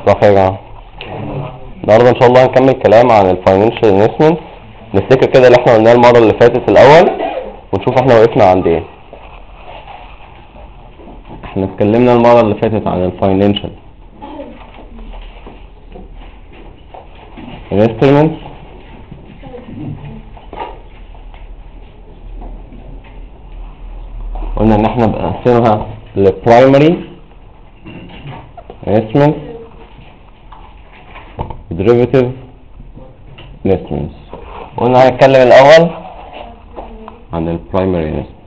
صح يا جماعة. النهارده ان شاء الله هنكمل كلام عن الفاينانشال انفستمنت. نفتكر كده اللي احنا قلناه المرة اللي فاتت الاول ونشوف احنا وقفنا عند ايه. احنا اتكلمنا المرة اللي فاتت عن الفاينانشال انسترومنتس، قلنا ان احنا بنقسمها لبرايمري instruments derivative instruments. قلنا هنتكلم الاول عن البرايمري instruments.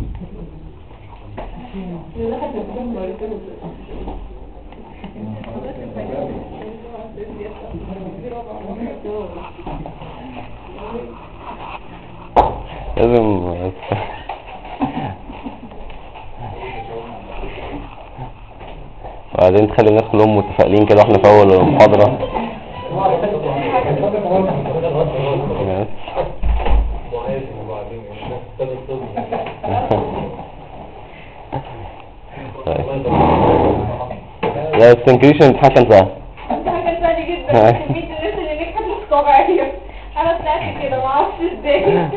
لازم وبعدين تخلي الناس كلهم متفائلين كده واحنا في اول المحاضرة. لا السنكريشن امتحان كان سهل. كان سهل جدا. كمية الناس اللي نجحت مش طبيعية. انا طلعت كده معرفش ازاي.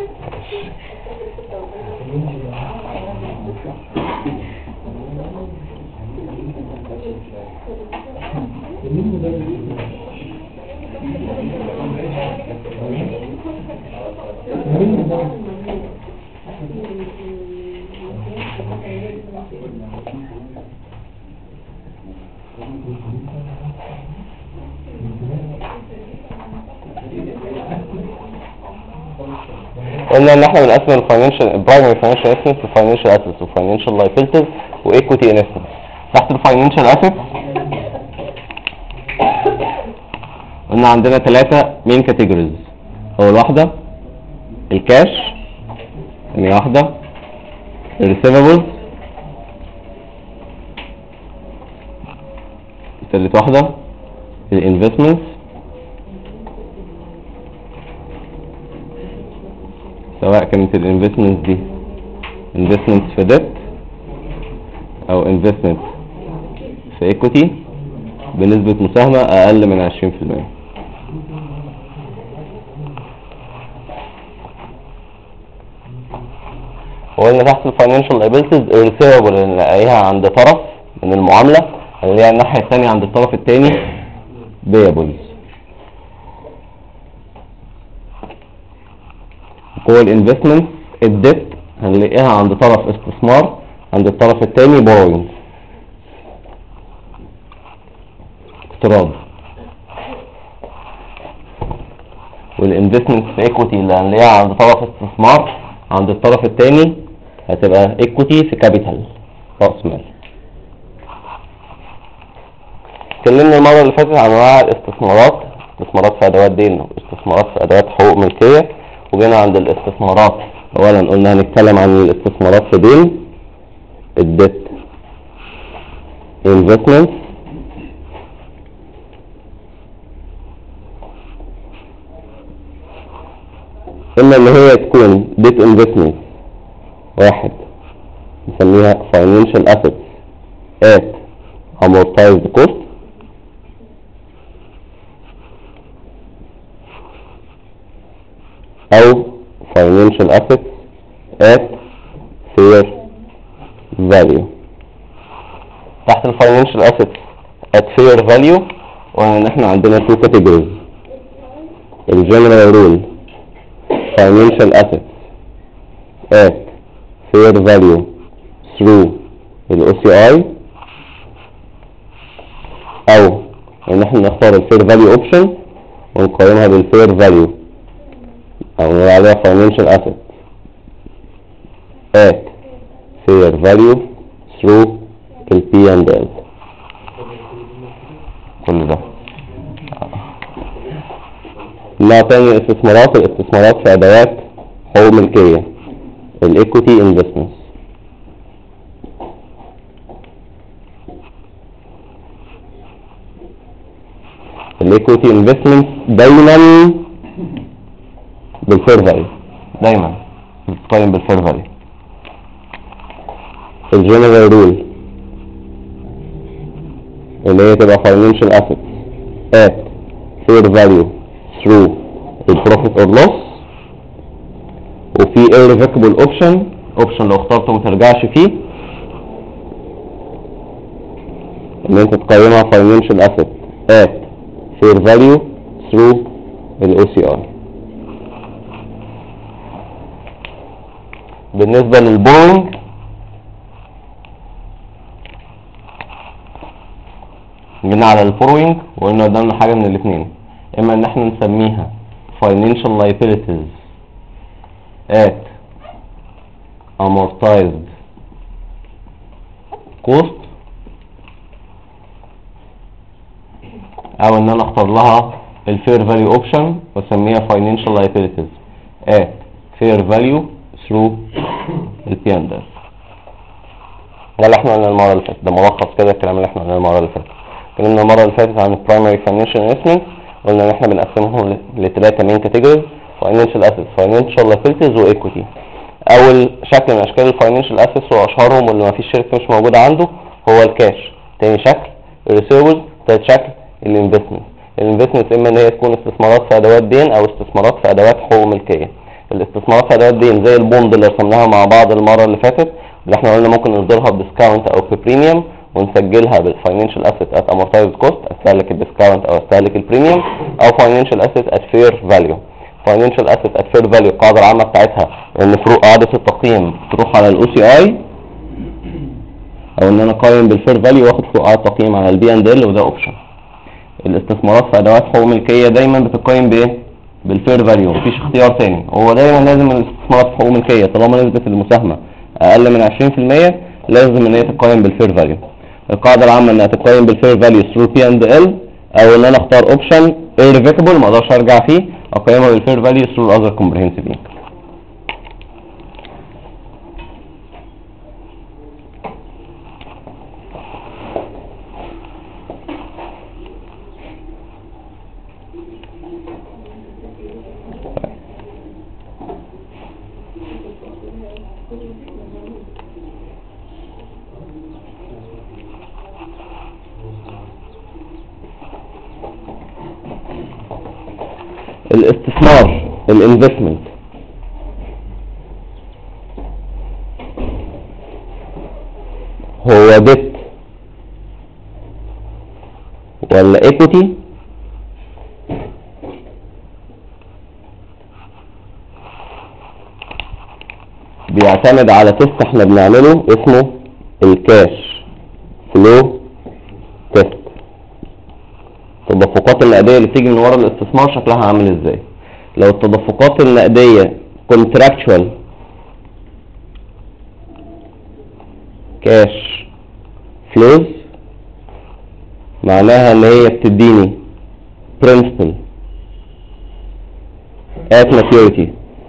قلنا ان احنا بنقسم الفاينانشال برايمري فاينانشال اسيتس وفاينانشال اسيتس وفاينانشال لايبيلتيز وايكويتي انستمنت. تحت الفاينانشال اسيتس قلنا عندنا 3 مين كاتيجوريز. اول واحده الكاش، ثاني واحده الريسيفبلز، ثالث واحده الانفستمنتس، سواء كانت الانفستمنتس دي انفستمنتس في ديت او انفستمنت في ايكوتي بنسبة مساهمة اقل من 20%. وقلنا تحت الفاينانشال لايبيلتيز الريسيفبل اللي نلاقيها عند طرف من المعاملة اللي هي الناحية الثانية عند الطرف الثاني بيبلز. جوه الانفستمنت الديت هنلاقيها عند طرف استثمار عند الطرف الثاني بوروينج اقتراض. والانفستمنت في ايكوتي اللي هنلاقيها عند طرف استثمار عند الطرف الثاني هتبقى ايكوتي في كابيتال راس مال. اتكلمنا المره اللي فاتت عن انواع الاستثمارات، استثمارات في ادوات دين واستثمارات في ادوات حقوق ملكيه. وجينا عند الاستثمارات اولا قلنا هنتكلم عن الاستثمارات في دين الديت انفستمنت، اما اللي هي تكون ديت انفستمنت واحد نسميها financial assets at amortized cost، او financial assets at fair value. تحت ال financial assets at fair value وقلنا ان احنا عندنا 2 categories. ال general rule financial assets at fair value through ال OCI، او ان احنا نختار ال fair value option ونقارنها بال fair value او نقول عليها financial assets at fair value through ال P&L. كل ده نوع تاني الاستثمارات في ادوات حقوق ملكية الايكوتي انفستمنتس. الايكوتي انفستمنتس دايما بالفير فاليو، دايما بتقيم بالفير فاليو. الجنرال رول اللي هي تبقى financial assets at fair value through البروفيت اور لوس، وفي irrevocable option لو اخترته ما ترجعش فيه ان انت تقيمها financial asset at fair value through OCI. بالنسبة للبورنج جينا على البوروينج وقلنا قدامنا حاجة من الاثنين، اما ان احنا نسميها financial liabilities at amortized cost، او ان انا اختار لها الفير فاليو اوبشن واسميها financial liabilities at fair value through البي اند ال. ده اللي احنا قلنا المره اللي فاتت، ده ملخص كده الكلام اللي احنا قلناه المره اللي فاتت. اتكلمنا المره اللي فاتت عن البرايمري فاينانشال انفستمنت، قلنا ان احنا بنقسمهم لثلاثه مين كاتيجوريز: فاينانشال اسيتس، فاينانشال لايبيلتيز، وايكويتي. اول شكل من اشكال الفاينانشال اسيتس واشهرهم واللي ما فيش شركه مش موجوده عنده هو الكاش. تاني شكل الريسيفبلز. تالت شكل الانفستمنت. الانفستمنت اما ان هي تكون استثمارات في ادوات دين او استثمارات في ادوات حقوق ملكيه. الاستثمارات في ادوات دين زي البوند اللي رسمناها مع بعض المره اللي فاتت، اللي احنا قلنا ممكن نصدرها بديسكاونت او ببريميوم ونسجلها بالفاينانشال اسيت ات امورتايزد كوست، استهلك الديسكاونت او استهلك البريميوم، او فاينانشال اسيت ات فير فاليو. فاينانشال اسيت ات فير فاليو القاعده العامه بتاعتها ان فروق قاعده التقييم تروح على الاو سي اي، او ان انا اقيم بالفير فاليو واخد فروق قاعده التقييم على البي اند ال، وده اوبشن. الاستثمارات في ادوات حقوق ملكيه دايما بتقيم بايه؟ بالفير فاليو، مفيش اختيار تاني. هو دايما لازم الاستثمارات في حقوق ملكيه طالما نسبه المساهمه اقل من 20% لازم ان هي تقيم بالفير فاليو. القاعده العامه انها تقيم بالفير فاليو ثرو بي اند ال، او ان انا اختار اوبشن irrevocable ما اقدرش ارجع فيه اقيمها بالفير فاليو ثرو الاذر كومبريهنسيف انكم. الاستثمار الانفستمنت هو ديت ولا ايكويتي؟ بيعتمد على تيست احنا بنعمله اسمه الكاش فلو تيست. التدفقات النقديه اللي بتيجي من ورا الاستثمار شكلها عامل ازاي؟ لو التدفقات النقديه contractual cash flows معناها ان هي بتديني principal at maturity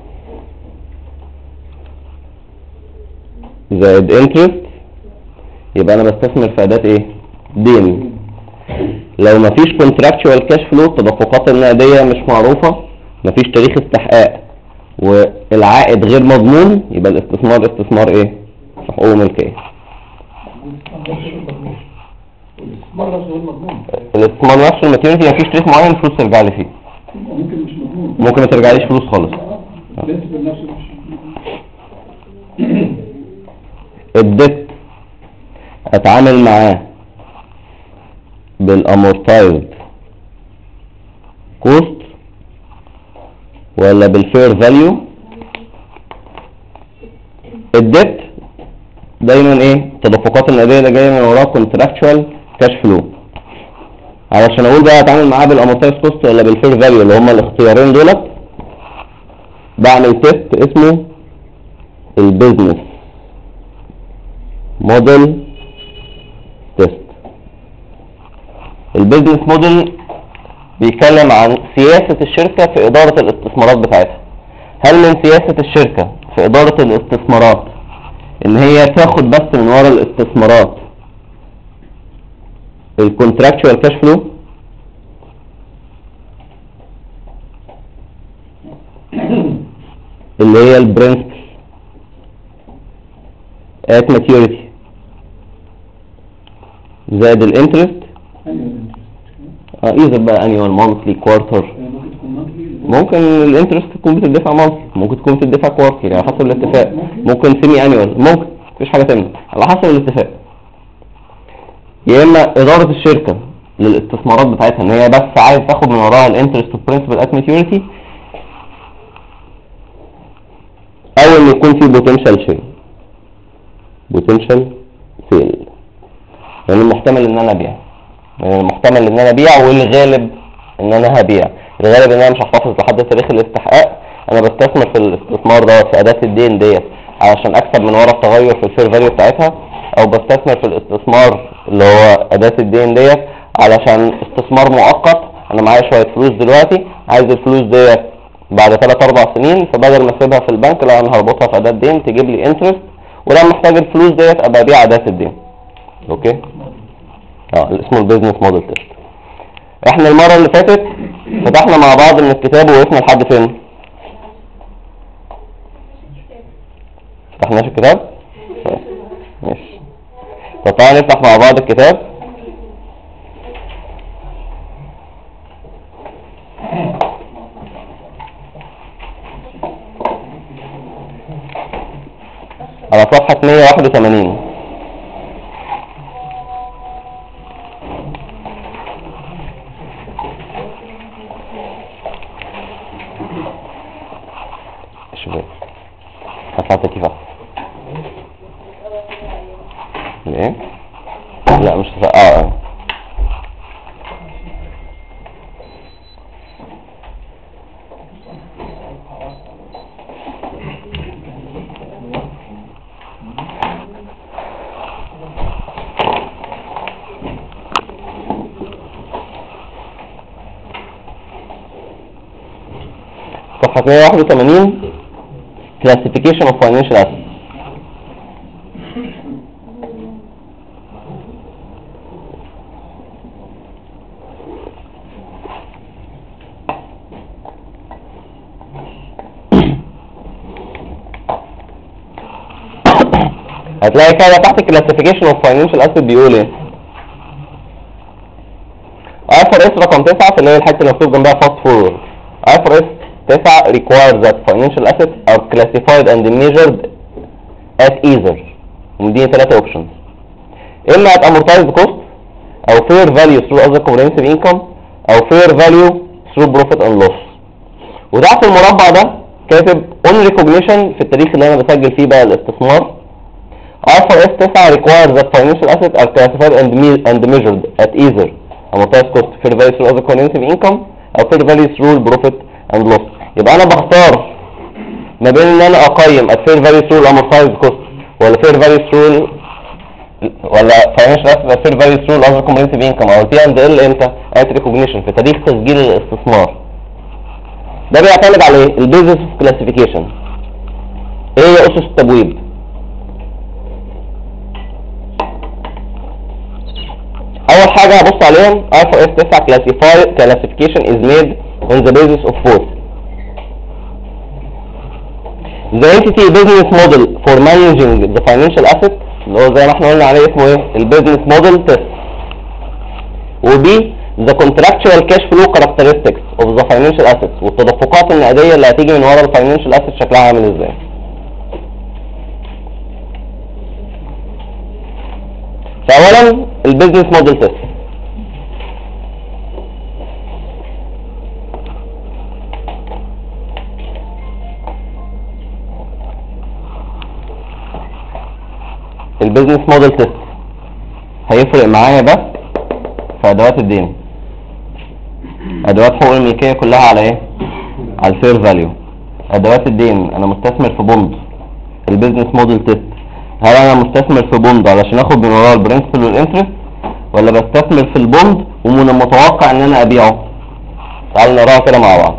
زائد interest، يبقى انا بستثمر في اداة ايه؟ دين. لو مفيش contractual cash flow التدفقات النقدية مش معروفة، مفيش تاريخ استحقاق، والعائد غير مضمون، يبقى الاستثمار استثمار ايه؟ في حقوق ملكية. الاستثمار نفسه الماتيوريتي مفيش تاريخ معين فلوس ترجع لي فيه. ممكن مش مضمون، ممكن ما ترجعليش فلوس خالص. الديت اتعامل معاه بالامورتايزد كوست ولا بالفير فاليو؟ الديت دايما ايه؟ التدفقات النقديه اللي جايه من وراه كونتراكتشوال كاش فلو. علشان اقول بقى اتعامل معاه بالامورتايزد كوست ولا بالفير فاليو اللي هما الاختيارين دولت، بعمل تيست اسمه البيزنس موديل تيست. البيزنس موديل بيتكلم عن سياسة الشركة في إدارة الاستثمارات بتاعتها. هل من سياسة الشركة في إدارة الاستثمارات إن هي تاخد بس من ورا الاستثمارات الكونتراكتشوال كاش فلو، اللي هي البرنسبل at maturity زائد الانترست ايزر بقى انيوال مانثلي كوارتر. ممكن تكون مانثلي. ممكن الانترست تكون بتدفع مانثلي، ممكن تكون بتدفع كوارتر على حسب الاتفاق، ممكن سيمي انيوال، ممكن مفيش حاجه تانية على حسب الاتفاق. يا اما اداره الشركه للاستثمارات بتاعتها ان هي بس عايز تاخد من وراها الانترست برنسبل ات ماتيوريتي، او ان يكون في بوتنشال سيل. بوتنشال سيل يعني المحتمل ان انا ابيع، يعني المحتمل ان انا ابيع والغالب ان انا هبيع. الغالب ان انا مش هحتفظ لحد تاريخ الاستحقاق، انا بستثمر في الاستثمار ده في اداه الدين ديت علشان اكسب من ورا التغير في الفير فاليو بتاعتها، او بستثمر في الاستثمار اللي هو اداه الدين ديت علشان استثمار مؤقت. انا معايا شويه فلوس دلوقتي، عايز الفلوس ديت بعد 3-4 سنين، فبدل ما اسيبها في البنك لا انا هربطها في اداه دين تجيب لي انترست، ولما محتاج الفلوس ديت ابقى ابيع اداه الدين. اوكي اسمه البيزنس موديل تيست. احنا المره اللي فاتت فتحنا مع بعض من الكتاب ووقفنا لحد فين؟ فتحناش الكتاب؟ ماشي. طب تعالى نفتح مع بعض الكتاب. على صفحة 181. شباب هطلع تكييف احسن. ايه؟ لا مش صفحة 181 classification of financial assets. هتلاقي كده تحت classification of financial assets بيقول ايه؟ IFRS رقم 9 اللي هي الحته اللي مكتوب جنبها fast forward. IFRS 9 requires that financial assets are classified and measured at either ودي 3 options: اما at amortized cost او fair value through other comprehensive income او fair value through profit and loss. وتحت المربع ده كاتب on recognition في التاريخ اللي انا بسجل فيه بقى الاستثمار. IFRS 9 requires that financial assets are classified and measured at either amortized cost, fair value through other comprehensive income او fair value through profit and loss. يبقى انا بختار ما بين ان انا اقيم fair value through amortized cost ولا fair value through ولا financial assets fair value through other comprehensive income او P&L امتى؟ at recognition في تاريخ تسجيل الاستثمار. ده بيعتمد على ايه؟ البيزنس كلاسيفيكيشن. ايه هي اسس التبويب؟ اول حاجه هبص عليهم IFRS 9 classification is made on the basis of both the entity business model for managing the financial assets اللي هو زي ما احنا قلنا عليه اسمه ايه؟ البيزنس موديل تيست، وبي the contractual cash flow characteristics of the financial assets والتدفقات النقديه اللي هتيجي من ورا الفاينانشال assets شكلها عامل ازاي. فاولا البيزنس موديل تيست. البيزنس موديل تيست هيفرق معايا بس في ادوات الدين. ادوات حقوق الملكيه كلها على ايه؟ على الفير فاليو. ادوات الدين انا مستثمر في بوند، البيزنس موديل تيست هل انا مستثمر في بوند علشان اخد من وراه البرنسبل والانترست، ولا بستثمر في البوند ومن المتوقع ان انا ابيعه؟ تعالوا نقراها كده مع بعض.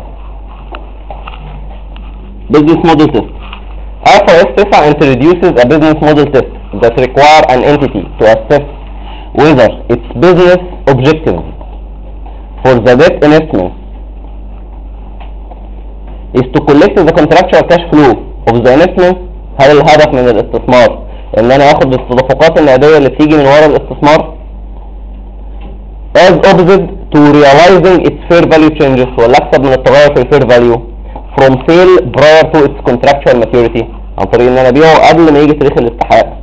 business model test. IFRS 9 introduces a business model test that require an entity to assess whether its business objectives for the debt investment is to collect the contractual cash flow of the investment. هل الهدف من الاستثمار ان انا اخد التدفقات النقديه اللي بتيجي من وراء الاستثمار as opposite to realizing its fair value changes ولا اكسب من التغير في الفير value from sale prior to its contractual maturity عن طريق ان انا ابيعه قبل ما يجي تاريخ الاستحقاق.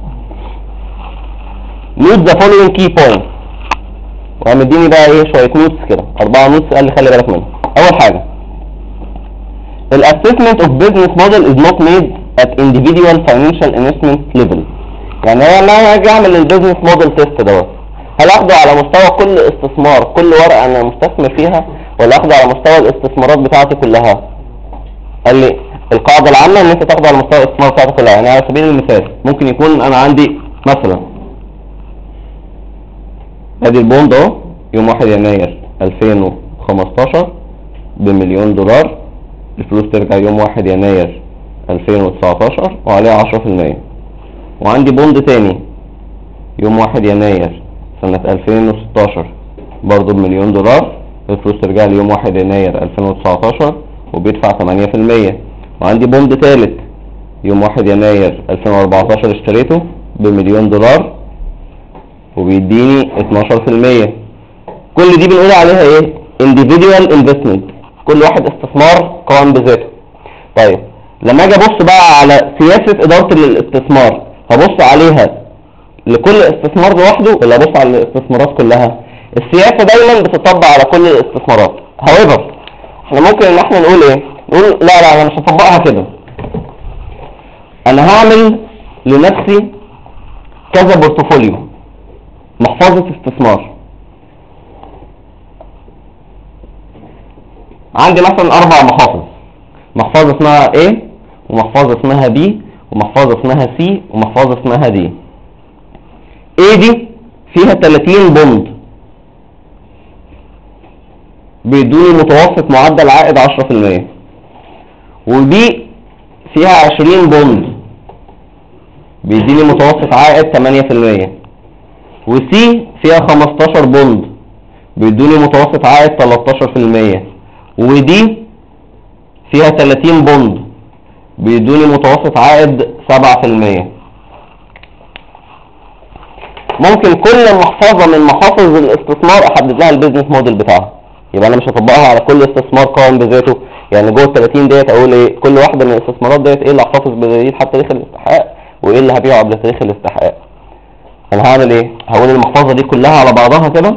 note the following key points وهمديني بقى ايه شوية نوتس كده 4 نوتس قال لي خلي بالك منهم. اول حاجة ال assessment of business model is not made at individual financial investment level. يعني هو انا هاجي اعمل البيزنس موديل تيست دوت هل اخده على مستوى كل استثمار كل ورقة انا مستثمر فيها ولا اخده على مستوى الاستثمارات بتاعتي كلها؟ قال لي القاعدة العامة ان انت تاخده على مستوى الاستثمارات بتاعتي كلها. يعني على سبيل المثال ممكن يكون انا عندي مثلا ادي البوند اهو يوم 1 يناير 2015 بمليون دولار، الفلوس ترجع يوم 1 يناير 2019 وعليها 10%. وعندي بوند تاني يوم 1 يناير سنة 2016 برضو بمليون دولار، الفلوس ترجع لي يوم 1 يناير 2019 وبيدفع 8%. وعندي بوند تالت يوم 1 يناير 2014 اشتريته بمليون دولار وبيديني 12%. كل دي بنقول عليها ايه؟ individual investment، كل واحد استثمار قائم بذاته. طيب لما اجي ابص بقى على سياسة ادارة الاستثمار هبص عليها لكل استثمار لوحده ولا ابص على الاستثمارات كلها؟ السياسة دايما بتطبق على كل الاستثمارات. however احنا ممكن ان احنا نقول ايه؟ نقول لا انا مش هطبقها كده، انا هعمل لنفسي كذا بورتفوليو محفظة استثمار. عندي مثلا 4 محافظ، محفظة اسمها A ومحفظة اسمها B ومحفظة اسمها C ومحفظة اسمها D. A دي فيها 30 بوند بيدوني متوسط معدل عائد 10%، وB فيها 20 بوند بيديني متوسط عائد 8%، وC فيها 15 بوند بيدوني متوسط عائد 13%، ودي فيها 30 بوند بيدوني متوسط عائد 7%. ممكن كل محفظة من محافظ الاستثمار احدد لها البيزنس موديل بتاعها، يبقى انا مش هطبقها على كل استثمار قائم بذاته. يعني جوه ال 30 ديت اقول ايه؟ كل واحدة من الاستثمارات ديت ايه اللي هحتفظ بدليل حتى تاريخ الاستحقاق وايه اللي هبيعه قبل تاريخ الاستحقاق. انا هعمل ايه؟ هقول المحفظة دي كلها على بعضها كده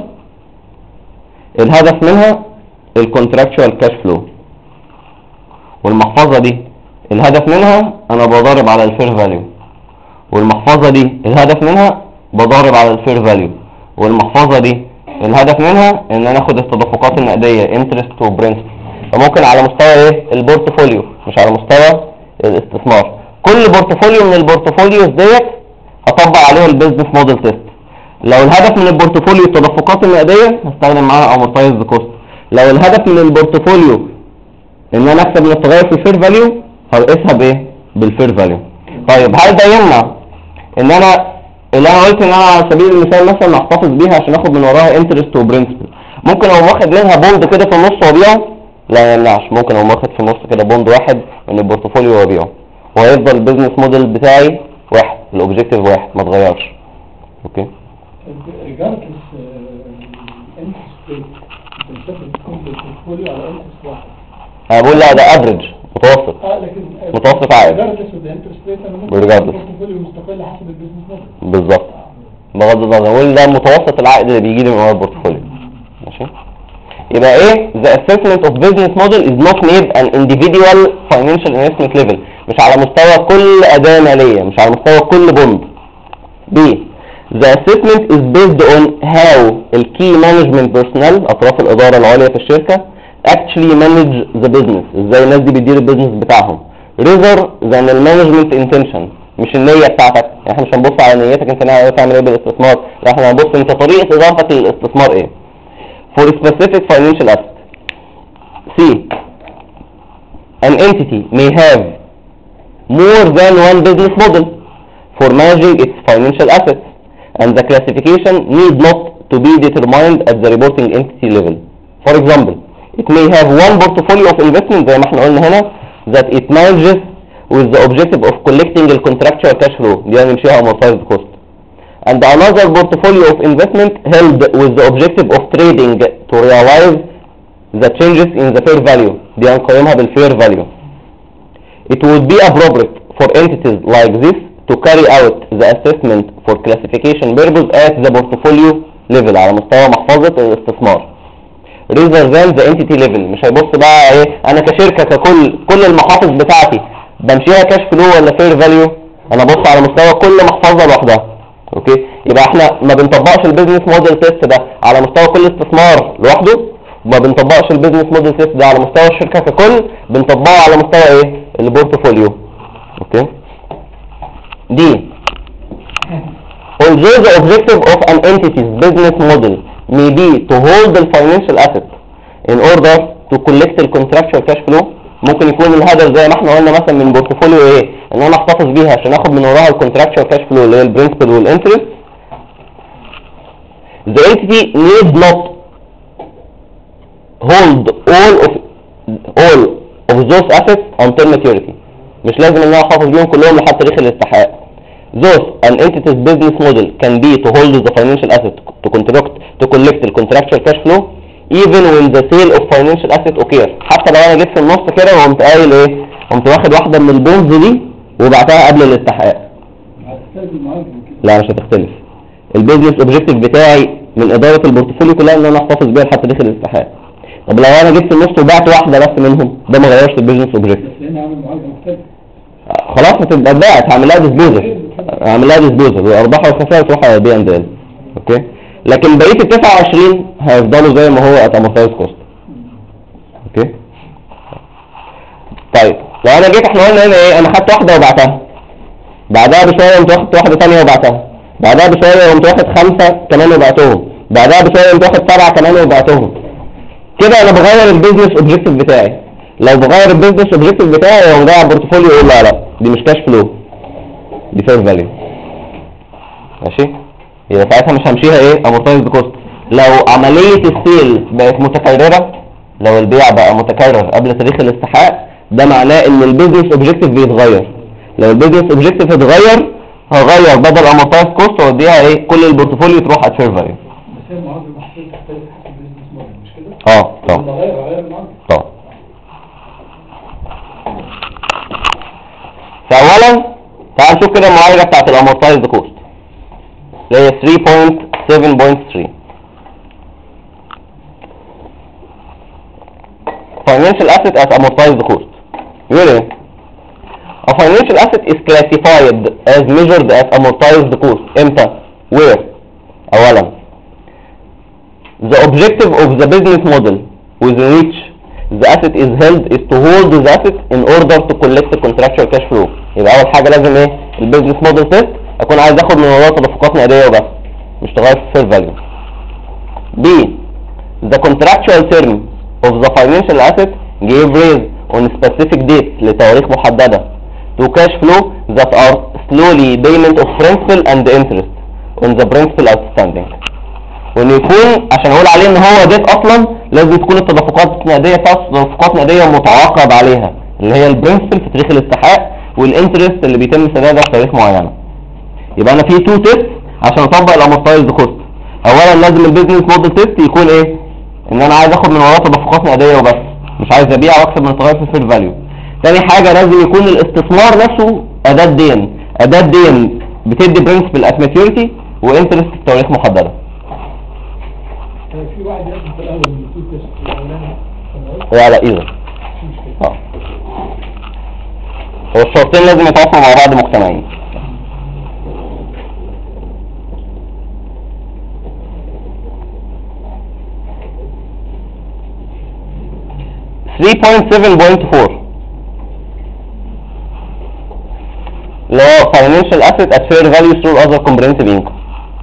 الهدف منها الكونتراكتشوال كاش فلو، والمحفظة دي الهدف منها انا بضارب على الفير فاليو، والمحفظة دي الهدف منها بضارب على الفير فاليو، والمحفظة دي الهدف منها ان انا اخد التدفقات النقدية انترست وبرنسبل. فممكن على مستوى ايه؟ البورتفوليو مش على مستوى الاستثمار. كل بورتفوليو من البورتفوليوز ديت هطبق عليها البيزنس موديل تيست. لو الهدف من البورتفوليو التدفقات النقدية هستخدم معاها امورتايزد كوست. لو الهدف من البورتفوليو ان انا اكسب من التغير في الفير فاليو هقيسها بايه؟ بالفير فاليو. طيب هل ده يمنع ان انا اللي انا قلت ان انا على سبيل المثال مثلا احتفظ بيها عشان اخد من وراها انترست وبرنسبل ممكن اقوم واخد منها بوند كده في النص وابيعه؟ لا يمنعش. ممكن اقوم واخد في النص كده بوند واحد من البورتفوليو وابيعه وهيفضل البيزنس موديل بتاعي واحد، الاوبجيكتيف واحد ما اتغيرش. اوكي regardless interest rate انت بتاخد كل البورتفوليو على انترست واحد. انا بقول لا ده افريج متوسط لكن متوسط عائد regardless of the interest rate انا ممكن regardless البورتفوليو مستقل حسب البيزنس موديل. بالظبط بغض النظر نقول ده متوسط العائد اللي بيجي لي من ورا البورتفوليو. ماشي. يبقى ايه؟ the assessment of business model is not made an individual financial investment level، مش على مستوى كل أداة مالية، مش على مستوى كل بوند. B the assessment is based on how the key management personnel أطراف الإدارة العليا في الشركة actually manage the business، ازاي الناس دي بتدير البيزنس بتاعهم rather than the management intention، مش النية بتاعتك. يعني احنا مش هنبص على نيتك انت ناوي تعمل ايه بالاستثمار، لا احنا هنبص انت طريقة إدارتك للاستثمار ايه for a specific financial asset. C an entity may have more than one business model for managing its financial assets and the classification need not to be determined at the reporting entity level. For example, it may have one portfolio of investment زي ما احنا قلنا هنا that it manages with the objective of collecting the contractual cash flow دي هنمشيها amortized cost. and another portfolio of investment held with the objective of trading to realize the changes in the fair value. دي هنقيمها بالfair value. It would be appropriate for entities like this to carry out the assessment for classification purpose at the portfolio level على مستوى محفظة الاستثمار rather than the entity level. مش هيبص بقى ايه انا كشركة كل المحافظ بتاعتي بمشيها كاش فلو ولا فير فاليو، انا بص على مستوى كل محفظة لوحدها. اوكي، يبقى احنا ما بنطبقش البيزنس موديل تيست ده على مستوى كل استثمار لوحده، وما بنطبقش البيزنس موديل تيست ده على مستوى الشركة ككل، بنطبقه على مستوى ايه البورتفوليو. اوكي دي although the objective of an entity's business model may be to hold the financial asset in order to collect the contractual cash flow. ممكن يكون الهدف زي ما احنا قلنا مثلا من بورتفوليو ايه ان انا احتفظ بيها عشان اخد من وراها الكونتراكتشوال كاش فلو اللي هي البرنسبل والانترست. The entity need not hold all of those assets until maturity. مش لازم ان انا احتفظ بيهم كلهم لحد تاريخ الاستحقاق. Thus, an entity's business model can be to hold the financial asset to collect the contractual cash flow even when the sale of financial asset occur. حتى لو انا جيت في النص كده وقمت قايل ايه، قمت واخد واحدة من البونز دي وبعتها قبل الاستحقاق. لا مش هتختلف. البيزنس اوبجيكتيف بتاعي من ادارة البورتفوليو كلها ان انا احتفظ بيها لحد تاريخ الاستحقاق. طب لو انا جيت في النص وبعت واحدة بس منهم، ده ما غيرش البيزنس اوبجيكتيف. خلاص هتبقى اتباعت، هعمل لها ديسبوزل والارباح والخسائر تروح على البي اند ال. اوكي، لكن بقيه ال 29 هيفضلوا زي ما هو ات امورتايز كوست. اوكي طيب لو انا جيت احنا قلنا هنا ايه، انا خدت واحده وبعتها، بعدها بشويه قمت واخد واحده ثانيه وبعتها، بعدها بشويه قمت واخد 5 كمان وبعتهم، بعدها بشويه قمت واخد 7 كمان وبعتهم. كده انا بغير البيزنس اوبجيكتيف بتاعي. لو بغير البيزنس اوبجيكتيف بتاعي واقوم جاي على البورتفوليو يقول لا دي مش كاش فلو، دي فير فاليو. ماشي، يبقى ساعتها مش همشيها ايه امورتايزد كوست. لو عمليه السيل بقت متكرره، لو البيع بقى متكرر قبل تاريخ الاستحقاق، ده معناه ان البيزنس اوبجيكتيف بيتغير. لو البيزنس اوبجيكتيف اتغير هغير بدل امورتايزد كوست واديها ايه كل البورتفوليو تروح على فير فاليو. بس هي المعادله محتاجه تختلف حسب البيزنس موديل مش كده؟ طبعا غير المعادله. طبعا. فاولا تعال نشوف كده المعالجه بتاعت الامورتايزد كوست اللي هي 3.7.3. financial asset as amortized cost. يقول ايه؟ A financial asset is classified as measured as amortized cost. امتى؟ where؟ اولا the objective of the business model within which the asset is held is to hold the asset in order to collect the contractual cash flow. يبقى اول حاجه لازم ايه البيزنس موديل تيست اكون عايز اخد من وراه تدفقات نقديه وبس، مش تغير في fair value. B the contractual term of the financial asset gave rise on specific dates لتواريخ محدده to cash flow that are slowly payment of principal and interest on the principal outstanding. وان يكون عشان اقول عليه ان هو ديت اصلا لازم تكون التدفقات النقديه بتاعته تدفقات نقديه متعاقب عليها اللي هي البرنسبل في تاريخ الاستحقاق والانترست اللي بيتم سدادها في تاريخ معينه. يبقى انا في 2 تيست عشان اطبق الامورتايزد كوست. اولا لازم البيزنس موديل تيست يكون ايه ان انا عايز اخد من وراه تدفقات نقديه وبس، مش عايز ابيع واكسب من تغير في الفير فاليو. تاني حاجه لازم يكون الاستثمار نفسه اداه دين بتدي برنسبل ات ماتيوريتي وانترست في تواريخ محدده. في واحد ياخد في الاول من التو تيست الاولاني لا اذا هو الشرطين لازم يتوافقوا مع بعض مجتمعين. اللي هو financial asset at fair value through other comprehensive income.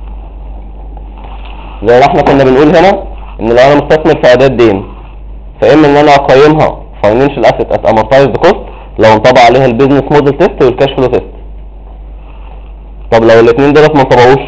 زي ما احنا كنا بنقول هنا ان لو انا مستثمر في اداة دين فاما ان انا اقيمها financial asset at amortized cost لو انطبق عليها البيزنس موديل تيست والكاش فلو تيست. طب لو الاثنين دول ما انطبقوش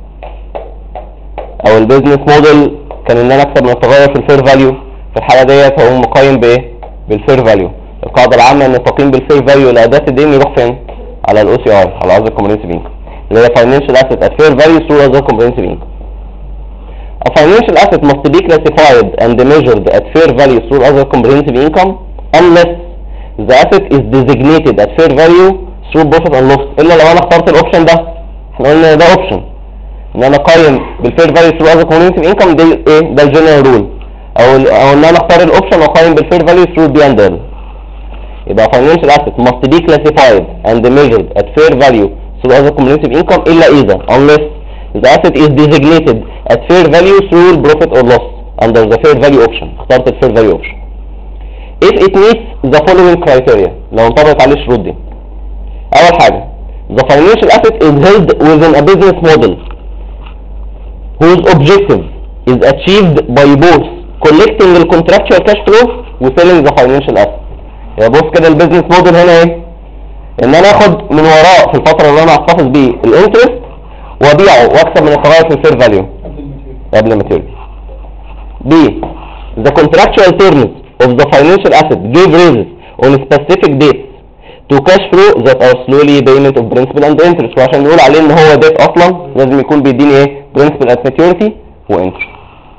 او البيزنس موديل كان ان انا اكسب من التغير في الفير فاليو، في الحاله ديت هقوم مقيم بايه؟ بالفير فاليو. القاعده العامه ان التقييم بالفير فاليو لاداه الدين يروح فين؟ على الاو سي ار، على قصد الكومبريهنسيف انكم. اللي هي financial asset at fair value through other comprehensive income. A financial asset must be classified and measured at fair value through other comprehensive income unless the asset is designated at fair value through profit and loss. الا لو انا اخترت الاوبشن ده، احنا قلنا ده اوبشن ان انا اقيم بالفير فاليو through other comprehensive income، دي ايه؟ ده الجنرال رول. او ان انا اختار الاوبشن واقيم بالفير فاليو through P&L. يبقى financial asset must be classified and measured at fair value through other comprehensive income الا اذا unless the asset is designated at fair value through profit or loss under the fair value option. اخترت الفير value option if it meets the following criteria. لو انطبقت عليه الشروط دي: اول حاجه the financial asset is held within a business model whose objective is achieved by both collecting the contractual cash flow و selling the financial asset. يبقى بص كده البيزنس موديل هنا ايه؟ ان انا اخد من وراه في الفتره اللي انا هحتفظ بيه الانترست وابيعه واكسب من الفوائد في الفير فاليو قبل الماتيريال. B. The contractual terms of the financial asset give rise on specific dates to cash flow that are slowly payment of principal and interest. وعشان نقول عليه ان هو debt اصلا لازم يكون بيديني ايه؟ principal at maturity و interest.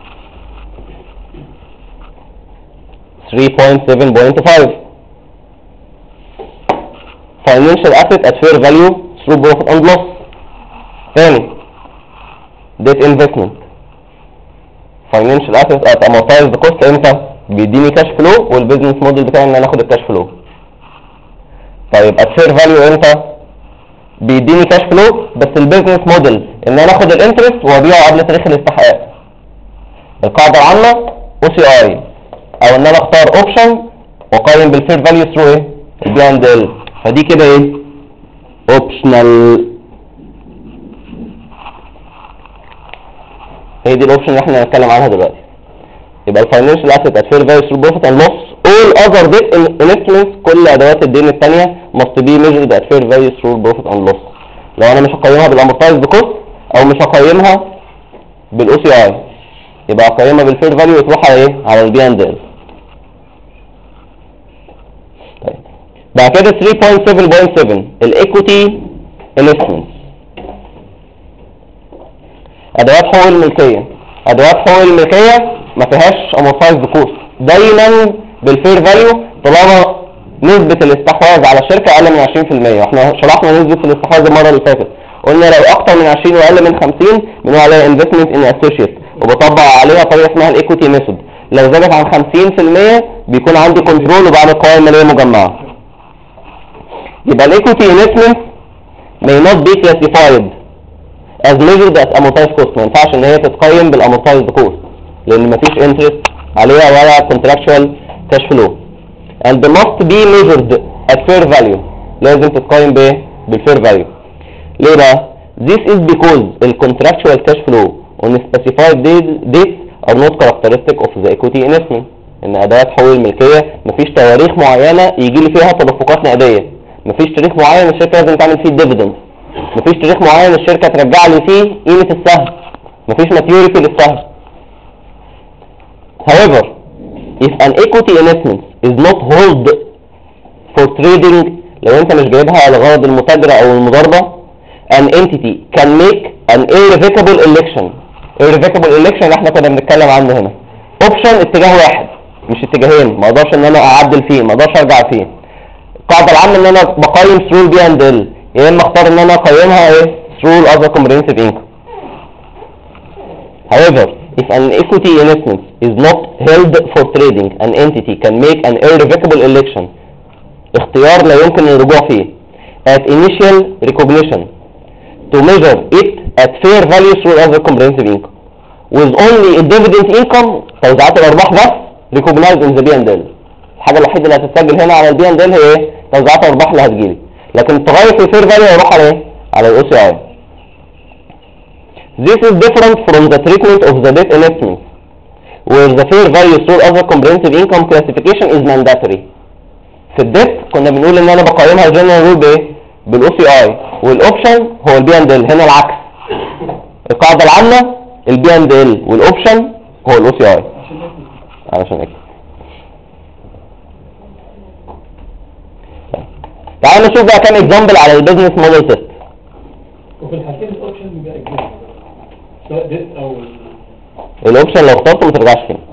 3.7.5 financial asset at fair value through profit and loss. ثاني debt investment financial asset at amortized cost. امتى؟ بيديني كاش فلو والبيزنس موديل بتاعي ان انا اخد الكاش فلو. طيب at fair value امتى؟ بيديني كاش فلو بس البيزنس موديل ان انا اخد الانترست وابيعه قبل تاريخ الاستحقاق. القاعده العامه OCI، او ان انا اختار اوبشن واقيم بالفير فاليو ثرو ايه؟ P&L. فدي كده ايه؟ اوبشنال. هي دي الاوبشن اللي احنا هنتكلم عنها دلوقتي. يبقى الفاينانشال اسيت ات فير فاليو ثرو بروفيت اند لوس. all other debt instruments، كل ادوات الدين الثانيه must be measured at fair value through profit and loss. لو انا مش هقيمها بالامورتايزد كوست او مش هقيمها بالاو سي اي يبقى هقيمها بالفير فاليو وتروح على ايه؟ على البي&ال. طيب بعد كده 3.7.7 الايكويتي انستمنت. ادوات حقوق الملكيه. ادوات حقوق الملكيه ما فيهاش امورتايزد كوست، دايما بالفير فاليو طالما نسبه الاستحواذ على الشركه اقل من 20%. واحنا شرحنا نسبه الاستحواذ المره اللي فاتت، قلنا لو اكتر من 20 واقل من 50 بنقول عليها انفستمنت ان اسوشيت وبطبق عليها طريقه اسمها الايكويتي ميثود. لو زادت عن 50% بيكون عندي كنترول وبعمل قوائم ماليه مجمعه. يبقى الايكويتي انفستمنت may not be classified as measured at amortized cost. ما ينفعش ان هي تتقيم بالامورتايزد كوست لان مفيش انترست عليها ولا contractual cash flow and must be measured at fair value. لازم تتقيم بايه؟ بالفير فاليو. ليه بقى؟ This is because the contractual cash flow on specified dates are not characteristic of the equity investment. ان ادوات حقوق الملكيه مفيش تواريخ معينه يجي لي فيها تدفقات نقديه، مفيش تاريخ معين الشركه لازم تعمل فيه الديفيدند، مفيش تاريخ معين الشركه ترجع لي فيه قيمه السهم، مفيش ماتيوريتي للسهم. However, if an equity investment is not held for trading، لو انت مش جايبها لغرض المتاجره او المضاربه، an entity can make an irrevocable election. irrevocable election اللي احنا كنا بنتكلم عنه هنا اوبشن اتجاه واحد مش اتجاهين، ما اقدرش ان انا اعدل فيه، ما اقدرش ارجع فيه. القاعده العامه ان انا بقيم through P&L، يا اما اختار ان انا اقيمها ايه through other comprehensive income. However, if an equity investment is not held for trading, an entity can make an irrevocable election. اختيار لا يمكن الرجوع فيه at initial recognition to measure it at fair value through other comprehensive income with only a dividend income. توزيعات الارباح بس recognized in the P&L. الحاجه الوحيده اللي هتتسجل هنا على P&L هي ايه؟ توزيعات الارباح اللي هتجيلي، لكن تغير في الفير فاليو هيروح على ايه؟ على الاو سي اي. This is different from the treatment of the debt investment where the fair value through other comprehensive income classification is mandatory. في الديت كنا بنقول ان انا بقيمها جنرال رول بايه؟ بالاو سي اي، والاوبشن هو P&L. هنا العكس، القاعده العامه P&L والاوبشن هو الاو سي اي. علشان اكتب تعالوا نشوف بقى كام اكزامبل على البيزنس موديل تيست. وفي الحالتين الاوبشن بيبقى اجباري سواء ديت او الاوبشن لو اخترته ما ترجعش فيه.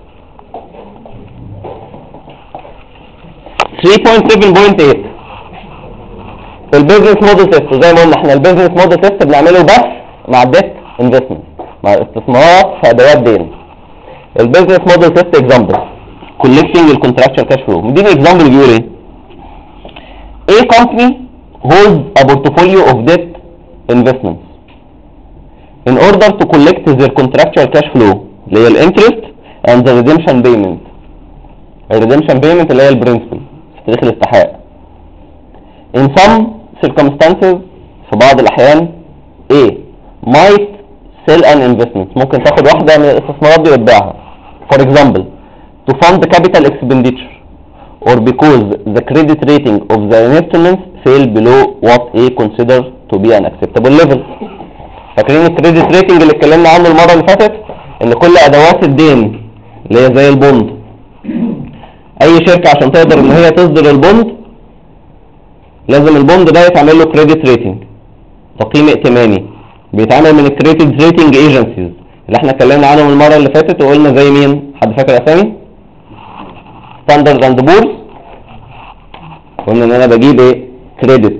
3.7.8 البيزنس موديل تيست. زي ما قلنا احنا البيزنس موديل تيست بنعمله بس مع الديت انفستمنت، مع الاستثمارات في ادوات دين. البيزنس موديل تيست اكزامبل collecting الكونتراكتشوال كاش فلو. مديني اكزامبل بيقول ايه؟ A company holds a portfolio of debt investments in order to collect their contractual cash flow اللي هي الانترست and the redemption payment. الريدمشن payment اللي هي البرنسبل في تاريخ الاستحقاق. In some circumstances في بعض الأحيان A might sell an investment ممكن تاخد واحدة من الاستثمارات دي وتبيعها. For example to fund capital expenditure or because the credit rating of the investments fell below what A considers to be an acceptable level. فاكرين الكريدت ريتنج اللي اتكلمنا عنه المرة اللي فاتت؟ ان كل ادوات الدين اللي هي زي البوند، اي شركة عشان تقدر ان هي تصدر البوند لازم البوند ده يتعمل له كريدت ريتنج، تقييم ائتماني بيتعمل من الكريدت ريتنج ايجنسيز اللي احنا اتكلمنا عنهم المرة اللي فاتت وقلنا زي مين؟ حد فاكر اسامي؟ ستاندرد اند بورز. قلنا ان انا بجيب ايه؟ كريدت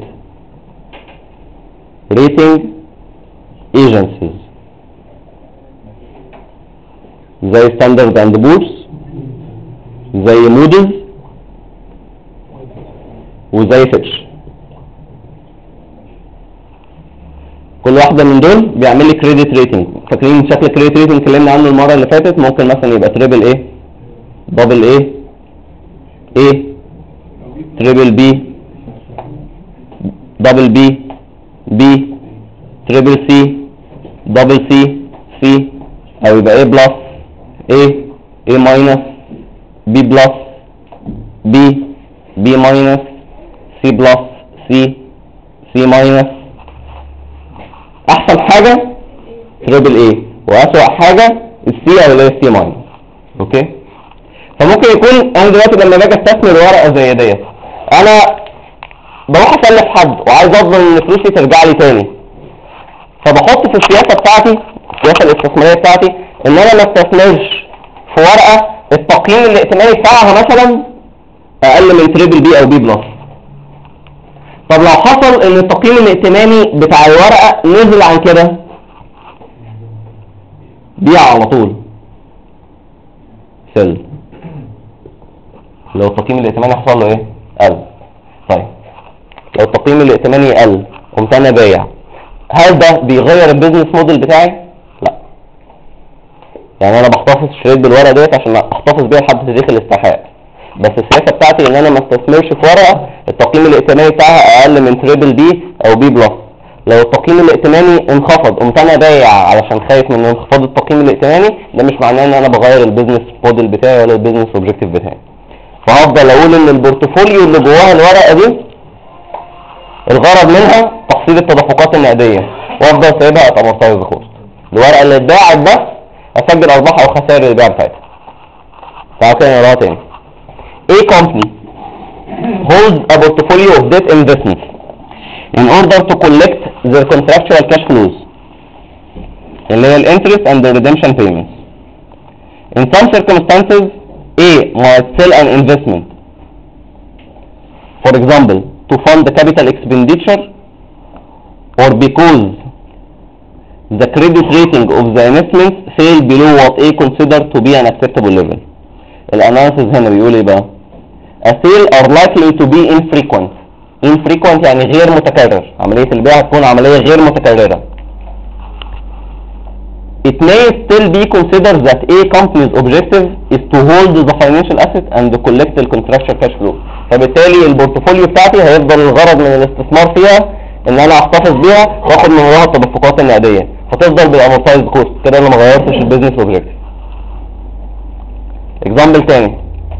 ريتنج ايجنسيز زي ستاندرد اند بورز، زي موديز، وزي فيتش. كل واحدة من دول بيعمل لي كريدت ريتنج. فاكرين شكل كريدت ريتنج اتكلمنا عنه المرة اللي فاتت؟ ممكن مثلا يبقى تريبل ايه، دبل ايه، ايه، تريبل بي، دبل بي، بي، تريبل سي، دبل سي، سي، او يبقى ايه بلس، ايه، ايه ماينس، بي بلس، بي، بي ماينس، سي بلس، سي، سي ماينس. احسن حاجة تريبل ايه، واسوأ حاجة السي او اللي هي السي ماينس. اوكي؟ فممكن يكون انا دلوقتي لما باجي استثمر ورقة زي ديت انا بروح اسلف حد وعايز اضمن ان فلوسي ترجع لي تاني، فبحط في السياسة بتاعتي، السياسة الاستثمارية بتاعتي، ان انا ما استثمرش في ورقة التقييم الائتماني بتاعها مثلا اقل من تريبل بي او بي بلس. طب لو حصل ان التقييم الائتماني بتاع الورقة نزل عن كده، بيع على طول، سل. لو التقييم الائتماني حصل له ايه؟ قل. طيب لو التقييم الائتماني قل قمت انا بايع، هل ده بيغير البيزنس موديل بتاعي؟ لا. يعني انا بحتفظ شريط بالورقه ديت عشان احتفظ بيها لحد تاريخ الاستحقاق، بس السياسه بتاعتي ان انا ما استثمرش في ورقه التقييم الائتماني بتاعها اقل من تريبل بي او بي بلس. لو التقييم الائتماني انخفض قمت انا بايع علشان خايف من انخفاض التقييم الائتماني، ده مش معناه ان انا بغير البيزنس موديل بتاعي ولا البيزنس اوبجيكتيف بتاعي. فهفضل اقول ان البورتفوليو اللي جواها الورقه دي الغرض منها تحصيل التدفقات النقديه، وافضل سايبها اتامورتايز كوست. الورقه اللي اتباعت بس اسجل ارباح او خسائر البيع بتاعتها. تعالوا كده نقراها تاني. A company holds a portfolio of debt investments in order to collect their contractual cash flows اللي هي interest and the redemption payments. In some circumstances A might sell an investment, for example to fund the capital expenditure or because the credit rating of the investments fell below what A considered to be an acceptable level. الاناليسيس هنا بيقول ايه بقى؟ A sale are likely to be infrequent. infrequent يعني غير متكرر، عملية البيع هتكون عملية غير متكررة. It may still be considered that A company's objective is to hold the financial asset and collect the contractual cash flow. فبالتالي البورتفوليو بتاعتي هيفضل الغرض من الاستثمار فيها ان انا احتفظ بيها واخد من وراها التدفقات النقدية، فتفضل بالامورتايزد كوست. كده انا ما غيرتش البيزنس اوبجكتيف. اكزامبل تاني.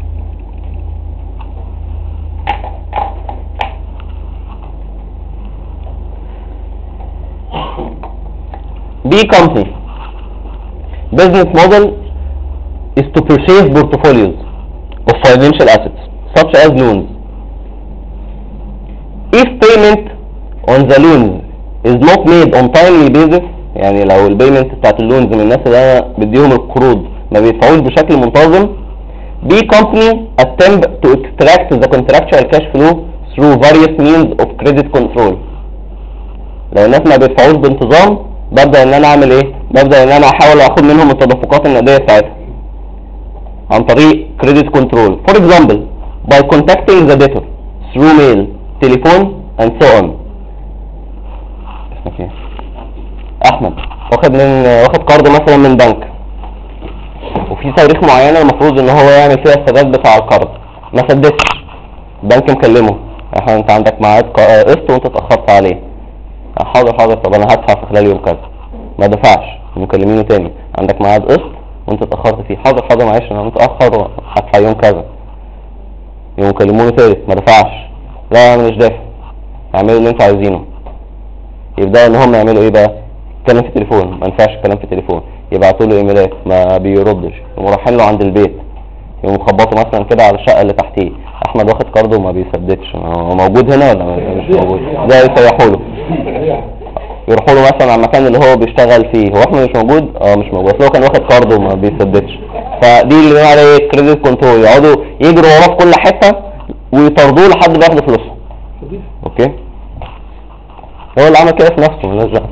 B company business model is to purchase portfolios of financial assets such as loans. If payment on the loans is not made on timely basis، يعني لو البيمنت بتاعت اللونز من الناس اللي انا بديهم القروض ما بيدفعوش بشكل منتظم، B company attempt to extract the contractual cash flow through various means of credit control. لو الناس ما بيدفعوش بانتظام ببدأ ان انا اعمل ايه؟ ببدأ ان انا احاول اخد منهم التدفقات النقدية بتاعتها عن طريق credit control. For example, by contacting the debtor through mail, telephone and so on. اسمك ايه؟ احمد واخد قرض مثلا من بنك، وفي تاريخ معينة المفروض ان هو يعمل فيها السداد بتاع القرض، ما سددش، البنك مكلمه انت عندك ميعاد قسط وانت اتأخرت عليه. حاضر طب انا هدفع في خلال يوم كذا، ما دفعش، مكلمينه تاني عندك ميعاد قسط وانت اتأخرت فيه، حاضر معلش انا متأخر هدفع يوم كذا، يوم مكلمونه تالت ما دفعش، لا انا مش دافع، اعملوا اللي انتوا عايزينه. يبدأ ان هم يعملوا ايه بقى؟ يتكلم في التليفون، ما ينفعش الكلام في التليفون، يبعتوا له ايميلات ما بيردش، يقوموا رايحين له عند البيت، يقوموا خبطوا مثلا كده على الشقه اللي تحتيه، احمد واخد قرضه وما بيسددش، هو موجود هنا ولا مش موجود؟ ده يسيحوا له، يروحوا له مثلا على المكان اللي هو بيشتغل فيه، هو احمد مش موجود، مش موجود، اصل هو كان واخد قرضه وما بيسددش. فدي اللي بنقول عليه كريدت كنترول، يقعدوا يجروا وراه في كل حته ويطردوه لحد ما ياخدوا فلوسه. اوكي، هو اللي عمل كده في نفسه مالناش دعوه.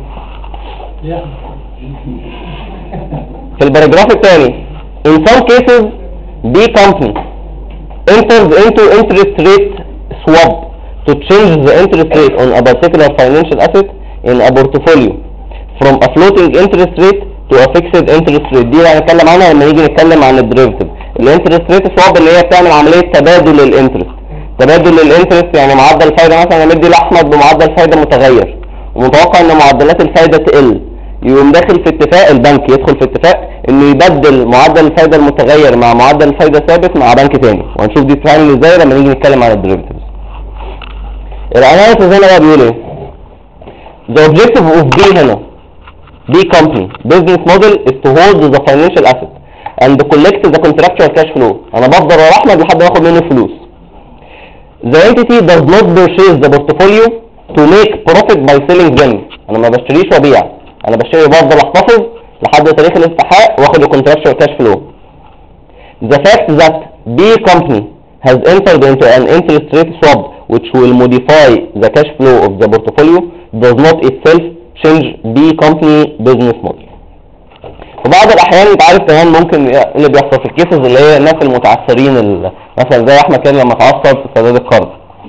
في الباراجراف الثاني in some cases B company enters into interest rate swap to change the interest rate on a particular financial asset in a portfolio from a floating interest rate to a fixed interest rate. دي هنتكلم عنها لما نيجي نتكلم عن الديريفيتيف. الانترست ريت swap اللي هي بتعمل عمليه تبادل الانترست، يعني معدل الفايده مثلا انا مدي لاحمد بمعدل فايده متغير ومتوقع ان معدلات الفايده تقل، يقوم داخل في اتفاق، البنك يدخل في اتفاق انه يبدل معدل الفايده المتغير مع معدل الفايده ثابت مع بنك تاني، وهنشوف دي بتتعمل ازاي لما نيجي نتكلم عن الديريفيتيفز. الاناليسيس هنا بقى بيقول ايه؟ The objective of B هنا B company business model is to hold the financial asset and collect the contractual cash flow. انا بفضل ورا احمد لحد ما اخد منه فلوس. The entity does not purchase the portfolio to make profit by selling them. انا ما بشتريش وبيع، انا بشتري وبفضل احتفظ لحد تاريخ الاستحقاق واخد الكونتراكشوال كاش فلو. The fact that B company has entered into an interest rate swap which will modify the cash flow of the portfolio does not itself change B company business model. وبعض الاحيان انت عارف كمان ممكن اللي بيحصل في الكيسز اللي هي الناس المتعثرين مثلا زي احمد كان لما اتعثر في سداد القرض.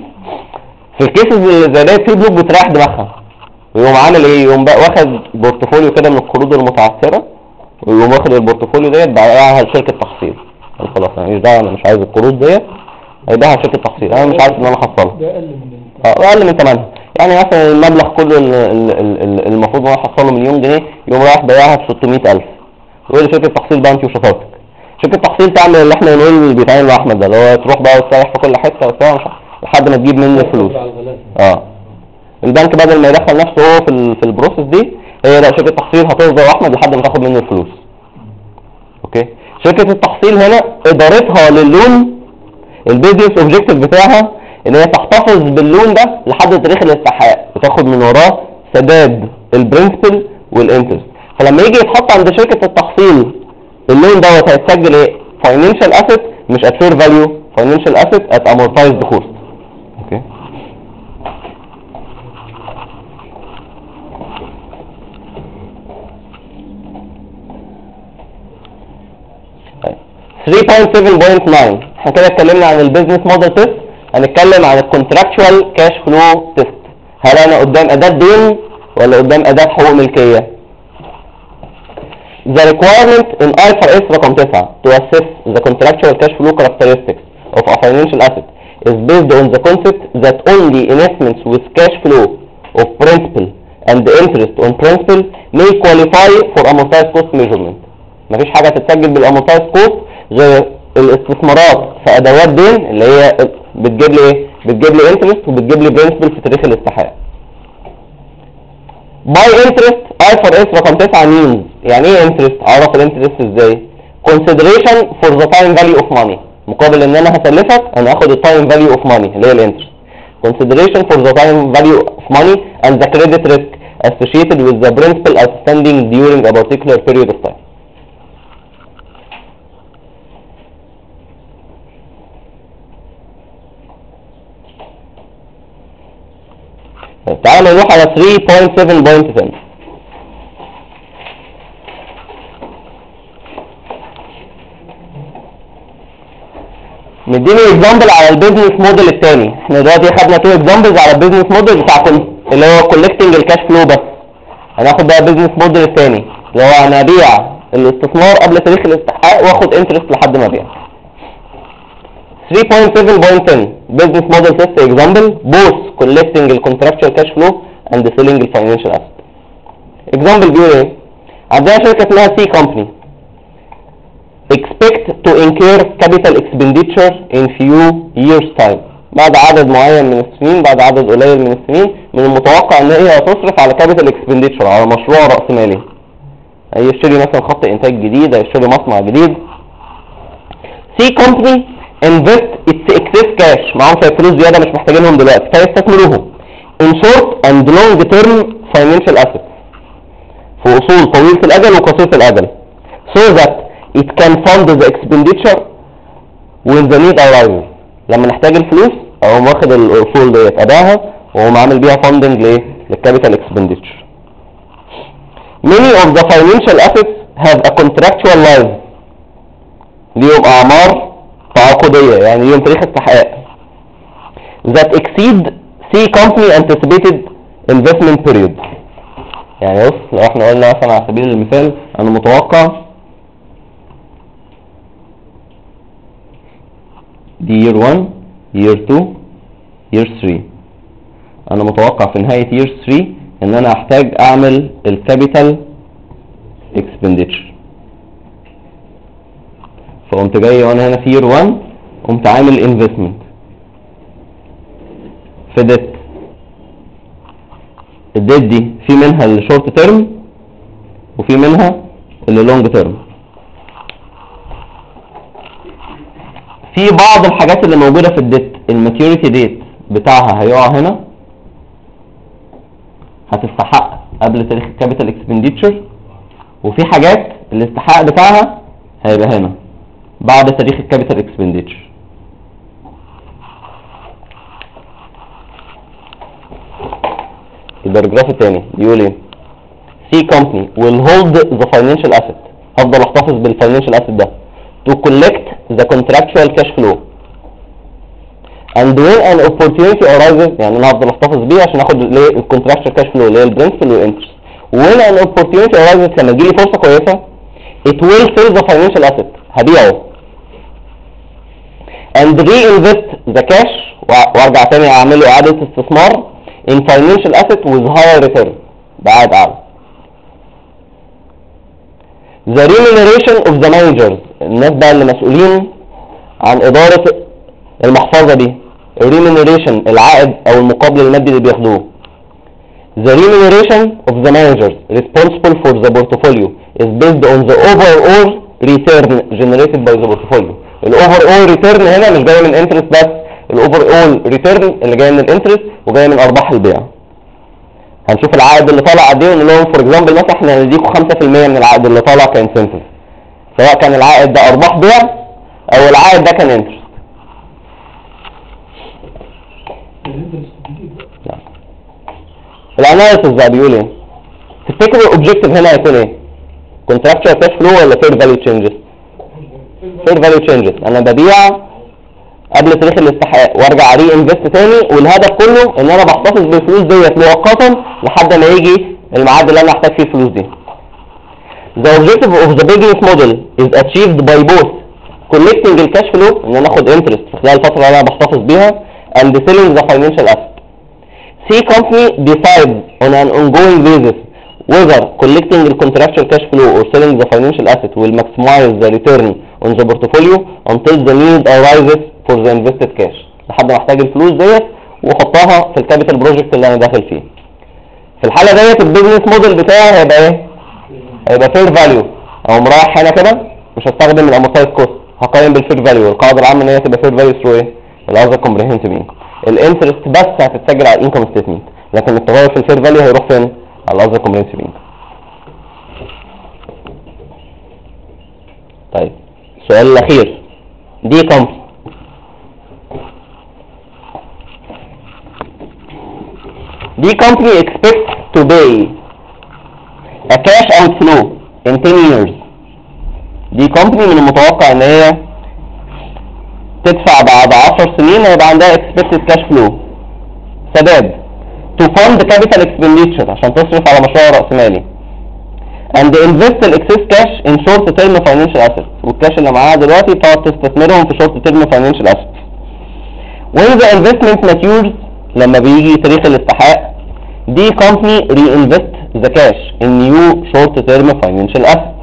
في الكيسز اللي زي دي في بنوك بتريح دماغها ويقوم عامل ايه؟ يقوم بقى واخد بورتفوليو كده من القروض المتعثره ويقوم واخد البورتفوليو ديت بايعها لشركه تحصيل. خلاص انا مش دعوه، انا مش عايز القروض ديت، هيبيعها لشركه تحصيل، انا مش عارف ان انا احصلها. ده اقل من ثمنها، يعني مثلا المبلغ كله المفروض ان انا احصله مليون جنيه، يقوم رايح بايعها ب 600,000 ويقول لشركه تحصيل بقى انت وشطارتك. شركه تحصيل تعمل اللي احنا بنقول اللي بيتعمل مع احمد ده، اللي هو تروح بقى وتسيح في كل حته وبتاع لحد ما تجيب منه الفلوس. البنك بدل ما يدخل نفسه هو في البروسيس دي، هي لا، شركه التحصيل هتفضل احمد لحد ما تاخد منه الفلوس. اوكي، شركه التحصيل هنا ادارتها لللون، البيزنس اوبجيكتيف بتاعها ان هي تحتفظ باللون ده لحد تاريخ الاستحقاق وتاخد من وراه سداد البرنسبل والانترست. فلما يجي يتحط عند شركه التحصيل اللون دوت هيتسجل ايه؟ فاينانشال اسيت مش ات فير فاليو، فاينانشال اسيت ات امورتايزد كوست. اوكي، 3.7.9 احنا كده اتكلمنا عن البيزنس موديل تيست، هنتكلم عن الكونتراكتشوال كاش فلو تيست. هل انا قدام اداة دين ولا قدام اداة حقوق ملكية؟ The requirement in IFRS رقم 9 to assess the contractual cash flow characteristics of a financial asset is based on the concept that only investments with cash flow of principal and interest on principal may qualify for amortized cost measurement. مفيش حاجة تتسجل بالامورتايز كوست غير الاستثمارات في ادوات دين اللي هي بتجيب لي ايه؟ بتجيب لي انترست وبتجيب لي برنسبل في تاريخ الاستحقاق. باي انترست IFRS رقم 9 means يعني ايه انترست؟ اعرف الانترست ازاي؟ consideration for the time value of money، مقابل ان انا هسلفك انا اخد التايم فاليو اوف ماني اللي هي الانترست. consideration for the time value of money and the credit risk associated with the principal outstanding during a particular period of time. تعالوا نروح على 3.7.10. مديني اكزامبل على البيزنس موديل الثاني. احنا دلوقتي خدنا 2 اكزامبلز على البيزنس موديل بتاعكم اللي هو كولكتنج الكاش فلو بس. هناخد بقى البيزنس موديل الثاني اللي هو انا ابيع الاستثمار قبل تاريخ الاستحقاق واخد انترست لحد ما ابيع. 3.7.10 business model test example both collecting the contractual cash flow and selling the financial asset. example بيقول ايه؟ عندنا شركة اسمها C company expect to incur capital expenditure in few years time. بعد عدد معين من السنين، بعد عدد قليل من السنين من المتوقع ان هي هتصرف على capital expenditure على مشروع رأس مالي. هيشتري مثلا خط انتاج جديد، هيشتري مصنع جديد. C company invest its excess cash، معاهم شوية فلوس زيادة مش محتاجينهم دلوقتي فيستثمروهم in short and long term financial assets، في أصول طويلة الأجل وقصيرة الأجل، so that it can fund the expenditure when the need arises. لما نحتاج الفلوس أقوم واخد الأصول ديت أداها وأقوم عامل بيها funding للcapital expenditure. Many of the financial assets have a contractual life، ليهم أعمار تعاقدية يعني ليهم تاريخ استحقاق that exceed C company anticipated investment period. يعني بص لو احنا قلنا مثلا على سبيل المثال انا متوقع دي year 1 year 2 year 3، انا متوقع في نهاية year 3 ان انا احتاج اعمل الكابيتال expenditure، فقمت جاي وانا هنا في year 1 قمت عامل investment في ديت. الديت دي في منها الشورت تيرم وفي منها اللونج تيرم. في بعض الحاجات اللي موجودة في الديت الماتيوريتي ديت بتاعها هيقع هنا، هتستحق قبل تاريخ الكابيتال اكسبنديتشر، وفي حاجات الاستحقاق بتاعها هيبقى هنا بعد تاريخ الكابيتال اكسبنديتشر. الباراجراف الثاني بيقول ايه؟ C company will hold the financial asset، هفضل احتفظ بالفاينانشال asset ده to collect the contractual cash flow and when an opportunity arises، يعني انا هفضل احتفظ بيه عشان اخد الكونتراكشوال كاش فلو اللي هي البرنسبل والانترست. when an opportunity arises لما تجيلي فرصه كويسه it will sell the financial asset، هبيعه and reinvest the cash، وارجع تاني اعمله اعاده استثمار in financial asset with higher return بعائد اعلى. the remuneration of the managers، الناس بقى اللي مسؤولين عن اداره المحفظه دي، remuneration العائد او المقابل المادي اللي بياخدوه. the remuneration of the managers responsible for the portfolio is based on the overall return generated by the portfolio. الاوفر return هنا مش جاي من interest بس، الاوفر ريتيرن اللي جاي من الانترست وجاي من ارباح البيع. هنشوف العائد اللي طالع قد ايه ونقول لهم فور اكزامبل مثلا احنا هنديكم 5% من العائد اللي طالع كانسنتيف، سواء كان العائد ده ارباح بيع او العائد ده كان انترست. الاناليسيس بقى بيقول ايه؟ تفتكروا الاوبجيكتيف هنا هيكون ايه؟ كونتراكتشوال كاش فلو ولا فير فاليو تشينجز؟ فير فاليو تشينجز. انا ببيع قبل تاريخ الاستحقاق وارجع ري انفست تاني، والهدف كله ان انا بحتفظ بالفلوس ديت مؤقتا لحد ما يجي الميعاد اللي انا احتاج فيه الفلوس دي. The objective of the business model is achieved by both collecting the cash flow ان انا اخد interest في خلال الفترة اللي انا بحتفظ بيها and selling the financial asset. C company decides on an ongoing basis whether collecting the contractual cash flow or selling the financial asset will maximize the return on the portfolio until the need arises for the invested cash، لحد ما احتاج الفلوس ديت واحطها في الكابيتال بروجكت اللي انا داخل فيه. في الحاله ديت البيزنس موديل بتاعي هيبقى ايه؟ هيبقى فير فاليو، او رايح هنا كده مش هستخدم الامورتايز كوست، هقيم بالفير فاليو. القاعده العامه ان هي تبقى فير فاليو ثرو ايه؟ الاذر كومبريهنسيف انكم. الانترست بس هتتسجل على الانكم ستيتمنت، لكن التغير في الفير فاليو هيروح فين؟ على الاذر كومبريهنسيف انكم. طيب السؤال الاخير، دي كومباني expects to pay a cash outflow in 10 years. دي كومباني من المتوقع ان هي تدفع بعد 10 سنين ويبقى عندها expected cash flow سداد to fund capital expenditure عشان تصرف على مشروع رأس مالي and invest the excess cash in short term financial assets، والكاش اللي معاها دلوقتي تقعد تستثمرهم في short term financial assets. when the investment matures لما بيجي تاريخ الاستحقاق دي company reinvest the cash in new short term financial assets.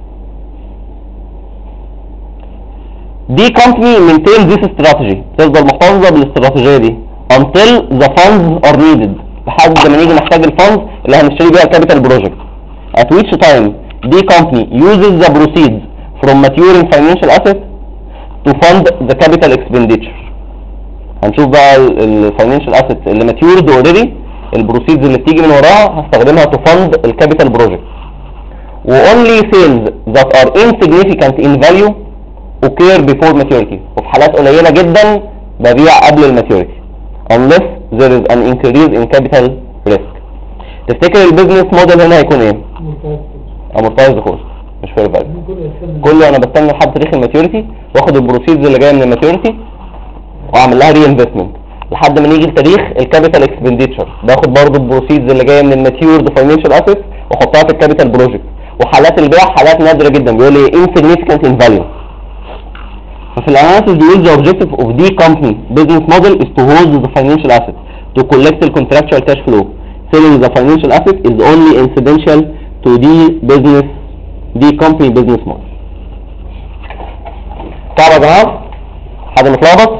دي company maintain this strategy، تفضل محتفظة بالاستراتيجية دي until the funds are needed، لحد ما نيجي نحتاج الفاندز اللي هنشتري بيها الكابيتال بروجكت. at which time the company uses the proceeds from maturing financial assets to fund the capital expenditure. هنشوف بقى الفاينانشال assets اللي matured already، البروسيدز اللي بتيجي من وراها هستخدمها to fund الكابيتال بروجكت. و only sales that are insignificant in value occur before maturity، وفي حالات قليلة جدا ببيع قبل الماتيوريتي unless there is an increase in capital risk. تفتكر البيزنس موديل هنا هيكون ايه؟ amortized cost مش fair value. كله انا بستنى لحد تاريخ الماتيوريتي واخد البروسيدز اللي جايه من الماتيوريتي واعمل لها ري انفستمنت لحد ما نيجي لتاريخ الكابيتال اكسبنديتشر، باخد برضه البروسيدز اللي جايه من الماتيورد فاينانشال اسيتس واحطها في الكابيتال بروجكت. وحالات البيع حالات نادره جدا، بيقول لي insignificant in value. ففي الاناليسيس بيقول the objective of the company business model is to hold the financial asset to collect the contractual cash flow. Selling the financial asset is only incidental to the company business model. طبعا يا جماعه حد متلخبط؟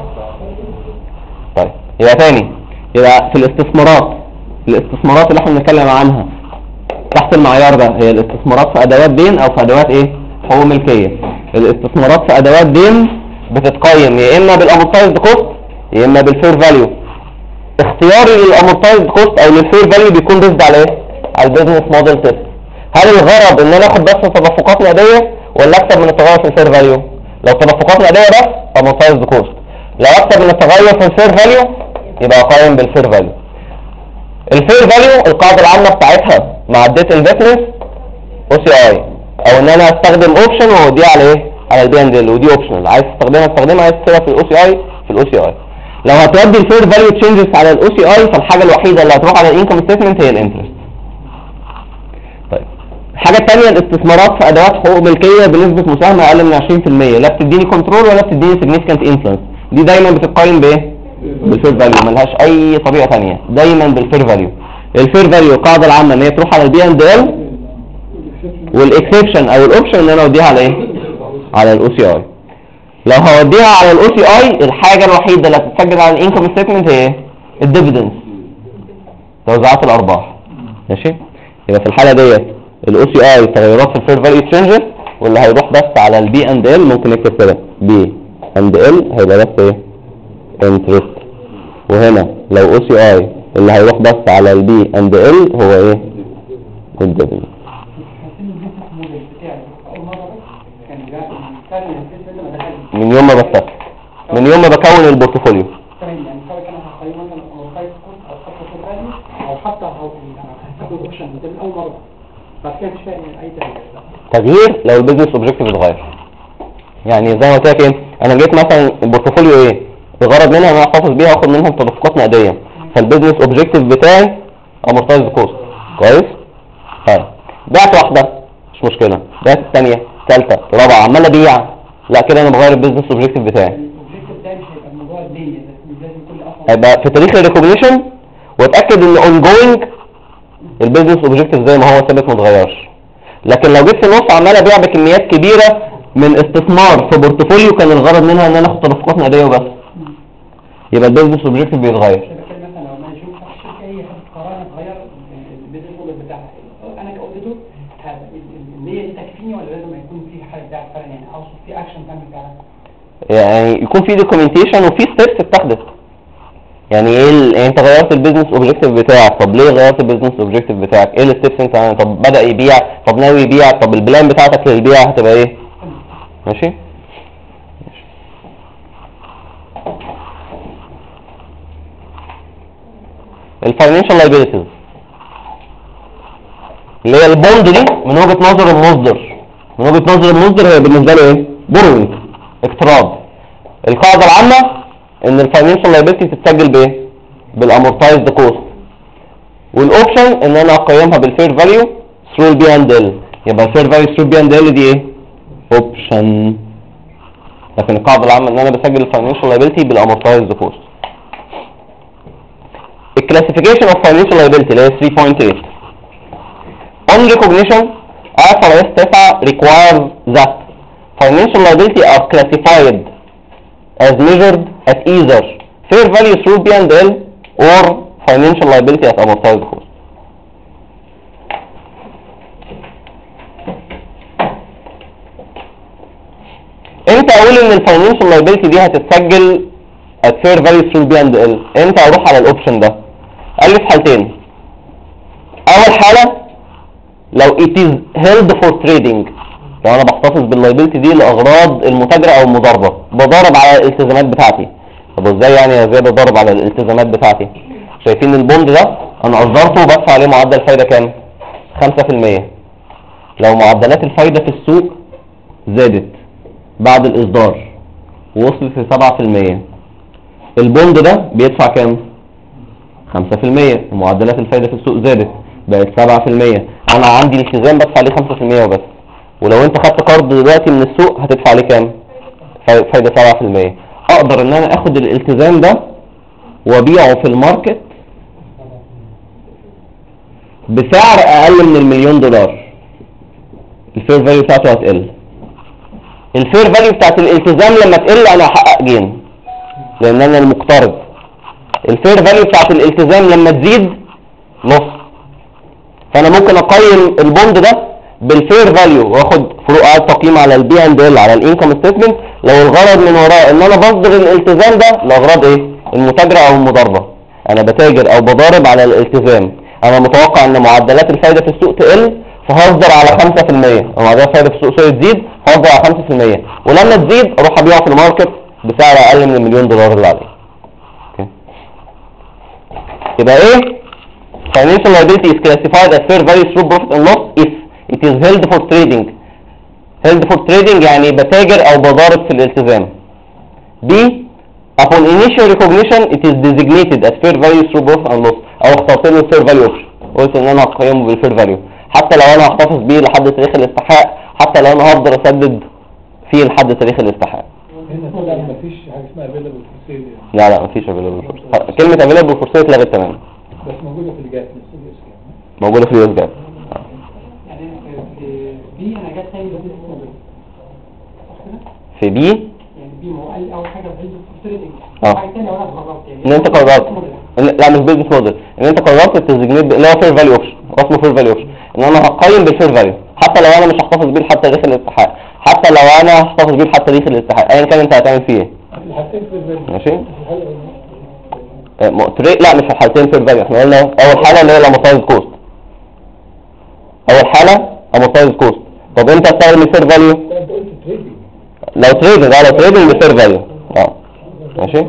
طيب يبقى تاني، يبقى في الاستثمارات اللي احنا بنتكلم عنها تحت المعيار ده هي الاستثمارات في ادوات دين او في ادوات ايه؟ حقوق ملكيه. الاستثمارات في ادوات دين بتتقيم يا اما بالامورتايزد كوست يا اما بالفير فاليو. اختياري للامورتايزد كوست او للفير فاليو بيكون بيزد على ايه؟ على البيزنس موديل تيست. هل الغرض ان انا اخد بس تدفقات نقديه ولا اكتر من التغير في الفير فاليو؟ لو تدفقات نقديه بس امورتايزد كوست، لو اكتر من التغير في الفير فاليو يبقى اقيم بالفير فاليو. الفير فاليو القاعده العامه بتاعتها مع الديت انفستمنت او سي اي، او ان انا استخدم اوبشن واوديها على ايه؟ على البي اند ال، ودي اوبشنال، عايز تستخدمها عايز تسيبها في الاو سي اي في الاو سي اي. لو هتودي الفير فاليو تشينجز على الاو سي اي فالحاجه الوحيده اللي هتروح على الانكم ستيتمنت هي الانترست. طيب الحاجه الثانيه الاستثمارات في ادوات حقوق ملكيه بنسبه مساهمه اقل من 20%، لا بتديني كنترول ولا بتديني سيجنيفيكانت انفلونس، دي دايما بتتقيم بايه؟ بالفير فاليو، ملهاش اي طريقه ثانيه، دايما بالفير فاليو. الفير فاليو القاعده العامه ان هي تروح على البي اند ال، والاكسبشن او الاوبشن ان انا اوديها على ايه؟ على الاو سي اي. لو هوديها على الاو سي اي الحاجه الوحيده اللي هتتسجل على الانكم ستيتمنت هي الديفيدنس، توزيعات الارباح. ماشي؟ يبقى في الحاله ديت الاو سي اي تغيرات في الفير فاليو تشينجز، واللي هيروح بس على البي اند ال ممكن نكتب كده بي اند ال هيبقى بس ايه؟ انترست. وهنا لو او سي اي اللي هيروح بس على البي اند ال هو ايه؟ الديفيدنس. من يوم ما بفتح، من يوم ما بكون البورتفوليو. تمام، يعني سواء كان هقيم مثلا امورتايز كوست او حتى فير فاليو او حتى هاخد اوبشن من اول مره، بعد كده مش فاهم اي تغيير لو البيزنس اوبجيكتيف اتغير. يعني زي ما قلت لك ايه، انا جيت مثلا البورتفوليو ايه؟ الغرض منها ان انا احتفظ بيها واخد منها تدفقات نقديه، فالبيزنس اوبجيكتيف بتاعي امورتايز كوست. كويس؟ طيب بعت واحده مش مشكله، بعت الثانيه ثالثه رابعه عمال ابيع، لا كده انا بغير البيزنس اوبجيكتيف بتاعي. الاوبجيكتيف بتاعي مش هيبقى الموضوع الديني، بس لازم كل اصلا هيبقى في تاريخ الريكوجنيشن، واتاكد ان اون جوينج البيزنس اوبجيكتيف زي ما هو ثابت ما اتغيرش. لكن لو جيت في النص عمال ابيع بكميات كبيره من استثمار في بورتفوليو كان الغرض منها ان انا اخد تدفقات نقديه وبس، يبقى البيزنس اوبجيكتيف بيتغير. مثلا لو ما اشوف الشركه هي خدت قرار تغير البيزنس موديل بتاعها، انا كاوديتور النيه دي تكفيني ولا لازم يكون في حاجه بتاعت فعلا، يعني اقصد في اكشن تعمل فعلا؟ يعني يكون في دوكيومنتيشن وفي ستيبس اتخذت. يعني ايه انت غيرت البيزنس اوبجيكتيف بتاعك. طب ليه غيرت البيزنس اوبجيكتيف بتاعك؟ ايه الستبس انت عملها؟ طب بدأ يبيع، طب ناوي يبيع، طب البلان بتاعتك للبيع هتبقى ايه؟ ماشي. الفاينانشال لايبيلتيز اللي هي البوند دي من وجهة نظر المصدر، من وجهة نظر المصدر هي بالنسبة له ايه؟ بوروينج، اقتراض. القاعدة العامة ان الفاينانشال لايبيلتي تتسجل بايه؟ بالامورتايزد كوست، والاوبشن ان انا اقيمها بالفير فاليو ثرو البي اند ال. يبقى الفير فاليو ثرو البي اند ال دي ايه؟ اوبشن. لكن القاعدة العامة ان انا بسجل الفاينانشال لايبيلتي بالامورتايزد كوست. الكلاسيفيكيشن اوف فاينانشال لايبيلتي اللي هي 3.8 on recognition IFRS 9 requires that financial liability are classified as measured at either fair value through P&L or financial liability at amortized cost. امتى اقول ان الفاينانشال لايبيلتي دي هتتسجل at fair value through P&L؟ امتى اروح على الاوبشن ده؟ قال لي في حالتين. اول حالة لو it is held for trading، لو انا بحتفظ باللايبيلتي دي لاغراض المتاجرة او المضاربة، بضارب على الالتزامات بتاعتي. طب ازاي يعني يا زياد بضارب على الالتزامات بتاعتي؟ شايفين البوند ده انا اصدرته وبدفع عليه معدل فايدة كام؟ 5%. لو معدلات الفايدة في السوق زادت بعد الاصدار ووصلت ل 7%، البوند ده بيدفع كام؟ 5%. معدلات الفايدة في السوق زادت بقت 7%، انا عندي التزام بدفع عليه 5% وبس. ولو انت خدت قرض دلوقتي من السوق هتدفع عليه كام؟ فايدة 7%. اقدر ان انا اخد الالتزام ده وابيعه في الماركت بسعر اقل من $1,000,000. الفير فاليو بتاعته هتقل. الفير فاليو بتاعت الالتزام لما تقل انا هحقق جين لان انا المقترض. الفير فاليو بتاعت الالتزام لما تزيد نص. فانا ممكن اقيم البوند ده بالفير فاليو واخد فروقات تقييم على البي اند ال على الانكم ستيتمنت لو الغرض من وراه ان انا بصدر الالتزام ده لاغراض ايه؟ المتاجره او المضاربه. انا بتاجر او بضارب على الالتزام، انا متوقع ان معدلات الفايده في السوق تقل فهصدر على 5%، او معدلات الفايده في السوق تزيد فهصدر على 5%، ولما تزيد اروح ابيعه في الماركت بسعر اقل من $1,000,000 اللي عليه. يبقى ايه؟ Financial liability is classified as fair value through profit and loss if it is held for trading. held for trading يعني بتاجر او بضارب في الالتزام. B. Upon initial recognition it is designated as fair value through profit and loss. او اخترت له fair value option، قلت ان انا هقيمه بالفير فاليو حتى لو انا هحتفظ بيه لحد تاريخ الاستحقاق، حتى لو انا هقدر اسدد فيه لحد تاريخ الاستحقاق. هنا مفيش حاجه اسمها available for sale يعني. لا مفيش available for sale. كلمة available for sale اتلغت تماما. بس موجوده في الجهات موجودة في اليوز جاب. يعني في بي انا جت تاني بزنس موديل صح كده؟ في بي يعني بي ما هو قال اول حاجه بزنس تريدنج، حاجه ثانيه وانا قررت يعني ان انت قررت لا مش بيزنس موديل، ان انت قررت التزجنيت اللي هو فير فاليو اوبشن، اسمه فير فاليو اوبشن، ان انا هقيم بالفير فاليو حتى لو انا مش هحتفظ بيه لحد تاريخ الاستحقاق، حتى لو انا هحتفظ بيه لحد تاريخ الاستحقاق ايا كان انت هتعمل فيه ايه. ماشي. لا مش الحالتين فير فاليو، احنا قلنا اول حاله اللي هي الامورتايز كوست، اول حاله امورتايز كوست. طب انت هتستخدم الفير فاليو لو تريدنج لو تريدنج بفير فاليو ماشي.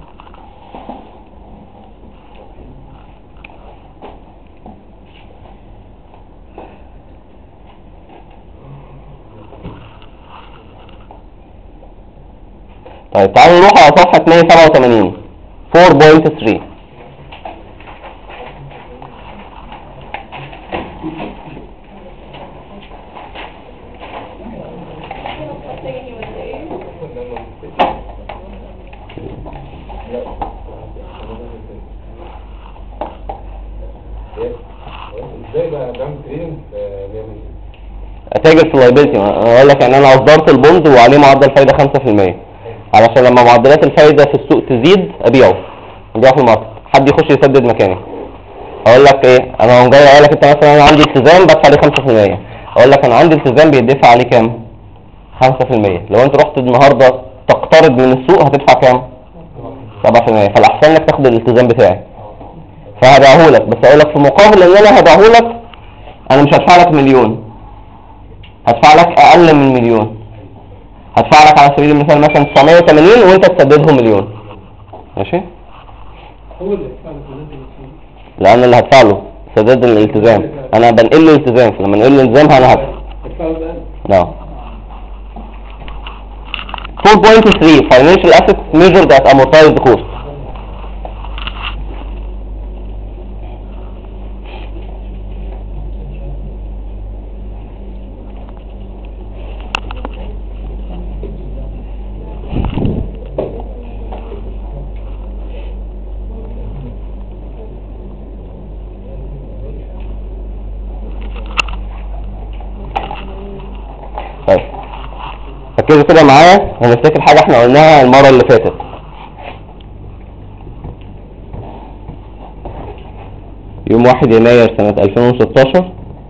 طيب تعالوا نروح على صفحة 187 4.3. ازاي بقى بعمل تريدنج اتاجر في اللايبيلتي؟ انا اقول لك ان انا اصدرت البوند وعليه معدل فايده 5% علشان لما معدلات الفايده في السوق تزيد ابيعه في الماركت، حد يخش يسدد مكاني. اقول لك ايه؟ انا قوم جاي اقول لك انت مثلا انا عندي التزام بدفع عليه 5%، اقول لك انا عندي التزام بيدفع عليه كام؟ 5%. لو انت رحت النهارده تقترض من السوق هتدفع كام؟ 7%. فالاحسن لك تاخد الالتزام بتاعي، فهدعه لك، بس اقول لك في مقابل ان انا هدعه لك انا مش هدفع لك مليون، هدفع لك اقل من مليون، هدفع لك على سبيل المثال مثلا 980 وانت تسددهم مليون. ماشي؟ هو اللي يدفع لك ولا انت لان اللي هدفع له سداد الالتزام، انا بنقل له التزام، فلما نقل له الالتزام انا هدفع. تدفع له ده؟ نعم. 4.3 financial assets measured at amortized cost. ركزوا كده معايا، هنفتكر حاجة احنا قلناها المرة اللي فاتت. يوم 1 يناير سنة 2016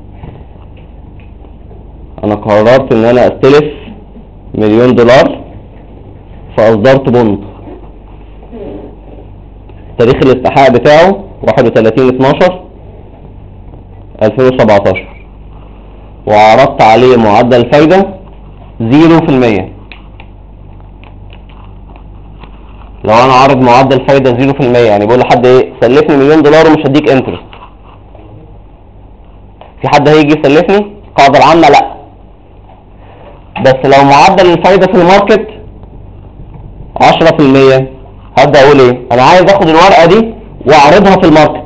انا قررت ان انا استلف $1,000,000 فاصدرت بوند. تاريخ الاستحقاق بتاعه 31/12/2017 وعرضت عليه معدل فايدة 0%. لو انا عارض معدل فايدة 0%، يعني بقول لحد ايه سلفني $1,000,000 ومش هديك انترست. في حد هيجي يسلفني؟ القاعدة العامة لا، بس لو معدل الفايدة في الماركت 10% هبدأ اقول ايه؟ انا عايز اخد الورقة دي واعرضها في الماركت،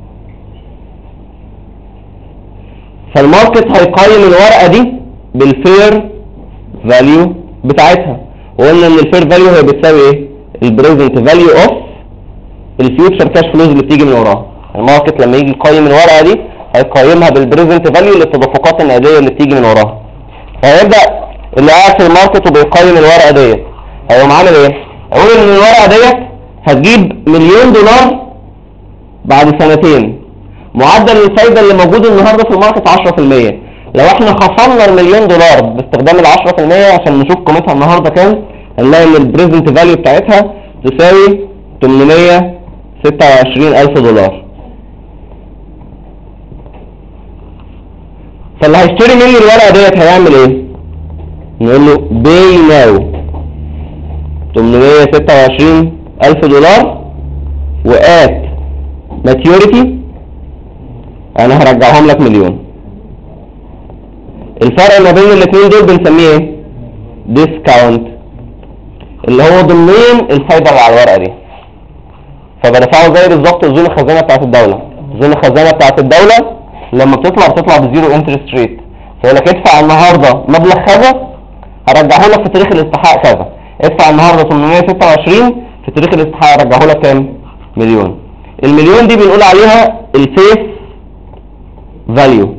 فالماركت هيقيم الورقة دي بالفير فاليو بتاعتها، وقلنا ان الفير فاليو هي بتساوي ايه؟ البريزنت فاليو اوف الفيوتشر كاش فلوز اللي بتيجي من وراها. الماركت لما يجي يقيم الورقه دي هيقيمها بالبريزنت فاليو للتدفقات النقديه اللي بتيجي من وراها. فهيبدا اللي قاعد في الماركت وبيقيم الورقه ديت هيقوم عامل ايه؟ اقول ان الورقه ديت هتجيب $1,000,000 بعد سنتين، معدل الفايده اللي موجود النهارده في الماركت 10%. لو احنا خفضنا $1,000,000 باستخدام 10% عشان نشوف قيمتها النهارده كام، هنلاقي ان البريزنت فاليو بتاعتها تساوي $826,000. فاللي هيشتري مني الورقه ديت هيعمل ايه؟ نقول له باي ناو $826,000 وات ماتيوريتي انا هرجعهم لك $1,000,000. الفرق ما بين الاثنين دول بنسميه ايه؟ ديسكاونت، اللي هو ضمنين الفايده اللي على الورقه دي. فبدفعه زي بالظبط اذون الخزانه بتاعت الدوله. اذون الخزانه بتاعت الدوله لما بتطلع بزيرو انترست ريت، فيقول لك ادفع النهارده مبلغ كذا هرجعه لك في تاريخ الاستحقاق كذا، ادفع النهارده 826 في تاريخ الاستحقاق هرجعه لك كام؟ $1,000,000. $1,000,000 دي بنقول عليها الفيس فاليو،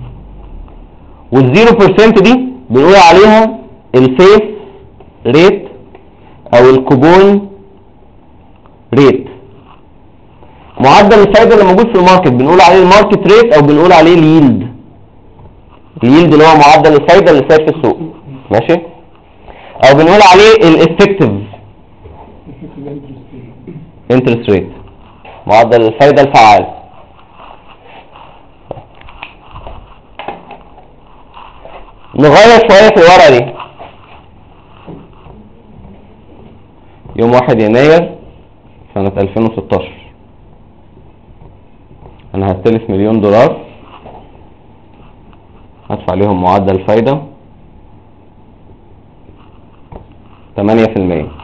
وال0% دي بنقول عليها الفيس ريت او الكوبون ريت. معدل الفايدة اللي موجود في الماركت بنقول عليه الماركت ريت او بنقول عليه اليلد. اليلد اللي هو معدل الفايدة اللي ساير في السوق، ماشي؟ او بنقول عليه الافكتيف انترست ريت، معدل الفايدة الفعال. نغير شوية في الورقة دي. يوم 1 يناير سنة 2016 انا هستلف $1,000,000 هدفع عليهم معدل فايدة 8%.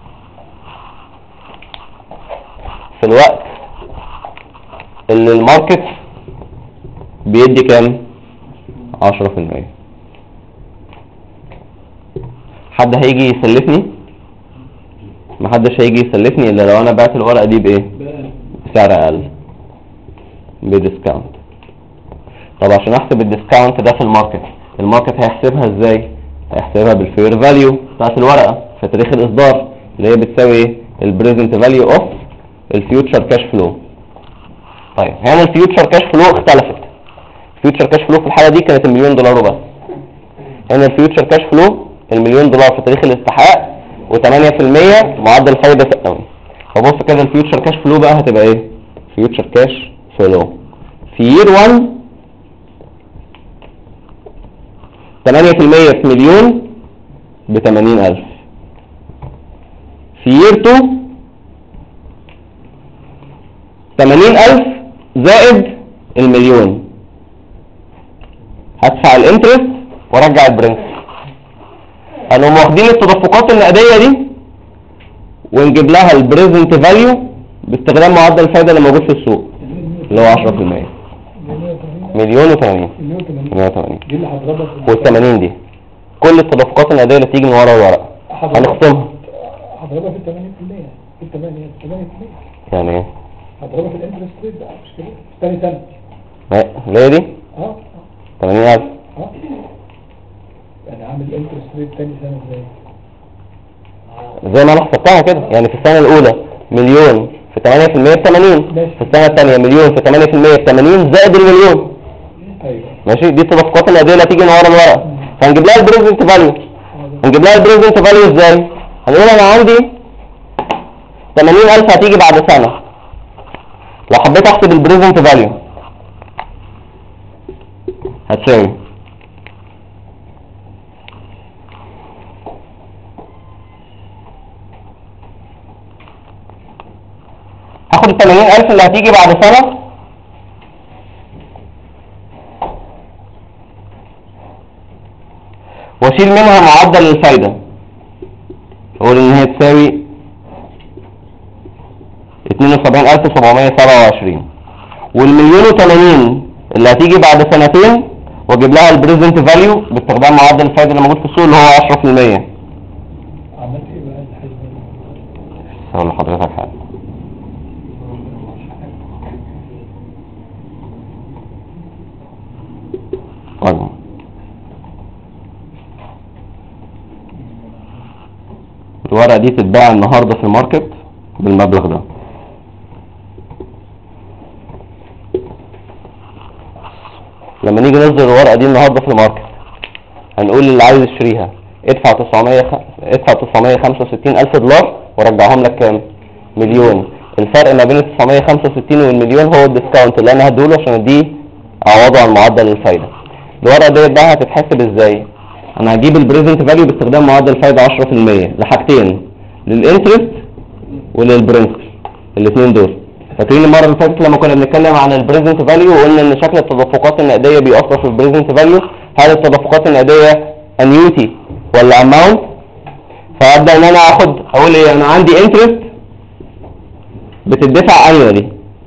في الوقت اللي الماركت بيدي كام؟ 10%. حد هيجي يسلفني؟ محدش هيجي يسلفني الا لو انا بعت الورقة دي بايه؟ بسعر اقل، بديسكاونت. طب عشان احسب الديسكاونت ده في الماركت هيحسبها ازاي؟ هيحسبها بالفير فاليو بتاعت الورقة في تاريخ الاصدار اللي هي بتساوي ايه؟ البريزنت فاليو اوف الفيوتشر كاش فلو. طيب هنا الفيوتشر كاش فلو اختلفت. الفيوتشر كاش فلو في الحالة دي كانت $1,000,000 وبس. هنا الفيوتشر كاش فلو $1,000,000 في تاريخ الاستحقاق و8% معدل فايدة سنوي. فبص كده الفيوتشر كاش فلو بقى هتبقى ايه؟ فيوتشر كاش فلو في يير 1 8% في مليون ب80,000. في يير 2 80,000 زائد المليون، هدفع الانترست وارجع البرنسبل. هنقوم واخدين التدفقات النقديه دي ونجيب لها البريزنت فاليو باستخدام معدل الفايده اللي موجود في السوق اللي هو 10%. مليون و80 180 دي اللي هتضربها وال80 دي كل التدفقات النقديه اللي تيجي من ورا الورق هنخصمها. هضربها في 80%. في 8%. يعني ايه؟ هضربها في الانترست ريت بقى، مش كده؟ تاني سنة. اللي هي دي اه 80,000. اه يعني عامل الانترست ريت تاني سنة ازاي؟ زي ما انا حسبتها كده، يعني في السنه الاولى مليون في 8% ب80، في السنه الثانيه مليون في 8% ب80 زائد المليون. ايوه ماشي، دي التدفقات النقديه اللي هتيجي من ورا الورق. فهنجيب لها البريزنت فاليو. هنجيب لها البريزنت فاليو ازاي؟ هنقول انا عندي 80,000 هتيجي بعد سنه. لو حبيت احسب البريزنت فاليو هتساوي هاخد 80,000 اللي هتيجي بعد سنة واشيل منها معدل الفايدة، اقول ان هي تساوي 72,727، والمليون و80 اللي هتيجي بعد سنتين واجيب لها البريزنت فاليو باستخدام معدل الفايدة اللي موجود في السوق اللي هو 10%. عملت ايه بقى الحسبة دي؟ هقول لحضرتك حاجة. طيب الورقة دي تتباع النهاردة في الماركت بالمبلغ ده. لما نيجي نصدر الورقة دي النهاردة في الماركت هنقول للي عايز يشتريها ادفع 965,000 دولار ورجعهم لك كام؟ مليون. الفرق ما بين ال 965 والمليون هو الديسكاونت اللي انا هديله عشان دي اعوضه عن معدل الفايدة. الورقة ديت بقى هتتحسب ازاي؟ انا هجيب البريزنت فاليو باستخدام معدل الفايدة 10% لحاجتين، للانترست وللبرنسبل، الاثنين دول. فاكرين المرة اللي فاتت لما كنا بنتكلم عن البريزنت فاليو وقلنا ان شكل التدفقات النقدية بيأثر في البريزنت فاليو؟ هل التدفقات النقدية انيوتي ولا اماونت؟ فابدا ان انا اقول ايه؟ انا عندي انترست بتدفع انيولي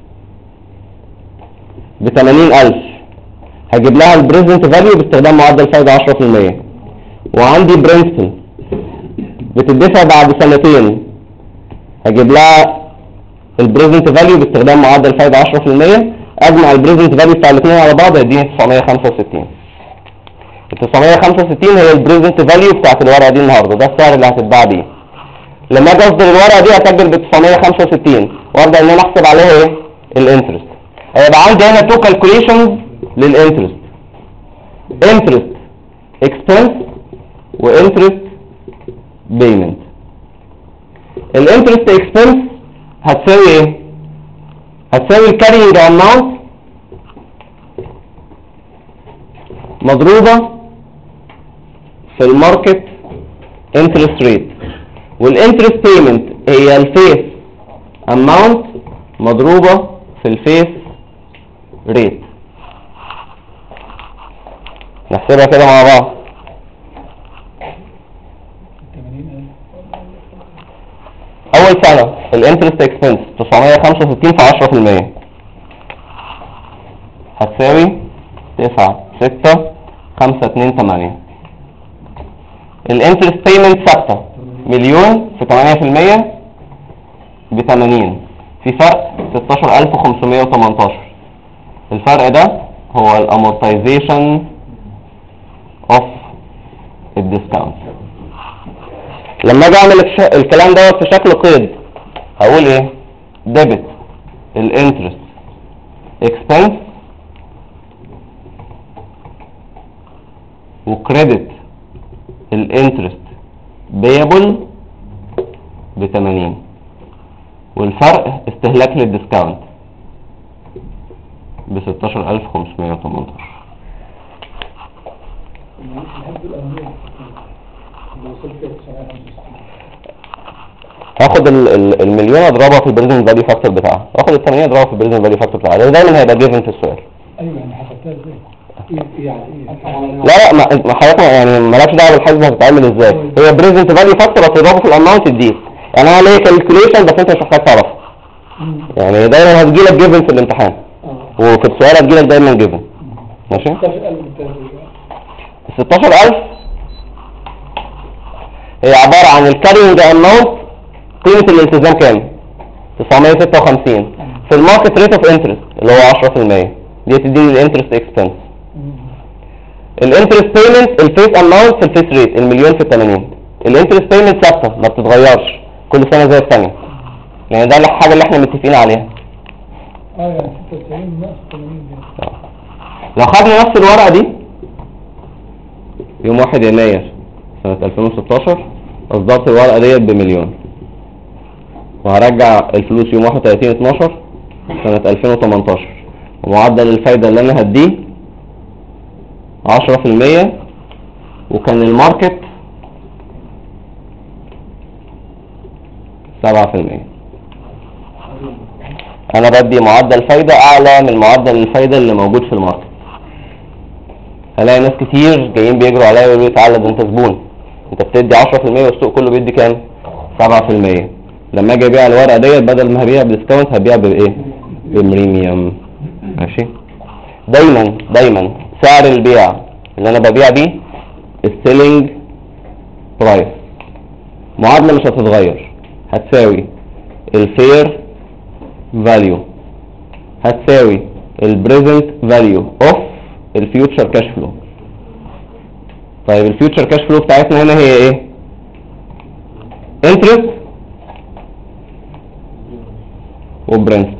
ب80,000، هجيب لها البريزنت فاليو باستخدام معدل فايدة 10%. وعندي برنسبل بتدفع بعد سنتين، هجيب لها البريزنت فاليو باستخدام معدل فايدة 10%. اجمع البريزنت فاليو بتاع الاثنين على بعض يديني 965. ال 965 هي البريزنت فاليو بتاعت الورقة دي النهارده، ده السعر اللي هتتباع بيه. لما اجي اصدر الورقة دي هسجل ب 965 وابدا ان انا احسب عليها ايه؟ الانترست. هيبقى عندي هنا تو كالكوليشنز للانترست، انترست اكسبنس وانترست بيمنت. الانترست اكسبنس هتساوي ايه؟ هتساوي الكارينج اماونت مضروبة في الماركت انترست ريت، والانترست بيمنت هي الفيس اماونت مضروبة في الفيس ريت. نحسبها كده مع بعض. اول سنة الانترست اكسبنس 965 في 10% هتساوي 9,6,528. الانترست بيمنت ثابتة مليون في 8% ب80، في فرق 16,518. الفرق ده هو الامورتايزيشن اوف الديسكاونت. لما اجي اعمل الكلام دوت في شكل قيد هقول ايه؟ ديبت الانترست اكسبنس وكريدت الانترست بيبل ب80. والفرق استهلاك للديسكاونت ب 16518. الحد الأولاني اللي وصلت فيها 965. هاخد المليون اضربها في البريزنت فاليو فاكتور بتاعها، واخد ال 80 اضربها في البريزنت فاليو فاكتور بتاعها، ده دايما هيبقى جيفن في السؤال. ايوه يعني حسبتها ازاي؟ ايه يعني ايه؟ لا ما حضرتك يعني مالكش دعوه بالحسبه هتتعمل ازاي، هي بريزنت فاليو فاكتور هتضربه في الاماونت تديك، يعني انا ليا كالكوليشن بس انت مش محتاج تعرفها. يعني دايما هتجيلك جيفن في الامتحان وفي السؤال هتجيلك دايما جيفن. ماشي. 16000 هي عباره عن الكارينج اماونت، قيمه الالتزام كام؟ 956 في الماركت ريت اوف انترست اللي هو 10%، دي تديني الانترست اكسبنس. الانترست بيمنت الفيس اماونت في الفيس ريت المليون في 80. الانترست بيمنت ثابته ما بتتغيرش كل سنه زي الثانيه، يعني ده الحاجه اللي احنا متفقين عليها. يعني 96 ناقص 80 دي. لو خدنا نفس الورقه دي يوم 1 يناير سنه 2016 اصدرت الورقه ديت بمليون، وهرجع الفلوس يوم 31/12 سنه 2018، ومعدل الفايده اللي انا هديه 10%، وكان الماركت 7%. انا بدي معدل فايدة اعلى من معدل الفايدة اللي موجود في الماركت. هلاقي ناس كتير جايين بيجروا عليا ويقولوا لي تعالى ده انت زبون، انت بتدي 10% والسوق كله بيدي كام؟ 7%. لما اجي ابيع الورقة ديت بدل ما هبيع بديسكاونت هبيع بايه؟ ببريميوم. ماشي. دايما سعر البيع اللي انا ببيع بيه السيلينج برايس، معادلة مش هتتغير، هتساوي الفير فاليو هتساوي البريزنت فاليو اوف الفيوتشر كاش فلو. طيب الفيوتشر كاش فلو بتاعتنا هنا هي ايه؟ انترست وبرنسبل.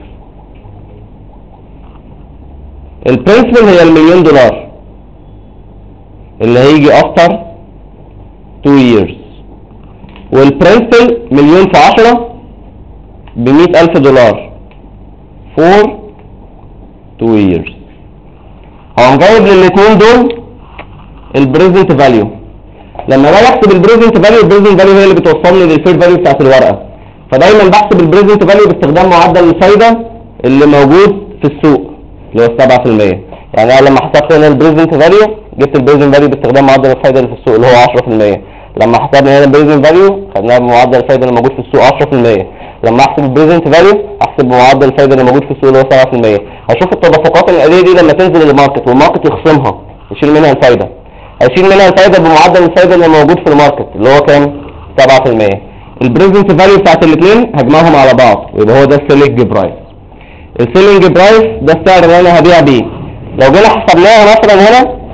البرنسبل هي $1,000,000 اللي هيجي افتر 2 years، والبرنسبل مليون في 10 $100,000 for 2 years. هو مجاوب للاثنين دول البريزنت فاليو. لما باجي احسب البريزنت فاليو، البريزنت فاليو هي اللي بتوصلني للفير فاليو بتاعت الورقه، فدايما بحسب البريزنت فاليو باستخدام معدل الفايده اللي موجود في السوق اللي هو 7%. يعني انا لما حسبت هنا البريزنت فاليو جبت البريزنت فاليو باستخدام معدل الفايده اللي في السوق اللي هو 10%. لما حسبنا هنا البريزنت فاليو خدناها بمعدل الفايده اللي موجود في السوق 10%. لما احسب البريزنت فاليو احسب بمعدل الفايده اللي موجود في السوق اللي هو 7%. هشوف التدفقات الآلية دي لما تنزل الماركت والماركت يخصمها يشيل منها الفايده، هيشيل منها الفايده بمعدل الفايده اللي موجود في الماركت اللي هو كام؟ 7%. البريزنت فاليو بتاعت الاثنين هجمعهم على بعض ويبقى هو ده السيلينج برايس. السيلينج برايس ده السعر اللي انا هبيع بيه. لو جينا حسبناها مثلا هنا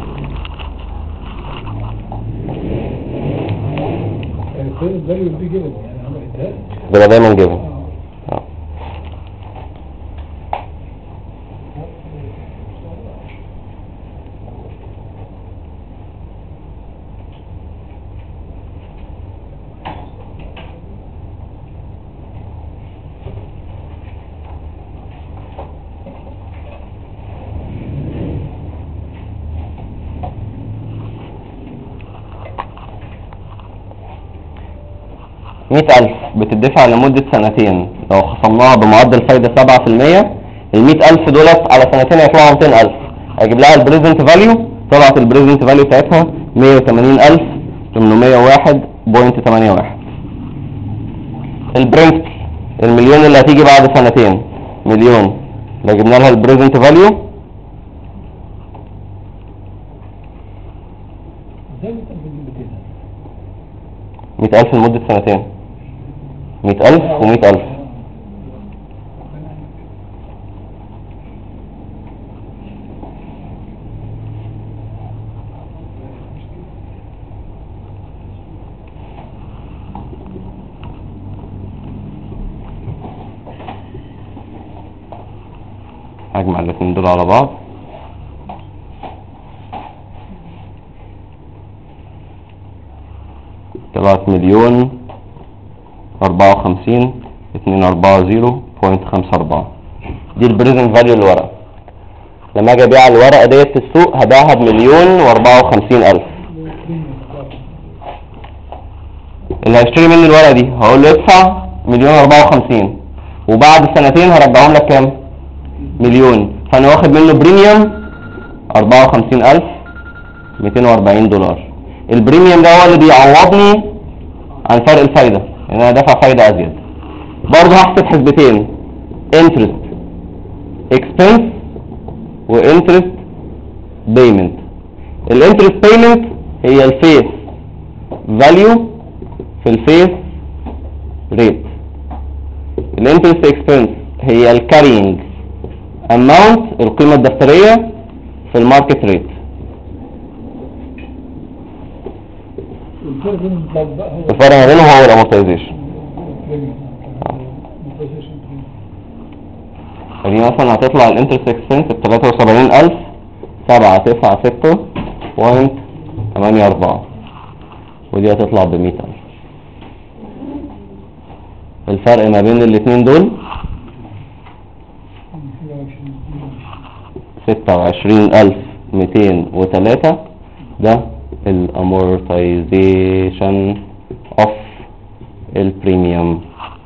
الفاليو دي جيفن يعني عملتها ده دايما جيفن. $100,000 بتدفع لمدة سنتين، لو خصمناها بمعدل فايدة 7%، $100,000 دولت على سنتين هيطلعوا $200,000. هجيب لها البريزنت فاليو، طلعت البريزنت فاليو بتاعتها 180,801.81. البرنسبل المليون اللي هتيجي بعد سنتين، مليون لو جبنا لها البريزنت فاليو ازاي بتقبل 100,000 لمدة سنتين، 100,000 و100,000. هجمع الاثنين دول على بعض، طلعت 1,054,900. 240.54. دي البريزنت فاليو للورقة. لما اجي ابيع الورقة ديت في السوق هبيعها ب1,054,000. اللي هيشتري مني الورقة دي هقول له ادفع 1,054,000 وبعد سنتين هرجعهم لك كام؟ 1,000,000. فانا واخد منه بريميوم 54,240 دولار. البريميوم ده هو اللي بيعوضني عن فرق الفايدة، يعني انا دافع فايدة ازيد. برضه هحسب حسبتين، interest expense و interest payment. الانترست payment هي الفيس value في الفيس rate. الانترست expense هي الكارينج amount القيمة الدفترية في الماركت ريت. الفرق ما بينهم هو الامورتايزيشن. دي مثلا هتطلع الانترست اكسبنس ب 73,796.84 ودي هتطلع ب 100,000. الفرق ما بين الاثنين دول 26,203. ده الامورتايزيشن اوف البريميوم.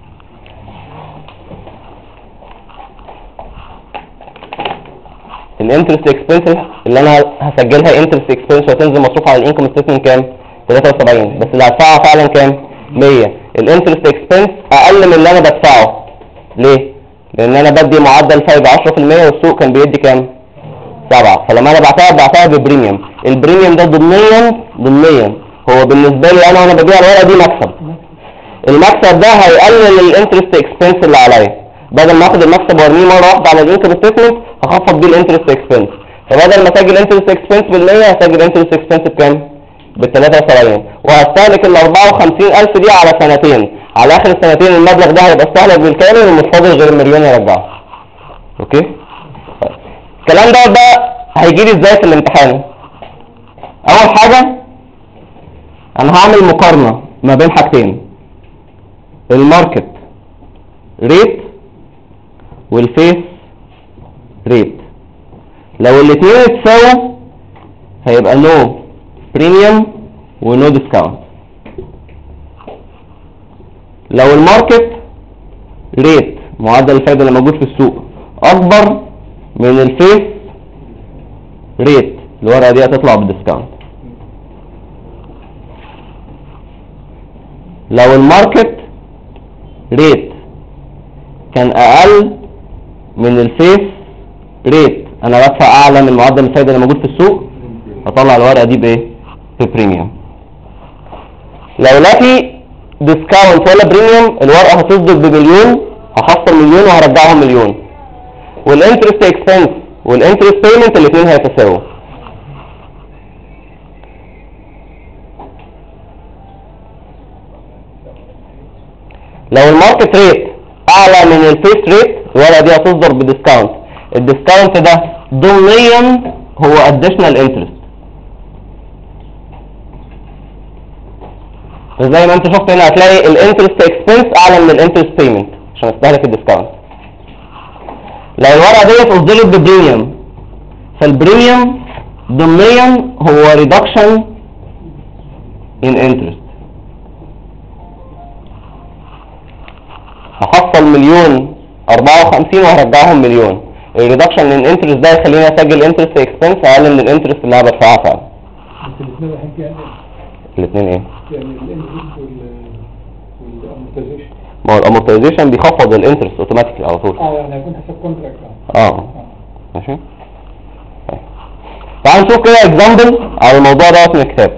الانترست اكسبنس اللي انا هسجلها انترست اكسبنس وهتنزل مصروف على الانكم ستيتمنت كام؟ 73. بس اللي هدفعها فعلا كام؟ 100. الانترست اكسبنس اقل من اللي انا بدفعه. ليه؟ لان انا بدي معدل فايده 10% والسوق كان بيدي كام؟ 7. فلما انا بعتها ببريميوم. البريميوم ده ضمنيا هو بالنسبه لي انا وانا ببيع الورقه دي مكسب. المكسب ده هيقلل الانترست اكسبنس اللي عليا. بدل ما اخد المكسب وارميه مره واحده على الانكم ستيتمنت هخفض بيه الانترست اكسبنس. فبدل ما اسجل انترست اكسبنس بال100 هسجل انترست اكسبنس بكام؟ ب73. وهستهلك ال54,000 دي على سنتين. على اخر السنتين المبلغ ده هيبقى استهلك بالكامل ومش فاضل غير ال1,000,000 يرجعه. اوكي؟ الكلام ده بقى هيجي لي ازاي في الامتحان؟ اول حاجه انا هعمل مقارنه ما بين حاجتين، الماركت ريت والفيس ريت. لو الاثنين اتساووا هيبقى نو بريميوم ونو ديسكاونت. لو الماركت ريت معدل الفائده اللي موجود في السوق اكبر من الفيس ريت الورقه دي هتطلع بالديسكاونت. لو الماركت ريت كان اقل من الفيس ريت انا بدفع اعلى من معدل الفائده اللي موجود في السوق هطلع الورقه دي بايه؟ ببريميوم. لو لقي ديسكاونت ولا بريميوم الورقه هتصدر ب1,000,000 هحصل 1,000,000 وهرجعهم 1,000,000. والانترست اكسبنس والانترست بيمنت الاثنين هيتساووا. لو الماركت ريت اعلى من الفيس ريت الورقه دي هتصدر بديسكاونت. الديسكاونت ده ضمنيا هو اديشنال انترست. زي ما انت شفت هنا هتلاقي الانترست اكسبنس اعلى من الانترست بيمنت عشان استهلك الديسكاونت. لو الورقه دي اصدرت ببريميوم فالبريميوم ضمنيا هو ريدكشن ان انترست. هحصل 1,054,000 وهرجعهم 1,000,000. الريدكشن ان انترست ده يخليني اسجل انترست اكسبنس اقل من الانترست اللي انا بدفعها فعلا. بس الاثنين رايحين فيها الاثنين ايه؟ يعني الانترست والامورتيزيشن. ما هو الامورتيزيشن بيخفض الانترست اوتوماتيكلي على طول. يعني هيكون حسب كونتراكت. ماشي. تعال نشوف كده اكزامبل على الموضوع ده من الكتاب.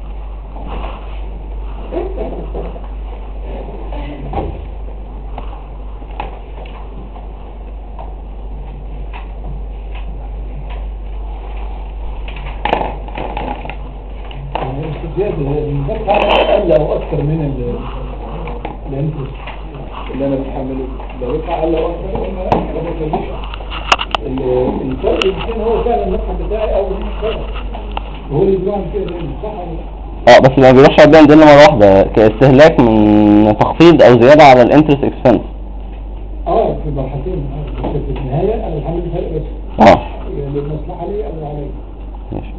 الزكاة أقل أو أكثر من الانترست اللي أنا بتحمله. لو يبقى أقل أو أكثر قلنا لا ما بتكلمش. الفرق يمكن هو فعلا المدخل بتاعي أو المدخل هو اللي بيعمل كده صح ولا لا؟ بس ما بيروحش عندنا دي مرة واحدة كاستهلاك من تخفيض أو زيادة على الانترست اكسبنس سنس. في مرحلتين، بس في النهاية انا الحمد لله بس يعني المصلحة لي او عليا. ماشي.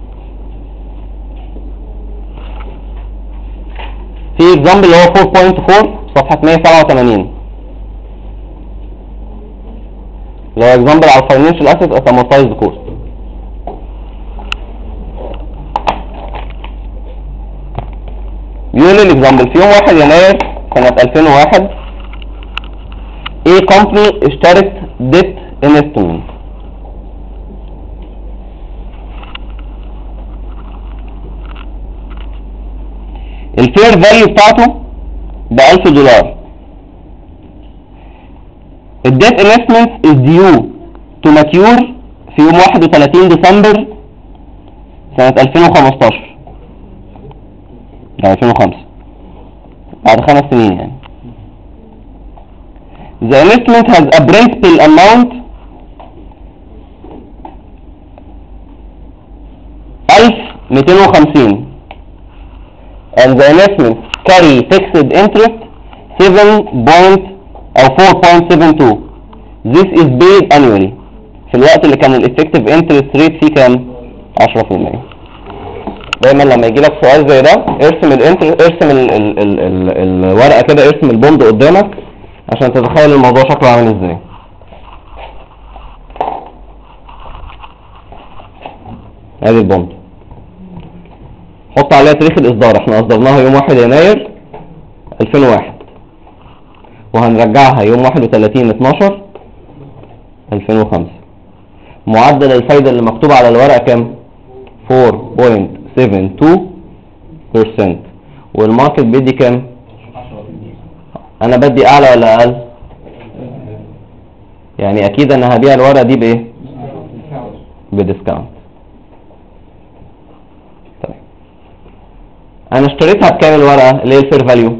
في اكزامبل اللي هو 4.4 صفحة 187 اللي هو اكزامبل على الفاينانشال اسيت ات امورتايزد كوست. بيقول الاكزامبل في يوم 1 يناير سنة 2001 A company اشترت debt instrument الفير فاليو بتاعته $1000. الديت انفستمنت is due to mature في يوم 31 ديسمبر سنة 2015 2005 بعد 5 سنين يعني. The investment has a principal amount 1250 and the investment carry fixed interest 4.72. This is paid annually. في الوقت اللي كان الeffective interest rate فيه كام؟ 10%. دايما لما يجي لك سؤال زي ده ارسم الورقه كده، ارسم البوند قدامك عشان تتخيل الموضوع شكله عامل ازاي. ادي البوند، حط عليها تاريخ الاصدار، احنا اصدرناها يوم 1 يناير 2001 وهنرجعها يوم 31/12/2005. معدل الفايدة اللي مكتوب على الورقة كام؟ 4.72% والماركت بيدي كام؟ انا بدي اعلى ولا اقل؟ يعني اكيد انا هبيع الورقة دي بايه؟ بديسكاونت. طيب انا اشتريتها بكام الورقة اللي هي الفير فاليو؟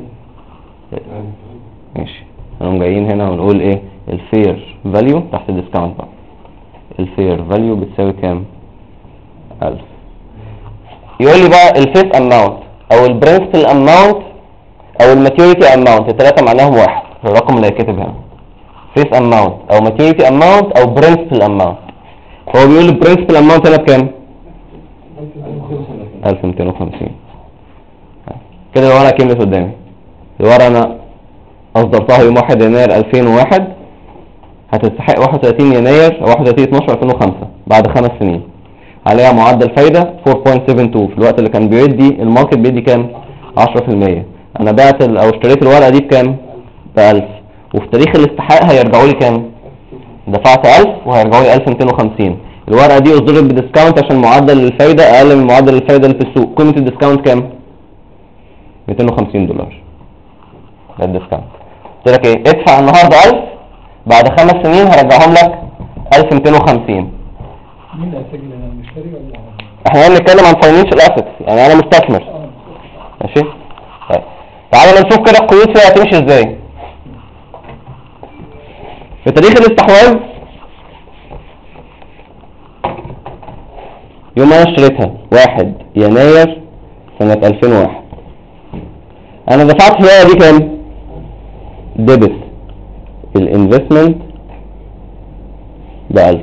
ماشي، هنقوم جايين هنا ونقول ايه؟ الفير فاليو تحت الديسكاونت بقى. الفير فاليو بتساوي كام؟ 1000. يقول لي بقى الفيس اماونت او البرنسبل اماونت او الماتيوريتي اماونت، الثلاثه معناهم واحد في الرقم اللي هيتكتب هنا. فيس اماونت او ماتيوريتي اماونت او برنسبل اماونت. هو بيقول البرنسبل اماونت هنا بكام؟ 1250. كده الورقه كملت قدامي. الورقه انا اصدرتها يوم 1 يناير 2001، هتستحق 31 يناير او 31/12/2005 بعد 5 سنين. عليها معدل فايدة 4.72 في الوقت اللي كان بيدي الماركت بيدي كام؟ 10%. انا بعت او اشتريت الورقة دي بكام؟ ب1000، وفي تاريخ الاستحقاق هيرجعوا لي كام؟ دفعت 1000 وهيرجعوا لي 1250. الورقة دي اصدرت بديسكاونت عشان معدل الفايدة اقل من معدل الفايدة اللي في السوق. قيمة الديسكاونت كام؟ $250. ده الديسكاونت. قلت لك ايه؟ ادفع النهارده 1000، بعد 5 سنين هرجعهم لك 1250. مين اللي هيسجل هنا، المشتري ولا؟ احنا هنتكلم عن فاينانشال اسيتس، يعني انا مستثمر. ماشي؟ طيب تعالى نشوف كده القيود فيها هتمشي ازاي. في تاريخ الاستحواذ يوم انا اشتريتها 1 يناير سنة 2001، انا دفعت فيها دي كام؟ ديبت الانفستمنت ب1000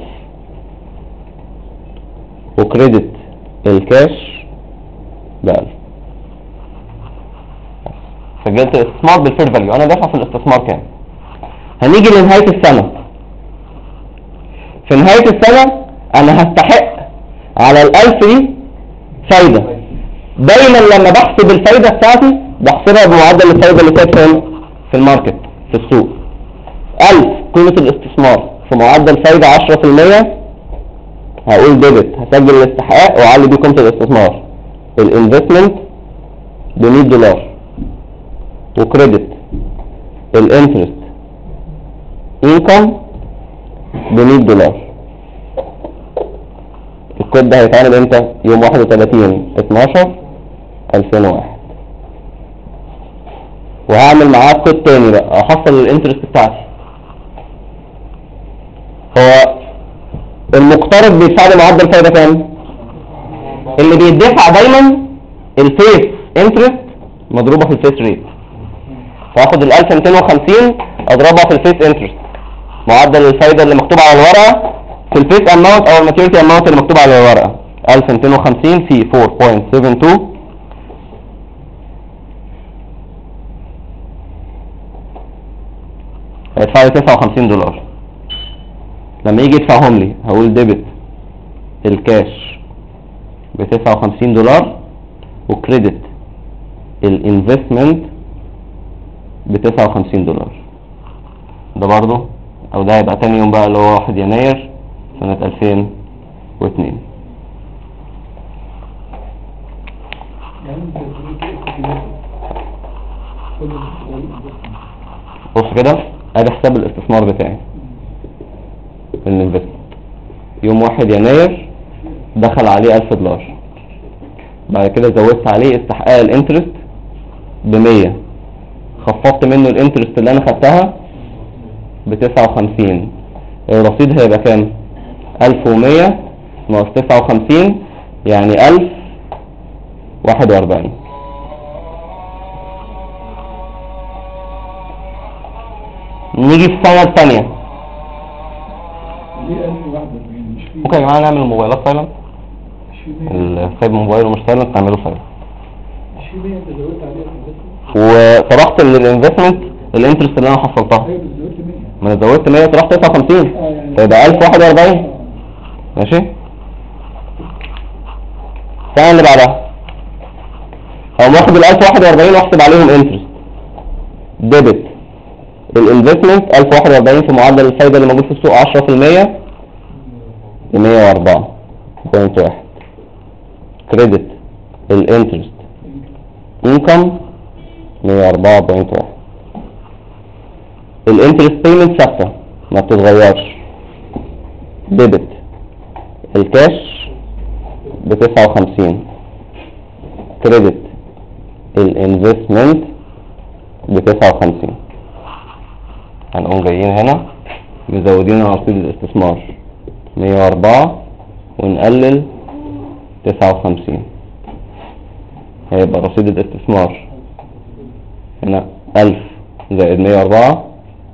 وكريدت الكاش ب1000. سجلت الاستثمار بالفير فاليو، انا دافع في الاستثمار كام؟ هنيجي لنهاية السنة. في نهاية السنة انا هستحق على ال1000 دي فايدة. دايما لما بحسب الفايدة بتاعتي بحسبها بمعدل الفايدة اللي كانت في الماركت في السوق. 1000 قيمة الاستثمار في معدل فايدة 10%، هقول ديبت، هسجل الاستحقاق واعلي بيه قيمة الاستثمار. الانفستمنت ب$100 وكريدت الانترست انكم ب$100. الكود ده هيتعمل امتى؟ يوم 31/12/2001. وهعمل معاه كود تاني بقى احصل الانترست بتاعتي. هو المقترض بيدفع لي معدل فايدة كام؟ اللي بيدفع دايما الفيس انترست مضروبة في الفيس ريت. فاخد ال 1250 اضربها في الفيس انترست، معدل الفايدة اللي مكتوب على الورقة في الفيس اماونت او الماتيوريتي اماونت اللي مكتوب على الورقة 1250 في 4.72 هيدفع لي $59. لما يجي يدفعهم لي هقول ديبت الكاش $59 وكريدت الانفستمنت $59. ده برضو او ده هيبقى تاني يوم بقى اللي هو 1 يناير سنة 2002. بص كده ادي حساب الاستثمار بتاعي الانفستمنت يوم 1 يناير دخل عليه $1000. بعد كده زودت عليه استحقاق الانترست ب100، خفضت منه الانترست اللي انا خدتها ب59. الرصيد هيبقى كام؟ 1100 ناقص 59 يعني 1041. نيجي في السنة الثانية. ممكن يا جماعة نعمل الموبايلات سايلنت؟ سايب موبايله مش سايلنت نعمله سايلنت. وطرحت من الانفستمنت الانترست اللي انا حصلتها. ما انا زودت 100 طرحت 59 فيبقى 1041. ماشي. السنة اللي بعدها هقوم واخد ال 1041 واحسب عليهم انترست. ديبت الانفستمنت 1041 في معدل الفايدة اللي موجود في السوق 10% 104.1. كريدت الانترست انكم 104.1. الانترست بيمنت ثابته ما بتتغيرش. ديبت الكاش ب59. كريدت الانفستمنت ب59. هنقوم جايين هنا مزودين على رصيد الاستثمار 104 ونقلل 59. هيبقى رصيد الاستثمار هنا 1000 زائد 104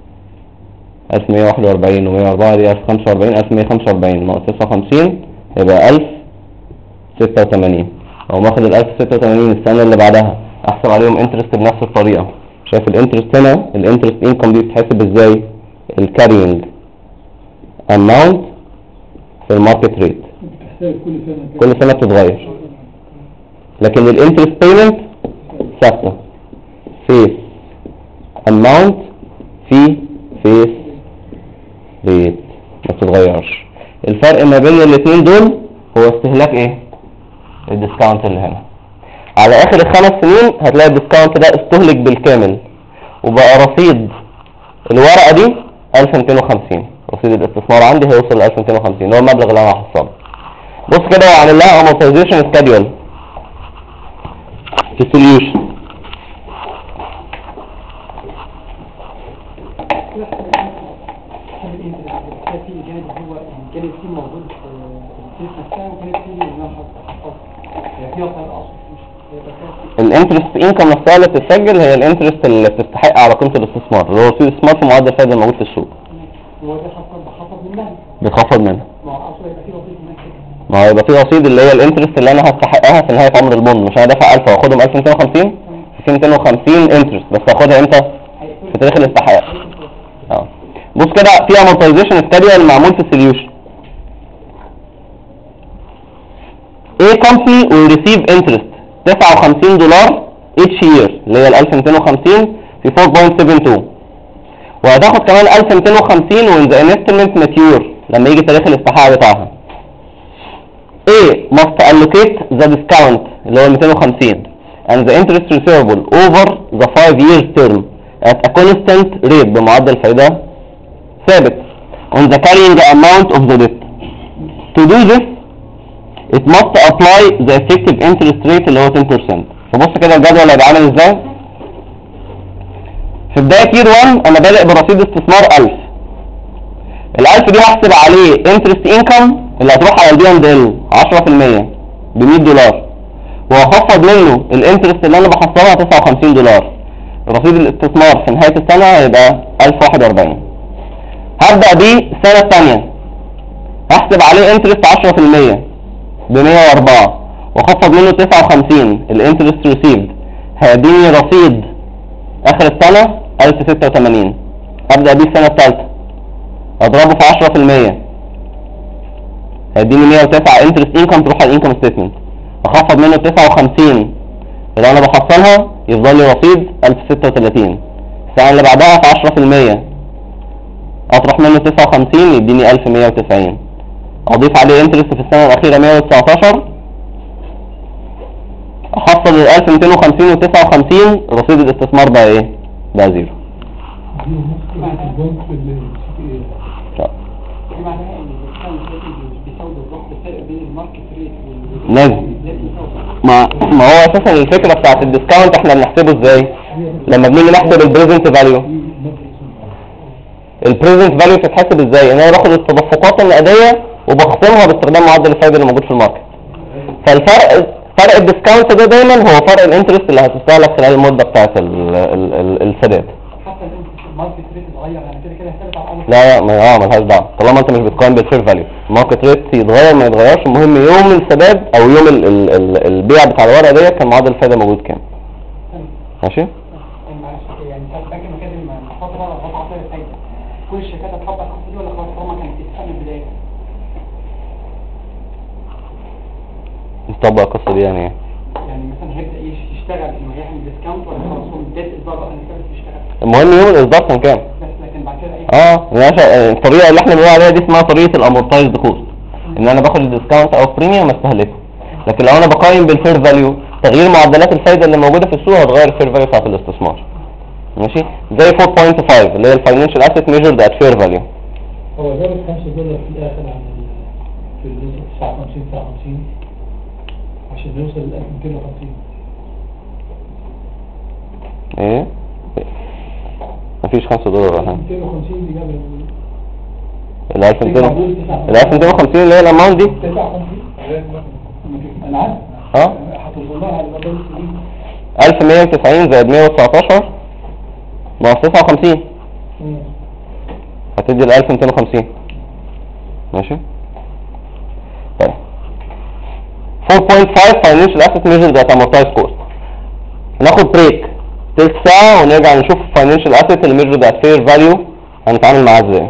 1141 و104 دي 1045 1145 ناقص 59 هيبقى 1086. لو ماخد ال 1086 السنة اللي بعدها احسب عليهم انترست بنفس الطريقة. شايف الانترست هنا الانترست انكم دي بتتحسب ازاي؟ الكارينج اماونت في الماركت ريت كل سنة بتتغير، لكن الانترست بيمنت ثابته فيس اماونت في فيس ريت ما بتتغيرش. الفرق ما بين الاثنين دول هو استهلاك ايه؟ الديسكاونت اللي هنا. على اخر ال5 سنين هتلاقي الديسكاونت ده استهلك بالكامل وبقى رصيد الورقة دي 1250. رصيد الاستثمار عندي هيوصل ل 1250 هو المبلغ اللي انا هحصله. بص كده وعمل لها amortization schedule في solution. الانترست انكم نفسها اللي بتتسجل هي الانترست اللي بتستحق على قيمة الاستثمار اللي هو رصيد الاستثمار في معدل الفائدة الموجود في السوق. بيخفض منها. ما هو يبقى في رصيد اللي هي الانترست اللي انا هستحقها في نهاية عمر البوند. مش انا دافع 1000 واخدهم 1250 في 250 انترست بس هاخدها امتى؟ في تاريخ الاستحقاق. بص كده في amortization schedule معمول في السوليوشن. A company will receive interest $59 each year اللي هي ال 1250 في 4.72 وهتاخد كمان 1250 when the instrument mature لما يجي تاريخ الاستحقاق بتاعها. A must allocate the discount اللي هو 250 and the interest receivable over the 5 years term at a constant rate بمعدل فائدة ثابت on the carrying amount of the debt. To do this it must apply the effective interest rate اللي هو 10%. فبص كده الجدول هيبقى عامل ازاي. في بداية يير 1 انا بادئ برصيد استثمار 1000. ال1000 دي هحسب عليه interest income اللي هتروح على البي اند ال 10% ب $100 وهخفض منه الانترست اللي انا بحصلها $59. رصيد الاستثمار في نهاية السنة هيبقى 1041. هبدأ بيه السنة الثانية، هحسب عليه انترست 10% ب 104 واخفض منه 59 الانترست ريسيفد، هيديني رصيد اخر السنة 1086. هبدأ بيه السنة الثالثة، اضربه في 10% هيديني 109 انترست انكم تروح على الانكم ستيتمنت، اخفض منه 59 اللي انا بحصلها يفضل لي رصيد 1036. السنة اللي بعدها في 10% اطرح منه 59 يديني 1190، اضيف عليه انترست في السنة الاخيرة 119، احصل ال 1250 و 59، رصيد الاستثمار بقى ايه؟ بقى زيرو. معناها ان الديسكاونت بيساوي بالظبط الفرق بين الماركت ريت لازم. ما هو اساسا الفكره بتاعت الديسكاونت احنا بنحسبه ازاي؟ لما بنيجي نحسب البريزنت فاليو، البريزنت فاليو بتتحسب ازاي؟ ان انا باخد التدفقات النقديه وبخصمها باستخدام معدل الفائده اللي موجود في الماركت. فرق الديسكاونت ده دايما هو فرق الانترست اللي هتستهلك خلال المده بتاعت السداد. حتى الماركت ريت اتغير يعني كده كده هيثبت على اول. لا ملهاش دعوه، طالما انت مش بتقارن بالفير فاليو. الماركت ريت يتغير ما يتغيرش، المهم يوم السداد او يوم البيع بتاع الورقه ديت كان معدل الفائده موجود كام. ماشي؟ معلش يعني بتاع البنك المكادم فتره رفع سعر الفايده، كل الشركات هتطبق القصه دي ولا خلاص طالما كانت تتفق من البدايه؟ نطبق القصه دي يعني ايه؟ يعني مثلا هيبدا يشتغل انه هيعمل ديسكاونت ولا خلاص هو بدايه اصدار اصلا يشتغل؟ المهم يوم الاصدار كان كام؟ بس لكن بعد كده ايه؟ ماشي. الطريقه اللي احنا بنقول عليها دي اسمها طريقه الامورتايزد كوست، ان انا باخد الديسكاونت او بريميوم استهلكه. لكن لو انا بقيم بالفير فاليو، تغيير معدلات الفايده اللي موجوده في السوق هتغير الفير فاليو بتاعت الاستثمار. ماشي؟ زي 4.5 اللي هي الفاينانشال اسيت ميجرد ات فير فاليو. هو زاد $5 في الاخر عن في النسبه 59 عشان نوصل ل 1250. ايه؟ مفيش $5 ولا حاجه. 250 دي جاب ال 1250 اللي هي الاماونت دي. 59 انا عارف. هتوصل لها على مدار السنين 1190 زائد 119 ناقص 59 هتدي ال 1250. ماشي؟ طيب 4.5 financial asset measured at amortized cost. ناخد بريك تلت ساعة ونرجع نشوف financial asset اللي measured at fair value هنتعامل معاه ازاي.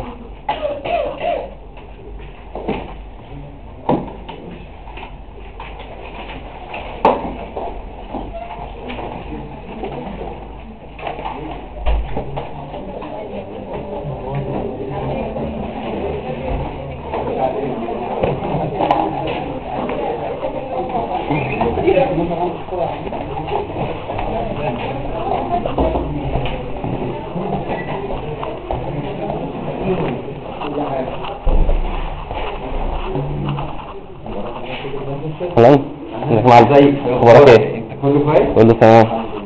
خلاص انك مع ازاي اخبارك ايه؟ كله كويس؟ كله تمام.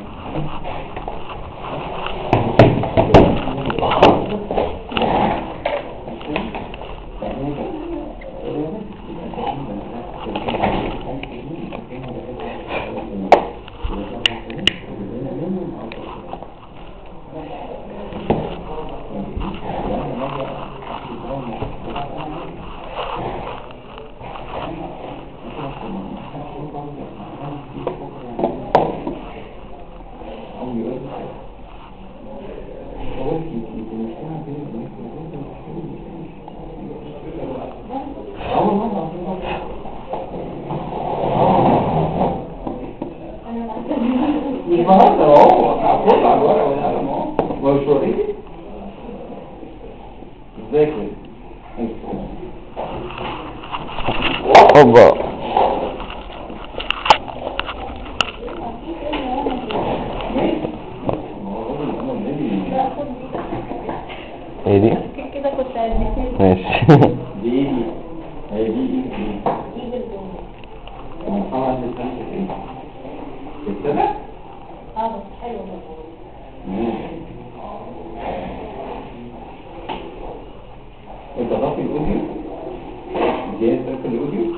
اوبا ايه دي؟ كده كنت هديك ماشي. دي هي دي طبعا السبع حلو انت ضافي الاوديو جاهز تركب الاوديو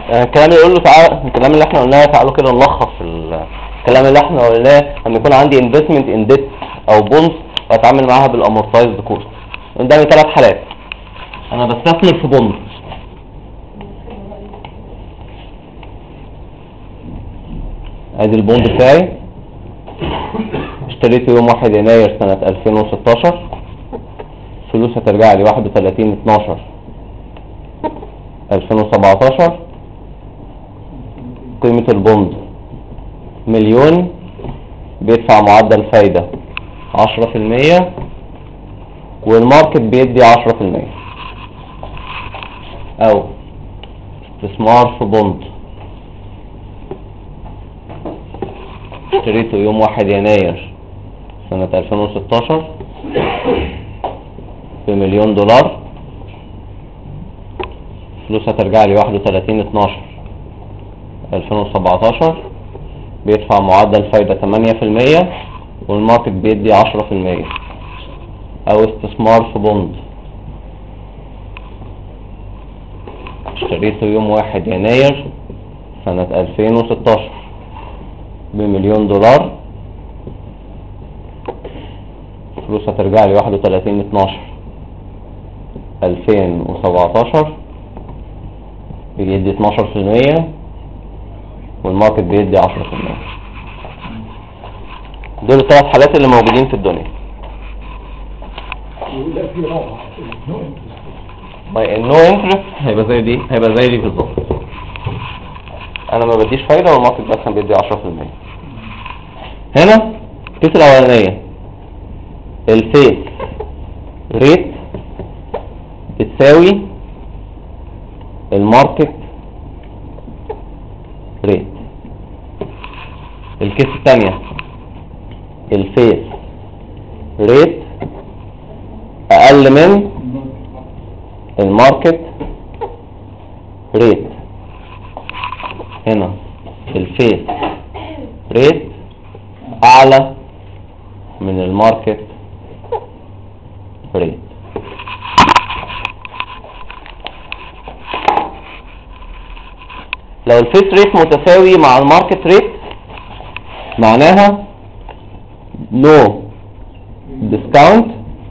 الكلام يقول له تعالى، الكلام اللي احنا قلناه تعالوا كده نلخص الكلام اللي احنا قلناه. لما يكون عندي انفستمنت ان ديت او بونز بتعامل معاها بالامورتايزد كوست. قدامي 3 حالات. انا بستثمر في بونز، ادي البوند بتاعي اشتريته يوم 1 يناير سنة 2016، فلوس هترجع لي 31/12/2017. قيمة البوند مليون، بيدفع معدل فايدة 10% والماركت بيدي 10%. او استثمار في بوند اشتريته يوم 1 يناير سنة 2016 بمليون دولار، فلوس هترجع لي 31/12/2017، بيدفع معدل فايدة 8% والماركت بيدي 10%. او استثمار في بوند اشتريته يوم 1 يناير سنة 2016 بمليون دولار، فلوس هترجع لي 31/12/2017، بيدي 12% والماركت بيدي 10%. دول ال3 حالات اللي موجودين في الدنيا. وده في رابعة النو انترست هيبقى زي دي، هيبقى زي دي بالظبط. انا ما بديش فايدة والماركت مثلا بيدي 10%. هنا الكيس الاولانية الفيس ريت بتساوي الماركت ريت. الكيس الثانية الفيس ريت اقل من الماركت ريت. هنا الفيس ريت اعلى من الماركت ريت. لو الفيس ريت متساوي مع الماركت ريت معناها نو ديسكاونت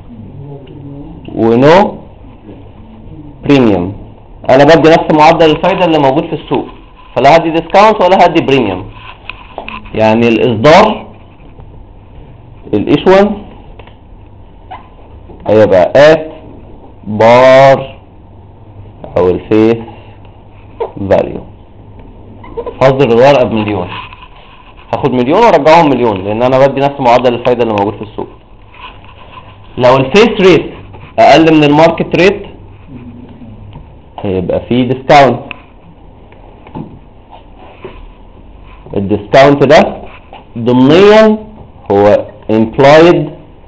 ونو بريميوم. انا بدي نفس معدل الفايدة اللي موجود في السوق، فلا هدي ديسكاونت ولا هدي بريميوم. يعني الاصدار الايشوان هيبقى ات بار او الفيس فاليو. هصدر الورقة بمليون، هاخد مليون وارجعهم مليون لان انا بدي نفس معدل الفايدة اللي موجود في السوق. لو الفيس ريت اقل من الماركت ريت هيبقى فيه ديسكاونت. الديسكاونت ده ضمنيا هو implied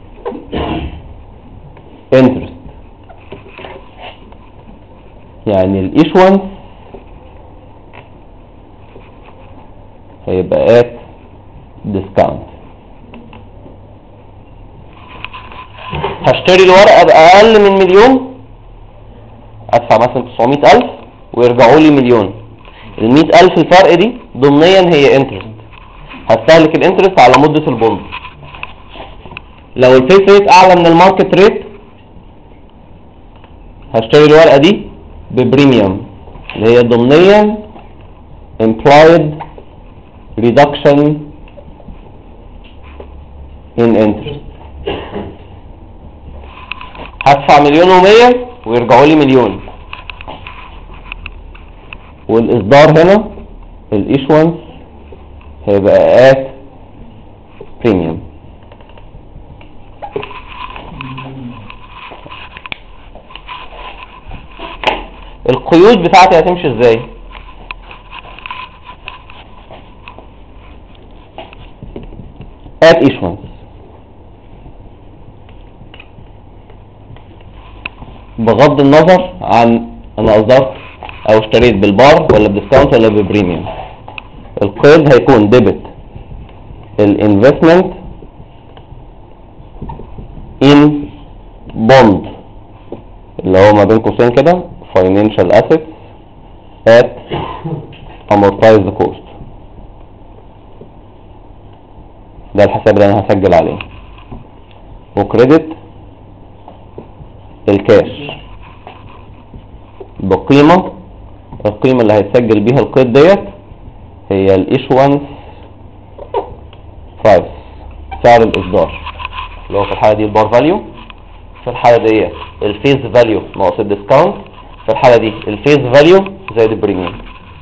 interest، يعني الايشوانس هيبقى at discount. هشتري الورقة بأقل من مليون، ادفع مثلا 900,000 ويرجعوا لي مليون. 100,000 الفرق دي ضمنيا هي انترست، هستهلك الانترست على مدة البوند. لو الفيس ريت اعلى من الماركت ريت هشتري الورقة دي ببريميوم اللي هي ضمنيا implied reduction in interest. هدفع 1,100,000 ويرجعوا لي مليون. والاصدار هنا الايشوانس هيبقى at premium. القيود بتاعتي هتمشي ازاي؟ at issuance بغض النظر عن انا اصدرت او اشتريت بالبار ولا بديسكاونت ولا ببريميوم. القيد هيكون ديبت الانفستمنت ان بوند اللي هو ما بين قوسين كده financial assets at amortized cost. ده الحساب اللي انا هسجل عليه. وكريدت الكاش بقيمة، القيمة اللي هيتسجل بيها القيد ديت هي الإيشوانس برايس، سعر الإصدار، اللي هو في الحالة دي البار فاليو، في الحالة دي الفيس فاليو ناقص الديسكاونت، في الحالة دي الفيس فاليو زائد البريميوم.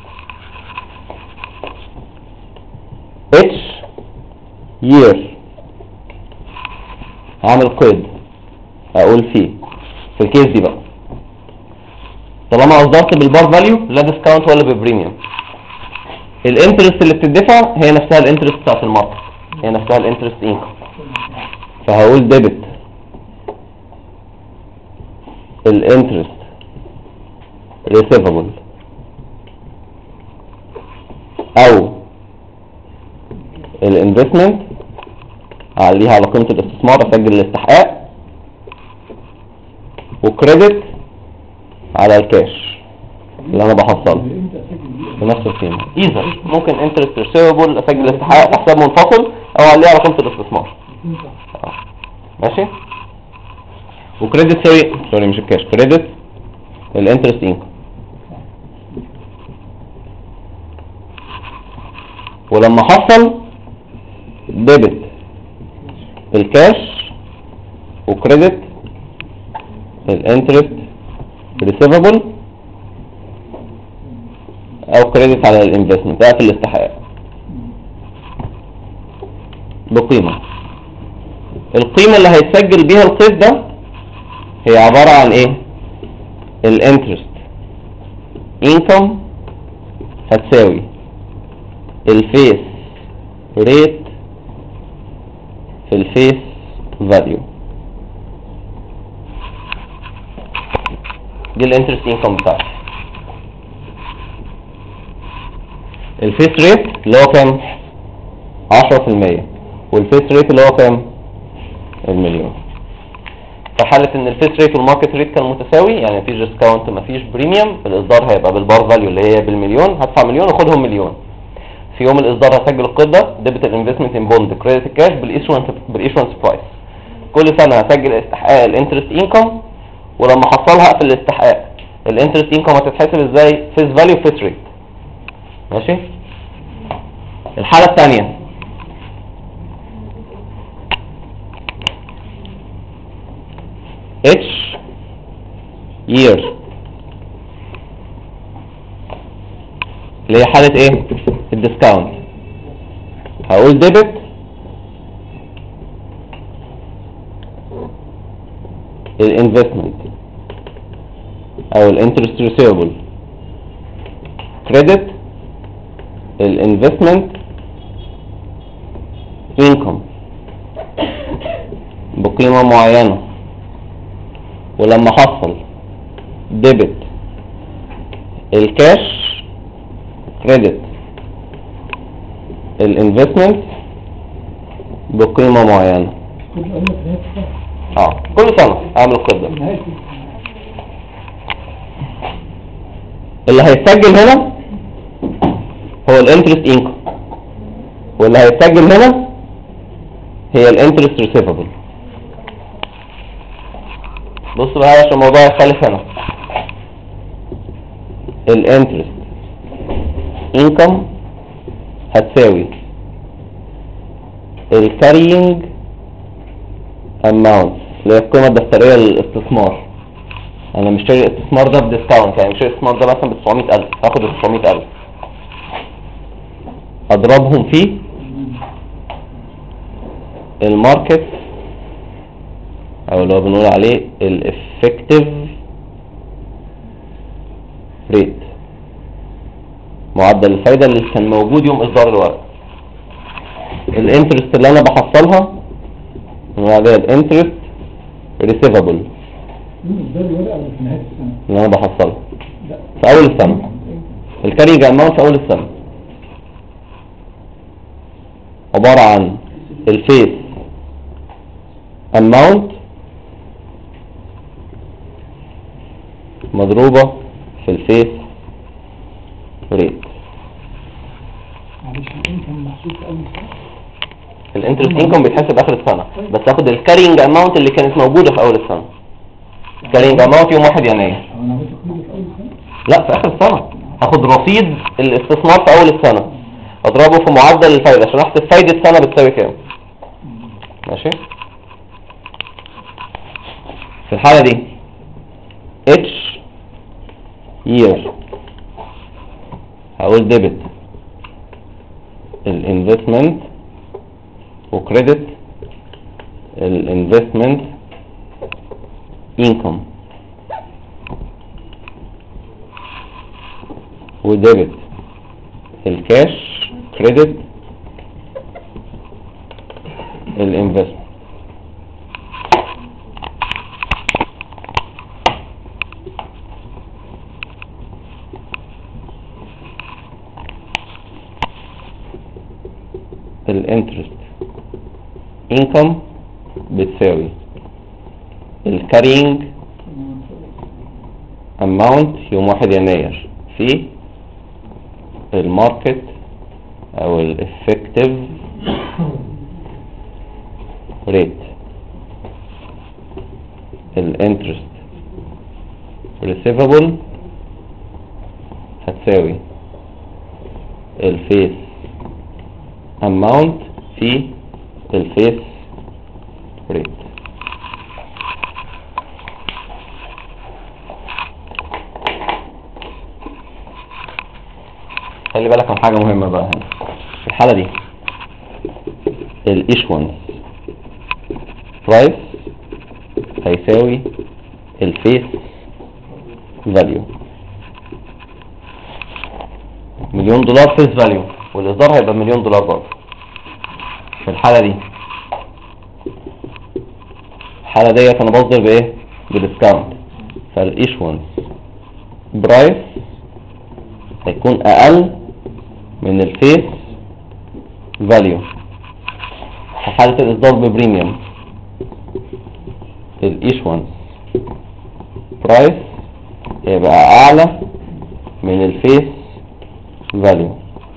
اتش يير هعمل قيد اقول فيه في الكيس دي بقى طالما اصدرت بالبار فاليو لا ديسكاونت ولا بالبريميوم، الانترست اللي بتدفع هي نفسها الانترست بتاعت الماركت، هي نفسها الانترست انكم. فهقول ديبت الانترست ريسيفبل او الانفستمنت اعليها على قيمة الاستثمار اسجل الاستحقاق، وكريدت على الكاش اللي انا بحصله بنفس القيمة. ايزر ممكن انترست ريسيفبل اسجل الاستحقاق حساب منفصل او اعليها على قيمة الاستثمار. ماشي. وكريدت سوري مش الكاش، كريدت الانترست انكم. ولما حصل ديبت الكاش وكريدت الانترست ريسيفبل او كريدت على الانفستمنت في الاستحقاق بقيمة. القيمة اللي هيتسجل بيها القيد ده هي عبارة عن ايه؟ الانترست انكم هتساوي الفيس ريت في الفيس فاليو. دي الانترست انكم بتاعتي. الفيس ريت اللي هو كام؟ 10%، والفيس ريت اللي هو كام؟ المليون. في حالة ان الفيس ريت والماركت ريت كان متساوي، يعني مفيش ديسكاونت مفيش بريميوم، الاصدار هيبقى بالبار فاليو اللي هي بالمليون، هدفع مليون واخدهم مليون. في يوم الاصدار هسجل القيد ده ديبت الانفستمنت ان بوند كريدت الكاش بالايشوانس برايس. كل سنة هسجل استحقاق الانترست انكم، ولما احصلها اقفل الاستحقاق. الانترست انكم هتتحسب ازاي؟ فيس فاليو فيس ريت. ماشي. الحالة الثانية اتش يير اللي هي حالة ايه؟ الديسكاونت. هقول ديبت الانفستمنت او الانترست ريسيفبل، كريدت الانفستمنت انكم بقيمة معينة، ولما حصل ديبت الكاش كريدت الانفستمنت بقيمة معينة. كل سنة اعمل القيد ده. اللي هيتسجل هنا هو الانترست انكم، واللي هيتسجل هنا هي الانترست ريسيفبل. بص بقى عشان الموضوع يختلف هنا. الانترست انكم هتساوي الكارينج اماونت اللي هي القيمة الدفترية للاستثمار. انا مشتري الاستثمار ده بديسكاونت، يعني مشتري الاستثمار ده مثلا ب 900000، هاخد ال 900000 اضربهم في الماركت او اللي هو بنقول عليه الافكتيف ريت، معدل الفايدة اللي كان موجود يوم اصدار الورق. الانترست اللي انا بحصلها هو ده الانترست ريسيفبل اللي انا بحصلها في اول السنة. الكارينج اماونت في اول السنة عبارة عن الفيس اماونت مضروبة في الفيس ريت. معلش الانكم محسوب في اول سنه؟ الانترست انكم بيتحسب اخر السنه، بس اخد الكارينج اماونت اللي كانت موجوده في اول السنه. الكارينج اماونت يوم 1 يناير. انا عملت كله في اول سنه؟ لا، في اخر السنه. هاخد رصيد الاستثمار في اول السنه اضربه في معدل الفايده عشان احسب فايده السنه بتساوي كام. ماشي. في الحاله دي اتش year هقول ديبت الانفستمنت وكريدت الانفستمنت انكم وديبت الكاش كريدت الانفستمنت. الانترست انكم بتساوي الكارينج اماونت يوم 1 يناير في الماركت او الافكتيف ريت. الانترست ريسيفبل هتساوي الفيس amount في الفيس ريت. خلي بالك من حاجة مهمة بقى هنا في الحالة دي. الإيشوانس برايس هيساوي الفيس فاليو. $1,000,000 فيس فاليو والإصدار هيبقى $1,000,000 برضه. في الحالة دي الحالة ديت أنا بصدر بإيه؟ بديسكاونت. فالإيشوانس برايس هيكون أقل من الفيس فاليو. في حالة الإصدار ببريميوم الإيشوانس برايس هيبقى أعلى من الفيس فاليو.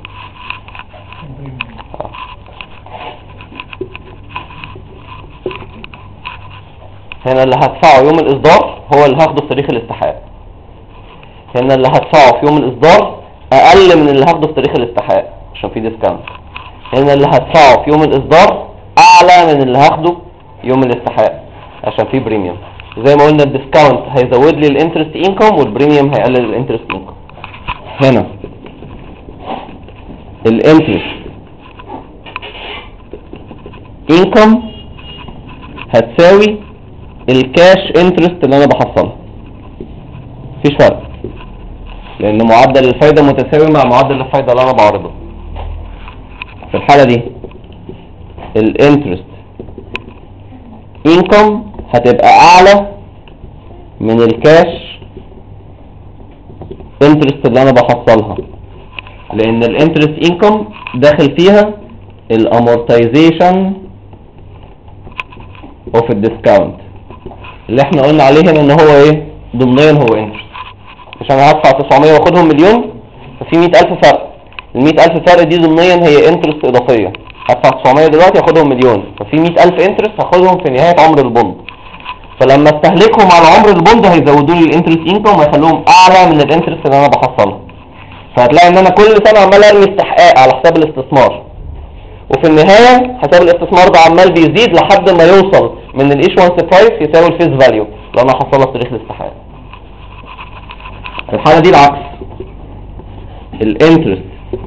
هنا اللي هدفعه يوم الإصدار هو اللي هاخده في تاريخ الاستحقاق. هنا اللي هدفعه في يوم الإصدار أقل من اللي هاخده في تاريخ الاستحقاق عشان في ديسكاونت. هنا اللي هدفعه في يوم الإصدار أعلى من اللي هاخده يوم الاستحقاق عشان في بريميوم. زي ما قلنا الديسكاونت هيزود لي الانترست انكم والبريميوم هيقلل الانترست انكم. هنا الانترست انكم هتساوي الكاش انترست اللي انا بحصلها. مفيش فرق لان معدل الفايدة متساوي مع معدل الفايدة اللي انا بعرضه. في الحالة دي الانترست انكم هتبقى اعلى من الكاش انترست اللي انا بحصلها لان الانترست انكم داخل فيها الامورتايزيشن اوف الديسكاونت اللي احنا قلنا عليه هنا ان هو ايه ضمنيا هو انترست. عشان هدفع 900 واخدهم مليون ففي 100,000 فرق. ال 100,000 فرق دي ضمنيا هي انترست اضافيه. هدفع 900 دلوقتي اخدهم مليون ففي 100,000 انترست هاخدهم في نهايه عمر البوند. فلما استهلكهم على عمر البوند هيزودوا لي الانترست انكم ويخلوهم اعلى من الانترست اللي انا بحصلها. فهتلاقي ان انا كل سنه عمال ارمي استحقاق على حساب الاستثمار وفي النهايه حساب الاستثمار ده عمال بيزيد لحد ما يوصل من الايشوانس برايس يساوي الفيس فاليو اللي انا هحصلها في تاريخ الاستحقاق. في الحاله دي العكس. الانترست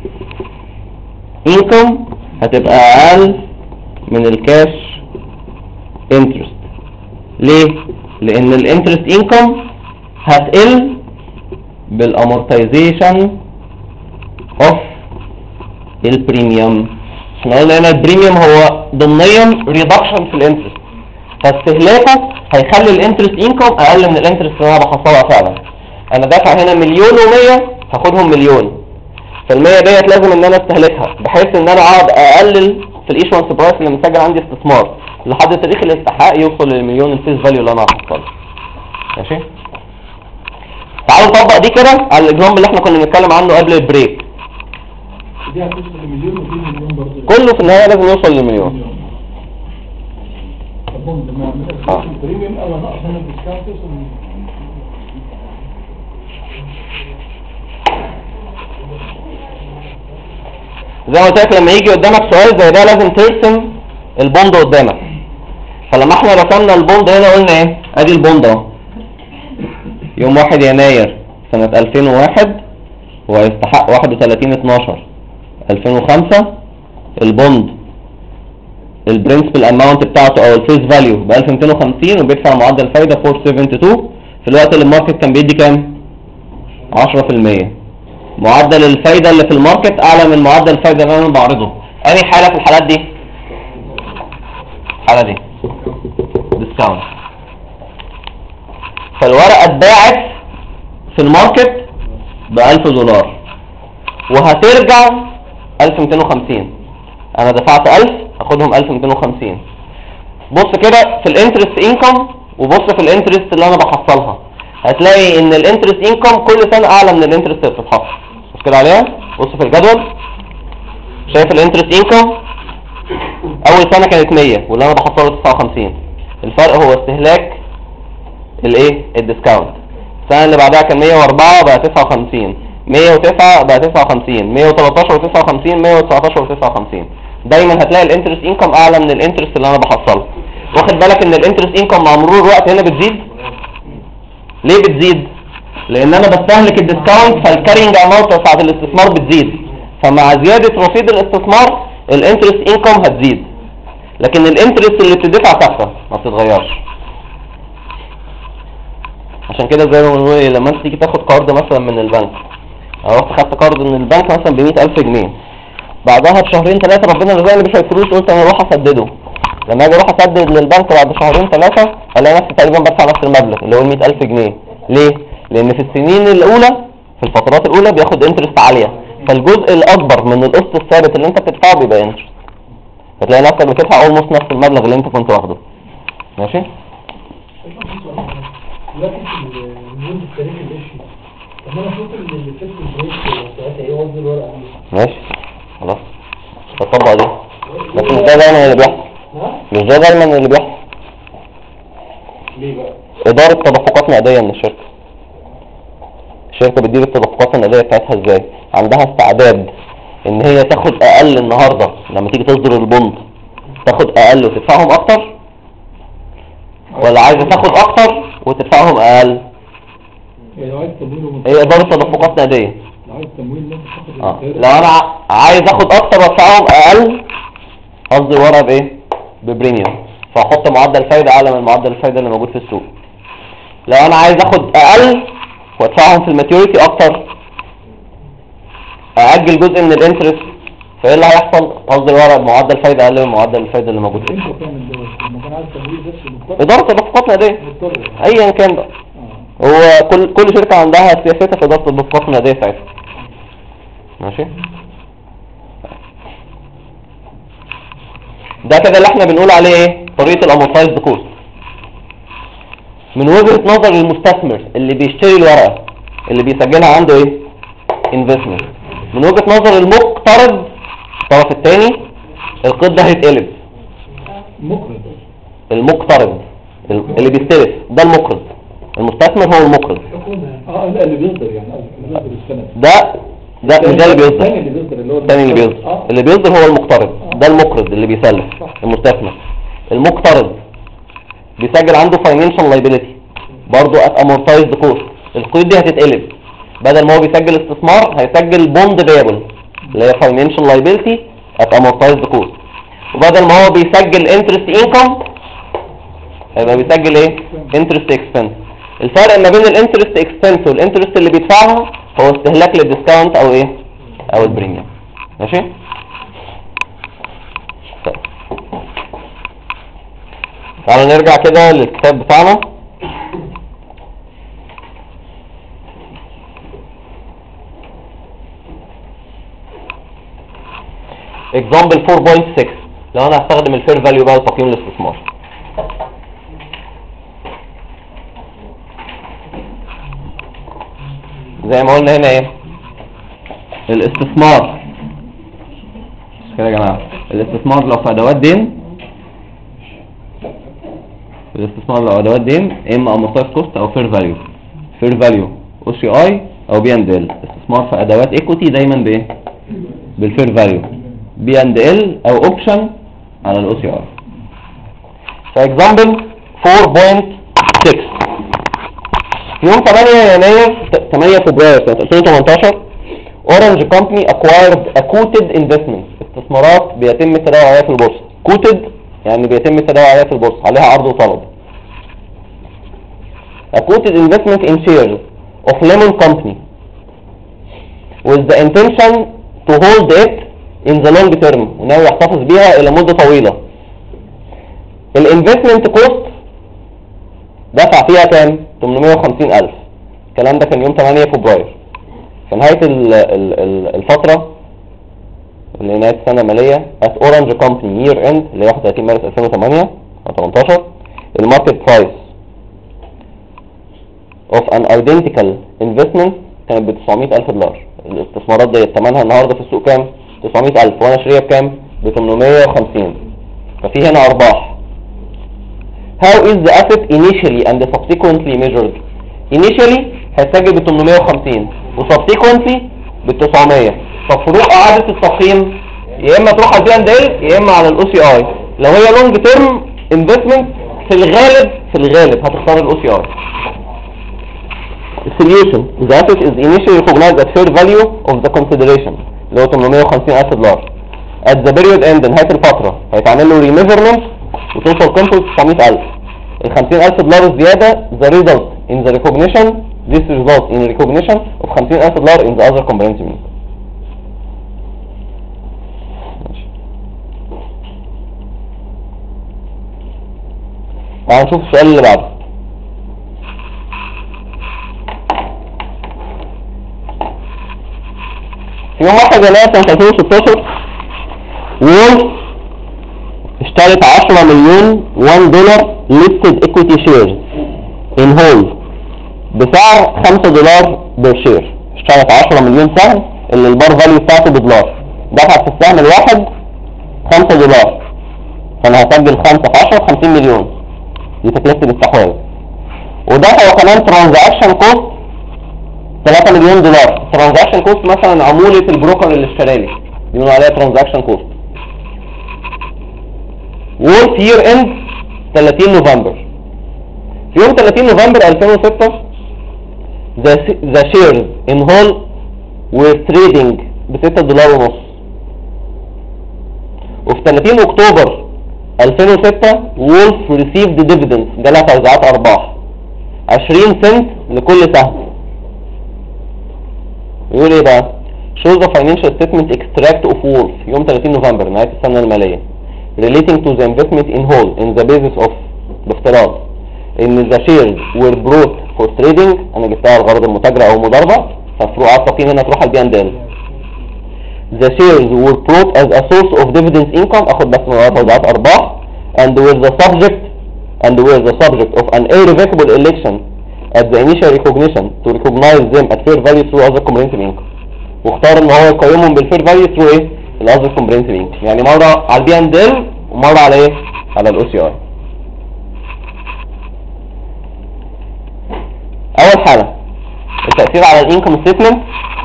انكم هتبقى اقل من الكاش انترست. ليه؟ لان الانترست انكم هتقل بالامورتايزيشن اوف البريميوم. احنا قلنا هنا البريميوم هو ضمنيا ريدكشن في الانترست فاستهلاكه هيخلي الانترست انكم اقل من الانترست اللي انا بحصلها فعلا. انا دافع هنا 1,100,000 هاخدهم مليون. فالمية ديت لازم ان انا استهلكها بحيث ان انا اقعد اقلل في الايشوانس برايس اللي مسجل عندي استثمار لحد تاريخ الاستحقاق يوصل للمليون الفيس فاليو اللي انا هحصله. ماشي. تعالوا نطبق دي كده على الاكزامبل اللي احنا كنا بنتكلم عنه قبل البريك. دي هتوصل لمليون ودي مليون برضه. كله في النهايه لازم يوصل للمليون. طب لما اعمل البريميوم او نقص من الديسكاونت توصل زي ما قلت لك لما يجي قدامك سؤال زي ده لازم ترسم البوند قدامك. فلما احنا رسمنا البوند هنا قلنا ايه؟ ادي البوند اهو يوم 1 يناير سنة 2001 ويستحق 31/12/2005. البوند البرنسبل اماونت بتاعته او الفيس فاليو ب 1250 وبيدفع معدل فايدة 472 في الوقت اللي الماركت كان بيدي كام؟ 10%. معدل الفايدة اللي في الماركت اعلى من معدل الفايدة اللي انا بعرضه. انهي حالة في الحالات دي؟ الحالة دي ديسكاونت. فالورقة اتباعت في الماركت ب$1000 وهترجع 1250. انا دفعت 1000 اخدهم 1250. بص كده في الانترست انكم وبص في الانترست اللي انا بحصلها، هتلاقي ان الانترست انكم كل سنة اعلى من الانترست اللي بتتحصل. بص كده عليها، بص في الجدول شايف الانترست انكم اول سنة كانت 100 واللي انا بحصله 59. الفرق هو استهلاك الايه؟ الديسكاونت. السنة اللي بعدها كان 104 بقى 59، 109 بقى 59، 113 و59، 119 و59. دايما هتلاقي الانترست انكم اعلى من الانترست اللي انا بحصله. واخد بالك ان الانترست انكم مع مرور الوقت هنا بتزيد. ليه بتزيد؟ لان انا بستهلك الديسكاونت فالكارينج اماونت بتاعت الاستثمار بتزيد، فمع زيادة رصيد الاستثمار الانترست انكم هتزيد، لكن الانترست اللي بتدفع ثابته ما بتتغيرش. عشان كده زي ما بنقول لما انت تيجي تاخد قرض مثلا من البنك، او رحت خدت قرض من البنك مثلا ب100,000 جنيه، بعدها بشهرين ثلاثه ربنا رزقني بشويه فلوس قلت انا اروح اسدده. لما اجي اروح اسدد للبنك بعد شهرين ثلاثه الاقي نفسي تقريبا بدفع نفس المبلغ اللي هو 100,000 جنيه. ليه؟ لان في السنين الاولى في الفترات الاولى بياخد انترست عاليه، فالجزء الاكبر من القسط الثابت اللي انت بتدفعه بيبقى انترست، فتلاقي نفسك بتدفع اولموست نفس المبلغ اللي انت كنت واخده. ماشي؟ دلوقتي النيوز التاريخي الاشي. طب انا اشوف اللي فات البريك ساعتها ايه قصدي الورقه دي. ماشي خلاص هتطبق دي، بس مش ده دايما اللي بيحصل. مش ده دايما اللي بيحصل. ليه بقى؟ إدارة تدفقات نقدية من الشركة. الشركة بتدير التدفقات النقدية بتاعتها ازاي؟ عندها استعداد ان هي تاخد اقل النهاردة لما تيجي تصدر البوند تاخد اقل وتدفعهم اكتر، ولا عايزة تاخد اكتر وتدفعهم اقل؟ يعني لو عايز تمويل هي إدارة تدفقات نقدية. لو عايز تمويل لازم تاخد لو انا عايز اخد اكتر وادفعهم اقل قصدي ورا بايه؟ ببريميوم، فاحط معدل فايدة اعلى من معدل الفايدة اللي موجود في السوق. لو انا عايز اخد اقل وادفعهم في الماتيوريتي اكتر ااجل جزء من الانترست، فايه اللي هيحصل؟ قصدي ورا بمعدل فايدة اقل من معدل الفايدة اللي موجود في السوق. انت تعمل دوت لما كان عايز تمويل بس مضطر إدارة تدفقات نقدية مضطر ايا كان بقى. هو كل شركة عندها سياستها في إدارة التدفقات النقدية بتاعتها. ماشي؟ ده كده اللي احنا بنقول عليه ايه؟ طريقة الامورتايزد كوست. من وجهة نظر المستثمر اللي بيشتري الورقة اللي بيسجلها عنده ايه؟ انفستمنت. من وجهة نظر المقترض الطرف الثاني القيد ده هيتقلب. مقرض المقترض اللي بيستلف ده المقرض، المستثمر هو المقرض. اللي بيصدر يعني اللي بيصدر السند ده مش ده اللي بيصدر، الثاني اللي بيصدر اللي هو الثاني اللي بيصدر. اللي بيصدر هو المقترض، ده المقرض اللي بيسلف المستثمر. المقترض بيسجل عنده financial liability برضه at amortized cost. القيود دي هتتقلب، بدل ما هو بيسجل استثمار هيسجل bond payable اللي هي financial liability at amortized cost، وبدل ما هو بيسجل interest income هيبقى بيسجل ايه؟ interest expense. الفرق ما بين الانترست اكسبنس والانترست اللي بيدفعها هو استهلاك للديسكاونت او ايه؟ او البريميوم. ماشي؟ طيب تعالوا نرجع كده للكتاب بتاعنا. example 4.6 لو انا هستخدم الفير فاليو بقى لتقييم الاستثمار. زي ما قلنا هنا ايه الاستثمار مش كده يا جماعه؟ الاستثمار لو في ادوات دين، الاستثمار لو ادوات دين اما امورتايز كوست او فير فاليو. فير فاليو او سي اي او بي اند ال. استثمار في ادوات ايكوتي دايما بايه؟ بالفير فاليو. بي اند ال او اوبشن على الاو سي اي. فاكزامبل 4.6 يوم 8 يناير 8 فبراير سنة 2018 اورنج كومباني acquired a quoted investment. استثمارات بيتم التداول عليها في البورصة. quoted يعني بيتم التداول عليها في البورصة، عليها عرض وطلب. a quoted investment in shares of Lemon Company with the intention to hold it in the long term. وناوي يحتفظ بيها الى مدة طويلة. الانفستمنت كوست دفع فيها كام؟ 850,000. الكلام ده كان يوم 8 فبراير. في نهاية الفترة اللي نهاية السنة المالية at Orange Company year end اللي 31 مارس 2008 أو 18 الماركت برايس of an identical investment كانت ب $900,000. الاستثمارات دي ثمنها النهاردة في السوق كام؟ 900,000 وانا شاريها بكام؟ ب 850. ففي هنا ارباح. How is the asset initially and subsequently measured? Initially هتسجل ب 850 و subsequently ب 900. ففروق اعادة التقييم يا اما تروح على البي اند ال يا اما على الاو سي اي. لو هي لونج تيرم انفستمنت في الغالب هتختار الاو سي اي. Solution. The asset is initially recognized at fair value of the consideration اللي هو $850,000. At the period end نهاية الفترة هيتعمل له remeasurement وتوصل قيمته $900,000. $50,000 زيادة the result in the recognition this result in recognition of $50,000 in the other comprehensive income. هنشوف السؤال اللي بعده. في يوم 1 يناير سنة 2016 وولف اشترت 10 مليون $1 listed equity shares in whole بسعر $5 بالشير. اشترت 10 مليون سهم اللي البار فاليو بتاعته $. دفعت في السهم الواحد $5. فانا هسجل 5 في 10 50 مليون. دي تكلفة الاستحواذ. ودفعوا كمان ترانزاكشن كوست $3 مليون. ترانزاكشن كوست مثلا عمولة البروكر اللي اشترى لي بيقولوا عليها ترانزاكشن كوست. وولف يير اند 30 نوفمبر. في يوم 30 نوفمبر 2006 the shares in whole were trading ب $6.5. وفي 30 اكتوبر 2006 وولف received dividends جالها توزيعات ارباح 20 سنت لكل سهم. يقول ايه بقى؟ show the financial statement extract of Wolf يوم 30 نوفمبر نهاية السنة المالية relating to the investment in whole in the basis of بافتراض ان the shares were brought for trading. انا جبتها لغرض المتاجرة او المضاربة ففروعات تقييم هنا تروح البي اند ال. the shares were brought as a source of dividends income اخد بس من توزيعات ارباح and were the subject of an irrevocable election at the initial recognition to recognize them at fair value through other comprehensive income. واختار ان هو يقيمهم بالفير فاليو through ايه؟ الاذر comprehensive income. يعني مرة على البي اند ال ومرة على ايه؟ على الاو سي اي. اول حالة التأثير على الانكم ستيتمنت.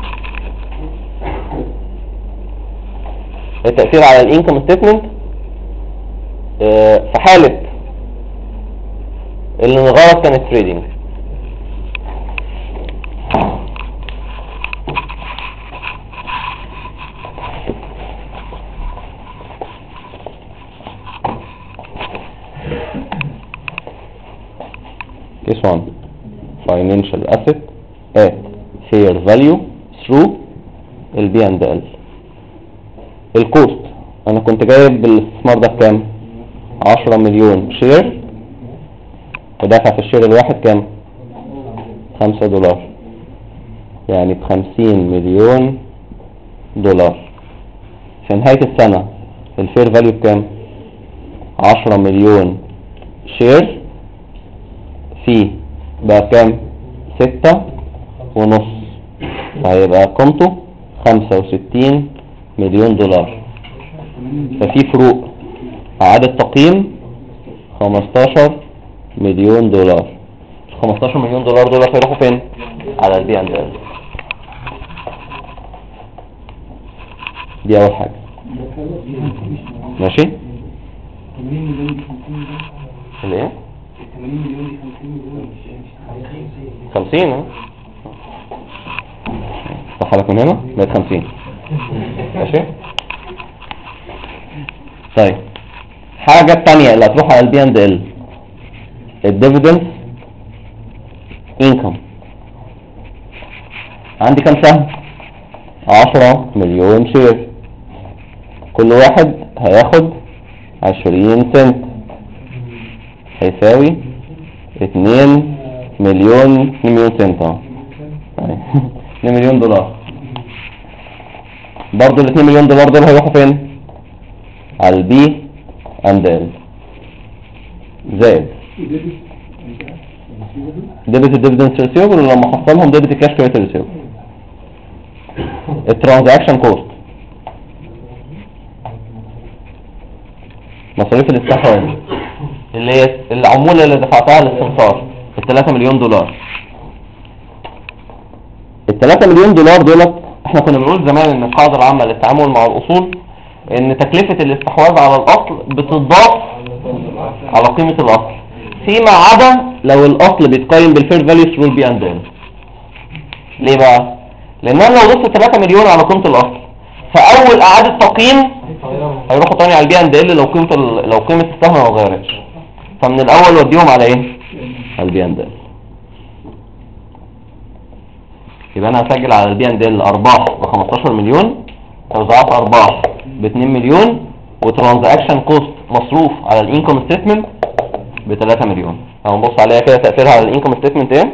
التأثير على الانكم ستيتمنت في حالة اللي الغرض كانت تريدنج. Case 1 financial asset at fair value through البي اند ال. الكوست انا كنت جايب بالاستثمار ده بكام؟ 10 مليون شير ودافع في الشير الواحد كام؟ $5 يعني ب$50 مليون. في نهاية السنة الفير فاليو بكام؟ 10 مليون شير في بقى كام؟ 6.5 فهيبقى قيمته 65 مليون دولار. ففي فروق. اعادة تقييم 15 مليون دولار. 15 مليون دولار دول هيروحوا فين؟ على البي اند ال. دي اول حاجة. ماشي؟ 80 مليون دي 50 مليون. الايه؟ 80 مليون دي 50 مليون. 50 اه. صح لك من هنا؟ بقت 50. ماشي؟ طيب حاجة التانية اللي هتروح على البي اند ال، الديفيدنس انكم. عندي كام سهم؟ 10 مليون شير. كل واحد هياخد 20 سنت، هيساوي 2 مليون سنت اه 2 مليون دولار. برضو ال 2 مليون دولار دول هيروحوا فين؟ على البي اند ال. زائد ديبت الديفيدنس ريسيفبل، ولما احصلهم ديبت الكاش كريدت ريسيفبل. الترانزاكشن كوست، مصاريف الاستحواذ اللي هي العمولة اللي دفعتها للسمسار، ال3 مليون دولار. ال3 مليون دولار دولت احنا كنا بنقول زمان ان القاعدة العامة للتعامل مع الاصول ان تكلفة الاستحواذ على الاصل بتضاف على قيمة الاصل، فيما عدا لو الاصل بيتقيم بالفير فاليو ثرو البي اند ال. ليه بقى؟ لان انا لو ضفت 3 مليون على قيمة الاصل، فاول اعادة تقييم هيروحوا تاني على البي اند ال لو قيمة السهم ما اتغيرتش، فمن الاول وديهم على ايه؟ على البي اند ال. يبقى انا هسجل على البي اند ال ارباح ب 15 مليون، توزيعات ارباح ب 2 مليون، وترانزاكشن كوست مصروف على الانكم ستيتمنت ب 3 مليون. اهو نبص عليها كده تاثيرها على الانكم ستيتمنت ايه؟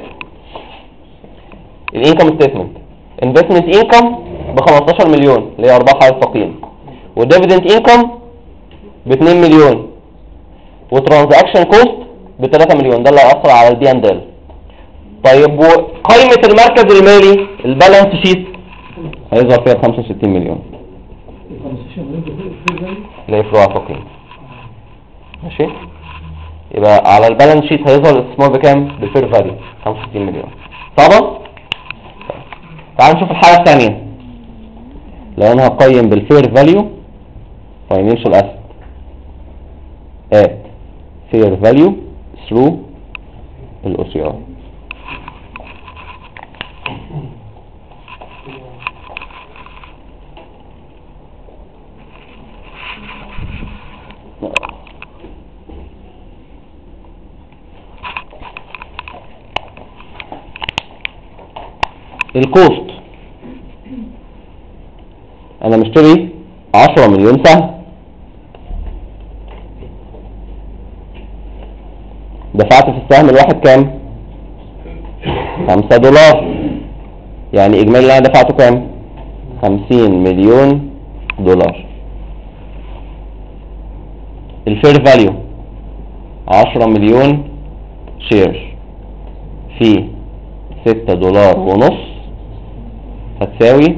الانكم ستيتمنت انفستمنت انكم ب 15 مليون اللي هي ارباح على التقييم، وديفيدند انكم ب 2 مليون، وترانزاكشن كوست ب 3 مليون. ده اللي هيأثر على البي اند ال. طيب وقائمة المركز المالي البالانس شيت هيظهر فيها 65 مليون اللي هي فروع تقييم. ماشي؟ يبقى على البالانس شيت هيظهر الاستثمار بكام؟ بالفير فاليو 65 مليون. طبعا تعال نشوف الحالة الثانية. لو انا هقيم بالفير فاليو financial asset at fair value through الOCI. الكوست انا مشتري 10 مليون سهم، دفعت في السهم الواحد كام؟ 5 دولار. يعني اجمالي اللي انا دفعته كام؟ 50 مليون دولار. الفير فاليو 10 مليون شير في 6 دولار ونص هتساوي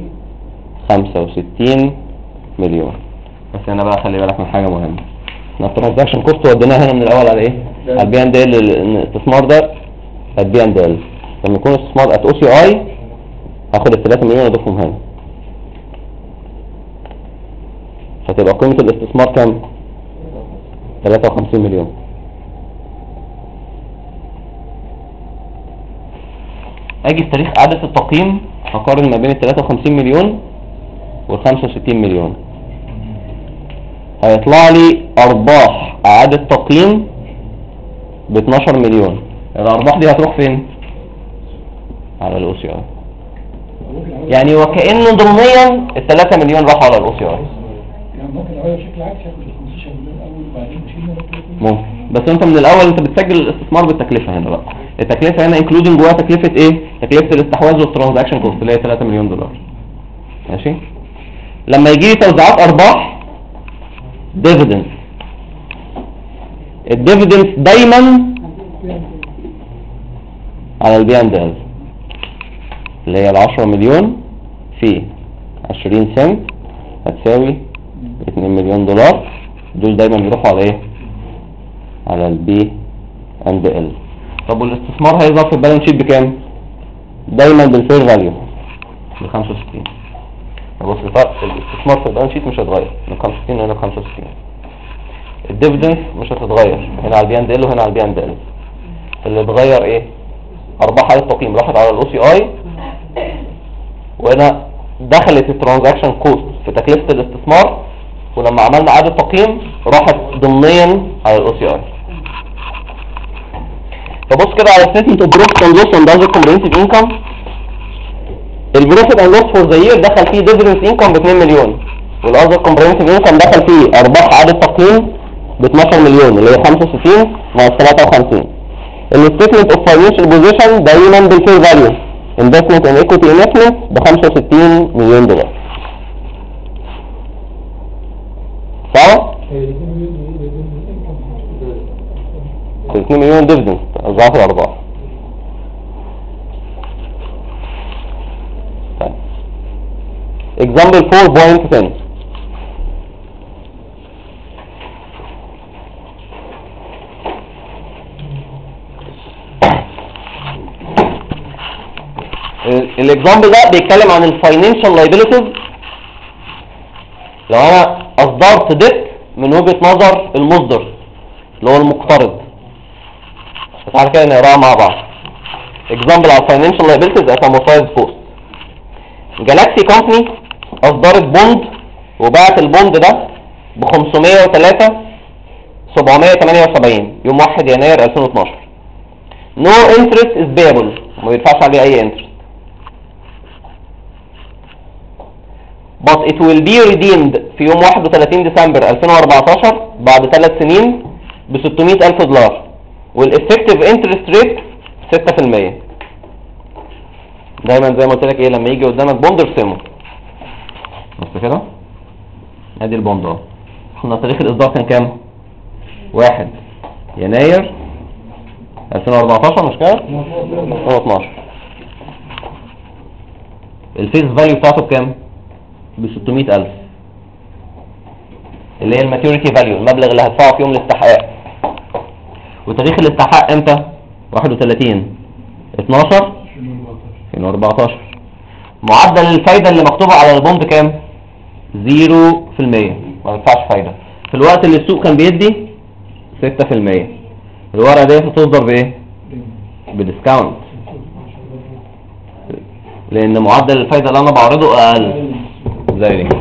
65 مليون. بس هنا بقى خلي بالك من حاجة مهمة. احنا الترانزاكشن كوست وديناها هنا من الاول على ايه؟ على البي اند ال. الاستثمار ده البي اند ال لما يكون استثمار ات او سي اي هاخد ال3 مليون واضيفهم هنا، فتبقى قيمة الاستثمار كام؟ 53 مليون. اجي في تاريخ اعادة التقييم هقارن ما بين ال 53 مليون وال 65 مليون. هيطلع لي ارباح اعادة تقييم ب 12 مليون. الارباح دي هتروح فين؟ على الاو سي اي. يعني وكأنه ضمنيا ال 3 مليون راحوا على الاو سي اي. يعني ممكن اغير شكل عكسي اخد ال 15 مليون الاول وبعدين اشيل ممكن، بس انت من الاول انت بتسجل الاستثمار بالتكلفة هنا بقى. التكلفة هنا انكلودنج جواها تكلفة ايه؟ تكلفة الاستحواذ والترانزاكشن كوست اللي هي 3 مليون دولار. ماشي؟ لما يجي لي توزيعات ارباح ديفيدنس، الديفيدنس دايما على البي اند ال. اللي هي ال10 مليون في 20 سنت هتساوي 2 مليون دولار. دول دايما بيروحوا على ايه؟ على البي اند ال. طب والاستثمار هيظهر في البالانس شيت بكام؟ دايما بالفير فاليو ب 65. بص الاستثمار في البالانس شيت مش هيتغير من 65 هنا 65. الديفيدنس مش هتتغير هنا على البي اند ال وهنا على البي اند ال. اللي اتغير ايه؟ ارباح على التقييم راحت على الاو سي اي، وهنا دخلت الترانزاكشن كوست في تكلفه الاستثمار، ولما عملنا اعاده تقييم راحت ضمنيا على الاو سي اي. فبص كده على statement of profit and loss and other comprehensive income. البروفيت اند لوس فور ذا يير دخل فيه ديفيدنس انكم ب 2 مليون، والاذر كومبريهنسيف انكم دخل فيه ارباح اعاده تقييم ب 12 مليون اللي هي 65 ناقص 53. الستيتمنت اوف فاينانشال بوزيشن دايما بالفير فاليو، انفستمنت ان ايكويتي انفستمنت ب 65 مليون دولار. صح؟ 2 مليون ديفيدنس ضعف الارباح. example 4.10. الاكزامبل ده بيتكلم عن الفاينانشال لايبيليتيز. لو انا اصدرت ديت من وجهة نظر المصدر اللي هو المقترض، تعالى كده نقراها مع بعض. اكزامبل على الفاينانشال لايبيليتيز at amortized cost. جالاكسي كومباني اصدرت بوند وباعت البوند ده ب 503,778 يوم 1 يناير 2012. No interest is payable، ما يدفعش عليه اي interest. But it will be redeemed في يوم 31 ديسمبر 2014 بعد 3 سنين ب 600,000 دولار، والeffective interest rate 6%. دايما زي ما قلت لك ايه، لما يجي قدامك بوند ارسمه بس كده. ادي البوند اهو. احنا تاريخ الاصدار كان كام؟ 1 يناير 2014 مش كده؟ 2012. الفيس فاليو بتاعته بكام؟ ب 600,000 اللي هي الماتيوريتي فاليو، المبلغ اللي هدفعه في يوم الاستحقاق. وتاريخ الاستحقاق امتى؟ 31/12/2014. معدل الفايدة اللي مكتوبة على البوند كام؟ 0%، ما يدفعش فايدة. في الوقت اللي السوق كان بيدي 6%. الورقة دي هتصدر بايه؟ بديسكاونت، لان معدل الفايدة اللي انا بعرضه اقل زي دي.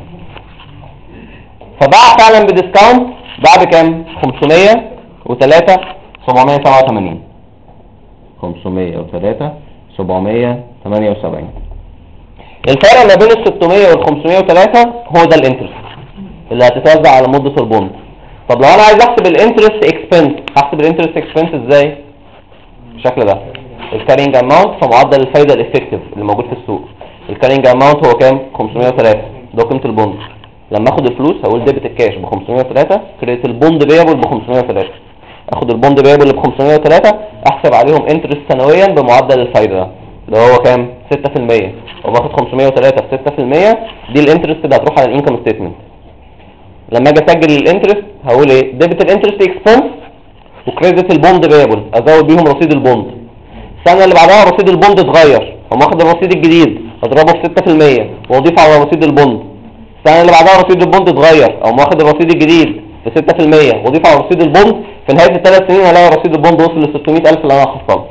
فباع فعلا بديسكاونت، باع بكام؟ 503,788. 503,778. الفرق ما بين ال 600 وال 503 هو ده الانترست اللي هتتوزع على مدة البوند. طب لو انا عايز احسب الانترست اكسبنس، هحسب الانترست اكسبنس ازاي؟ بالشكل ده. الكارينج اماونت فمعدل الفايدة الافكتيف اللي موجود في السوق. الكارينج اماونت هو كام؟ 503، ده قيمة البوند. لما اخد الفلوس هقول ديبت الكاش ب 503، كريدت البوند بيبل ب 503. اخد البوند بيبل ب 503، احسب عليهم انترست سنويا بمعدل الفايدة ده اللي هو كام؟ 6%. وباخد 503 في 6%، دي الانترست اللي هتروح على الانكم ستيتمنت. لما اجي اسجل الانترست هقول ايه؟ ديبت الانترست اكسبنس وكريدت البوند بيبل، ازود بيهم رصيد البوند. السنه اللي بعدها رصيد البوند اتغير، اقوم واخد الرصيد الجديد اضربه في 6% واضيف على رصيد البوند. السنه اللي بعدها رصيد البوند اتغير، اقوم واخد الرصيد الجديد في 6% واضيف على رصيد البوند. في نهايه ال3 سنين هلاقي رصيد البوند وصل ل 600,000 اللي انا هحصله.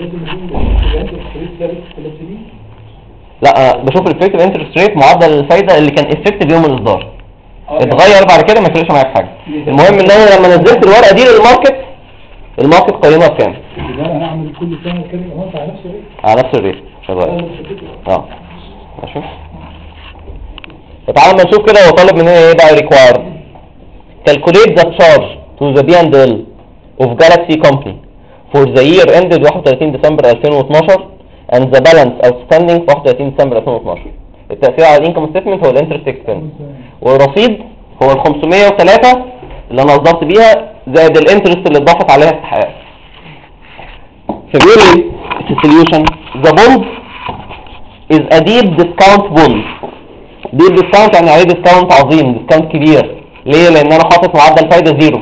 لا بشوف الافكتيف انترست ريت، معدل الفايده اللي كان افكتيف يوم الاصدار. اتغير بعد كده ما يفرقش معايا في حاجه. المهم ان انا لما نزلت الورقه دي للماركت، الماركت قيمها بكام؟ انا اعمل كل سنه كده وانت على نفس الريت. على نفس الريت شغال. ماشي. فتعالى ما نشوف كده هو طالب مننا ايه بقى. ريكواير calculate the charge to the P&L of Galaxy Company for the year ended 31 ديسمبر 2012 and the balance outstanding في 31 ديسمبر 2012. التأثير على الانكم ستيتمنت هو الانترست اكسبنس، والرصيد هو ال 503 اللي انا اصدرت بيها زائد الانترست اللي اتضافت عليها استحقاق. فبيقول لي في السوليوشن the bond is a deep discount bond. deep discount يعني عليه discount عظيم، discount كبير. ليه؟ لان انا حاطط معدل فايدة زيرو.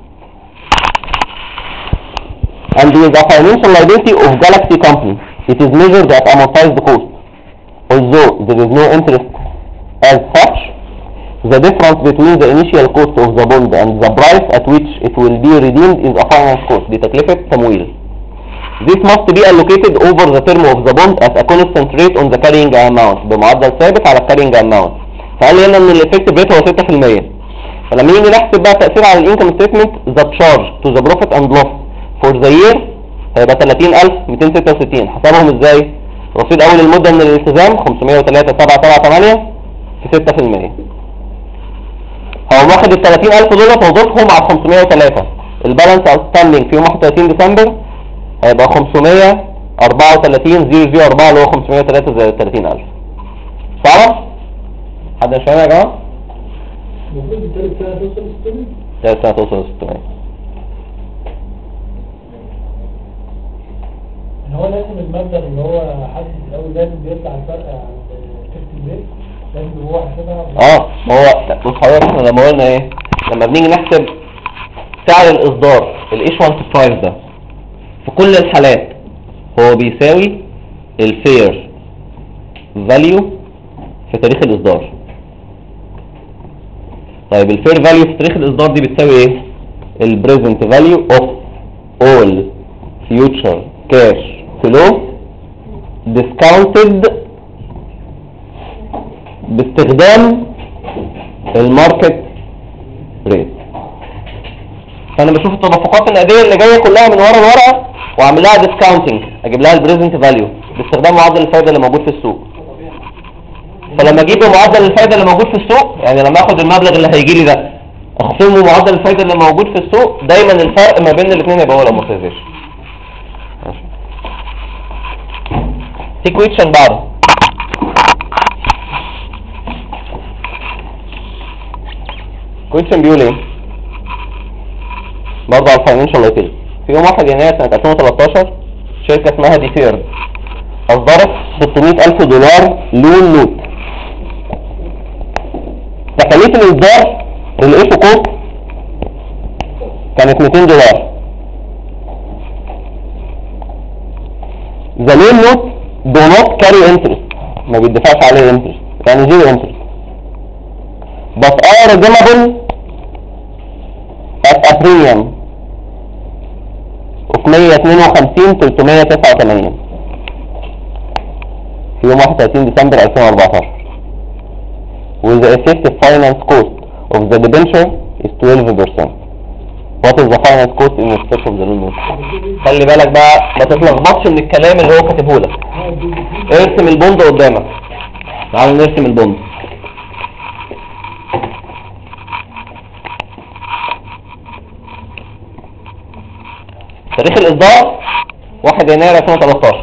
and with a financial liability of Galaxy company it is measured at amortized cost. Although there is no interest as such, the difference between the initial cost of the bond and the price at which it will be redeemed is a finance cost. دي تكلفة تمويل. This must be allocated over the term of the bond at a constant rate on the carrying amount. بمعدل ثابت على carrying amount. فقال لي هنا ان الeffective rate هو 6%. فلما نيجي نحسب بقى تأثير على الانكم ستيتمنت the charge to the profit and loss for the year هيبقى 30,266. حسبهم ازاي؟ رصيد اول المدة من الالتزام 503,778 في 6%. هو واخد ال 30,000 دول توظفهم على 503. البالانس اوتستاندينج في يوم 31 ديسمبر هيبقى 534,004 اللي هو 503 زائد 30,000. صح؟ حد مش فاهم يا جماعه؟ المفروض الثالث سنة توصل 600. ثالث سنة توصل 600. هو لازم المبلغ اللي هو حاسس الاول لازم بيطلع الفرق عن تكت البيت، لازم هو حاسبها. ما هو بص حضرتك احنا لما قلنا ايه؟ لما بنيجي نحسب سعر الاصدار الايشوانس برايس ده في كل الحالات هو بيساوي الفير فاليو في تاريخ الاصدار. طيب الفير فاليو في تاريخ الاصدار دي بتساوي ايه؟ البريزنت فاليو اوف اول فيوتشر كاش فلو ديسكاونتد باستخدام الماركت ريت. فانا بشوف التدفقات النقديه اللي جايه كلها من ورا الورقه واعمل لها ديسكاونتنج، اجيب لها البريزنت فاليو باستخدام معدل الفايده اللي موجود في السوق. فلما اجيب معدل الفايده اللي موجود في السوق، يعني لما اخد المبلغ اللي هيجي لي ده اخصمه معدل الفايده اللي موجود في السوق، دايما الفرق ما بين الاثنين يبقى هو الامورتيزيشن. ماشي. في كويشن بعده. كويشن بيقول ايه؟ برضه على الفاينانشال لايبيلتي. في يوم 1 يناير سنة 2013 شركة اسمها ديفيرد أصدرت $600,000 لون نوت. تكاليف الإصدار الإيشو كوست كانت $200. The loan note do not carry interest، ما بيدفعش عليه interest، يعني zero interest، but are redeemable at a premium of 152,389 في يوم 31 ديسمبر 2014. with the effective finance cost of the debenture is 12%. What is the finance cost in respect of the loan note؟ خلي بالك بقى ما تتلخبطش من الكلام اللي هو كاتبه لك. ارسم البوند قدامك. تعالوا نرسم البوند. تاريخ الإصدار 1 يناير 2013.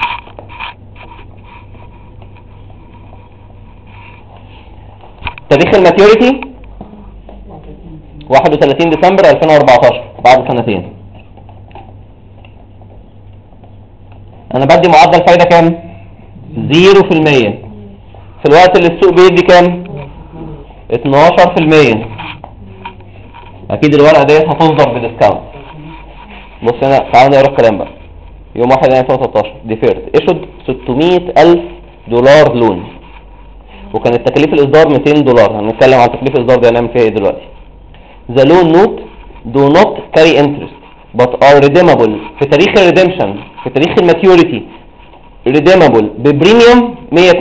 تاريخ الماتيوريتي 31 ديسمبر 2014 بعد سنتين. انا بدي معدل فايدة كام؟ 0%. في الوقت اللي السوق بيدي كام؟ 12%. اكيد الورقة ديت هتصدر بديسكاونت. بص هنا تعالوا نقرا الكلام بقى. يوم 1 يناير 2013 ديفيرد ايشود $600,000 لون، وكانت تكاليف الاصدار $200. هنتكلم عن تكاليف الاصدار دي هنعمل فيها ايه دلوقتي. The loan note do not carry interest but are redeemable في تاريخ الريديمشن، في تاريخ الماتيوريتي redeemable ببريميوم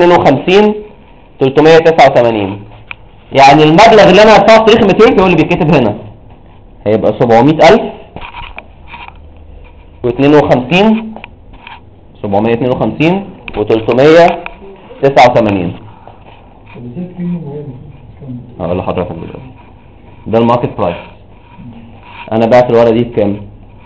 152,389. يعني المبلغ اللي انا هدفعه في تاريخ الماتيوريتي هو اللي بيتكتب هنا، هيبقى 700,000 و52 752 و389. هقول لحضرتك دلوقتي ده الماركت برايس. انا بعت الورقه دي بكام؟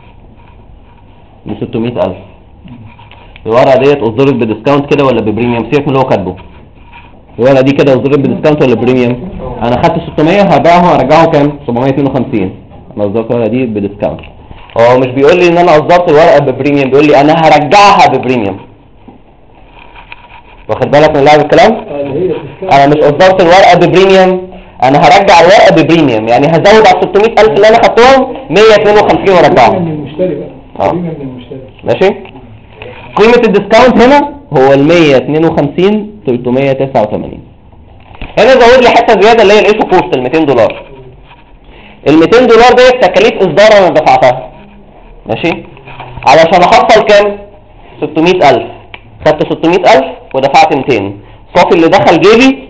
ب 600,000. الورقه ديت اصدرت بديسكاونت كده ولا ببريميوم؟ سيبك من اللي هو كاتبه. الورقه دي كده اصدرت بديسكاونت ولا بريميوم؟ انا خدت 600 هبيعه هرجعه كام؟ 752. انا اصدرت الورقه دي بديسكاونت. هو مش بيقول لي ان انا اصدرت الورقه ببريميوم، بيقول لي انا هرجعها ببريميوم. واخد بالك من لعب الكلام؟ اللي هي انا مش قدرت الورقه ببريميوم، انا هرجع الورقه ببريميوم، يعني هزود على 600000 اللي انا خدتهم 152 وارجعهم. من المشتري بقى من المشتري. ماشي. قيمه الديسكاونت هنا هو ال 152 389. هنا زود لي حته زياده اللي هي الايشو كوست ال $200. ال $200 ديت تكاليف اصدار انا دفعتها. ماشي. علشان احصل كام؟ 600000. خدت 600000 ودفعت 200. صافي اللي دخل جيبي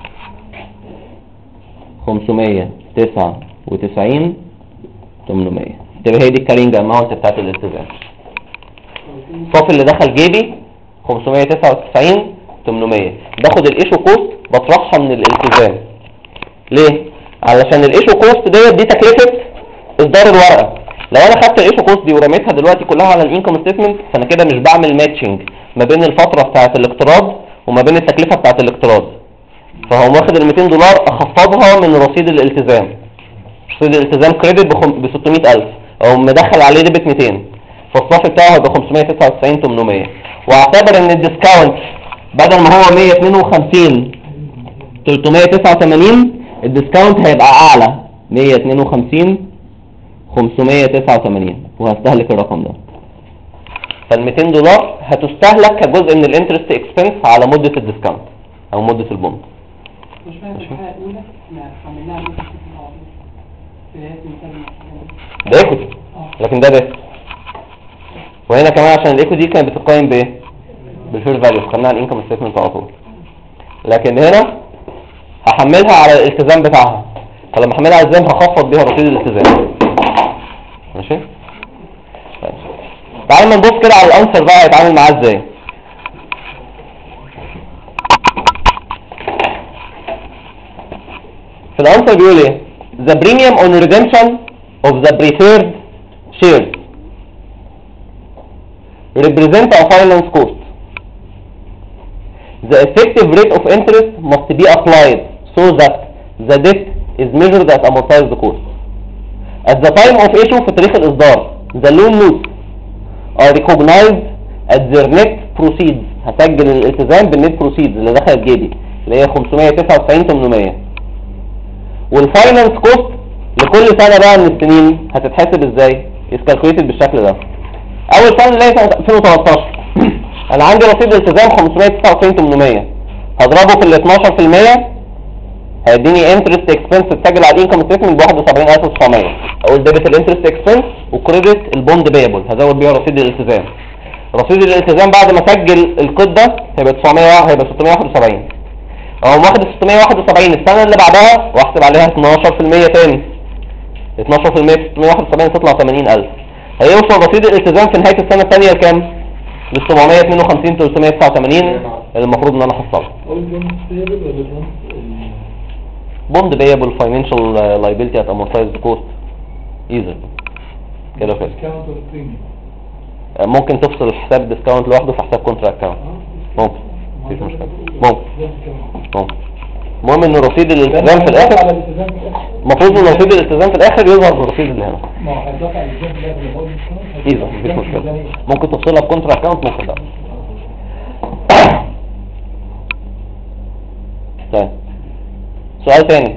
599 800. تبقى هي دي الكارينج اماونت بتاعت الالتزام. صافي اللي دخل جيبي 599 800. باخد الايشو كوست بطرحها من الالتزام. ليه؟ علشان الايشو كوست دي تكلفه اصدار الورقه. لو انا خدت الايشو كوست دي ورميتها دلوقتي كلها على الانكم ستيتمنت، فانا كده مش بعمل ماتشنج ما بين الفتره بتاعه الاقتراض وما بين التكلفه بتاعه الاقتراض. فهو واخد ال $200 اخفضها من رصيد الالتزام. رصيد الالتزام كريدت ب 600000 او مدخل عليه ديبت 200، فالصافي بتاعه هيبقى 599 800. واعتبر ان الديسكاونت بدل ما هو 152 389 الديسكاونت هيبقى اعلى 152 589 وهستهلك الرقم ده. فال $200 هتستهلك كجزء من الانترست اكسبنس على مده الديسكاونت او مده البوند. مش فاهم الحلقه الاولى احنا حملناها على بدايه المثال ده ايكوتي لكن ده وهنا كمان عشان الايكوتي كانت بتقيم بايه؟ بالفير فاليو، خدناها على الانكم ستيتمنت على طول. لكن هنا هحملها على الالتزام بتاعها، فلما احملها على الالتزام هخفض بيها رصيد الالتزام. ماشي. تعال ما نبص كده على الانسر بقى هيتعامل معاه ازاي. في الانسر بيقول ايه؟ The premium on redemption of the preferred shares represent a finance cost. The effective rate of interest must be applied so that the debt is measured at amortized cost. At the time of issue في تاريخ الإصدار the loan notes are recognized at their net proceeds. هسجل الالتزام بالنت proceeds اللي دخلت جيبي اللي هي 599 800. والفاينانس كوست لكل سنة بقى من السنين هتتحسب ازاي؟ is calculated بالشكل ده. اول سنة اللي هي سنة 2013 انا عندي رصيد التزام 599 800 هضربه في ال 12% هيديني انترست اكسبنس تسجل على الانكم ستيتمنت ب 71900. اقول ديبت الانترست اكسبنس وكريدت البوند بيبل هزود بيها رصيد الالتزام. رصيد الالتزام بعد ما اسجل القيد ده هيبقى 671 او واخد 671 السنه اللي بعدها واحسب عليها 12% تاني. 12% في 671 تطلع 80000. هيوصل رصيد الالتزام في نهايه السنه الثانيه لكام؟ ل 752 389 المفروض ان انا احصلها. بوند بيبل فاينانشال لايبيلتي ات امورتايزد كوست ايزر كده كده. ممكن تفصل الحساب ديسكاونت لوحده في حساب كونترا اكاونت. ممكن مفيش مشكله. ممكن المهم ان رصيد الالتزام في الاخر المفروض ان رصيد الالتزام في الاخر يظهر في الرصيد اللي هنا. ايزر مفيش مشكله. ممكن تفصلها بكونترا اكاونت ممكن لا. طيب سؤال تاني.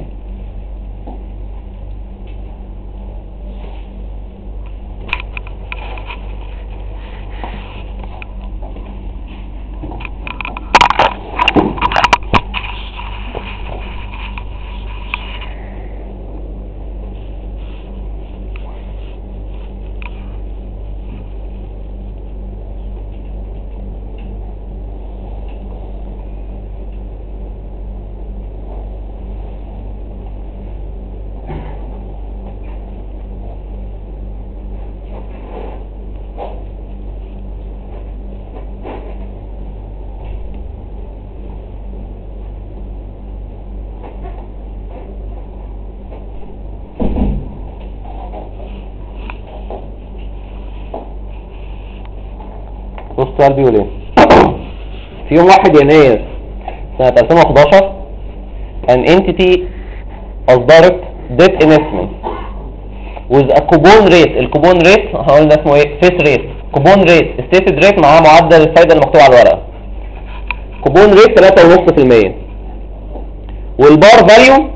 بص السؤال بيقول ايه؟ في يوم 1 يناير سنة 2011 an entity أصدرت debt investment with a coupon rate. الكوبون ريت هقول ده اسمه ايه؟ face rate. coupon rate stated rate مع معدل الفايدة المكتوب على الورقة. كوبون ريت 3.5%، والبار فاليو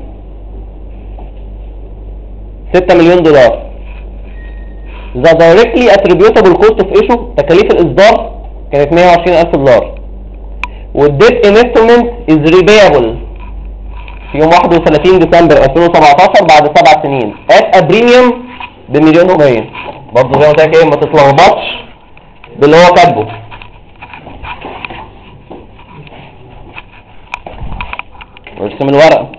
6 مليون دولار. The directly attributable cost of issue تكاليف الإصدار كانت 120,000 دولار، والديت انسترومنت is repayable في يوم 31 ديسمبر 2017 بعد 7 سنين at a premium بمليون و100. برضه زي ما قلت لك ايه، ما تتلخبطش باللي هو كاتبه. ارسم الورق.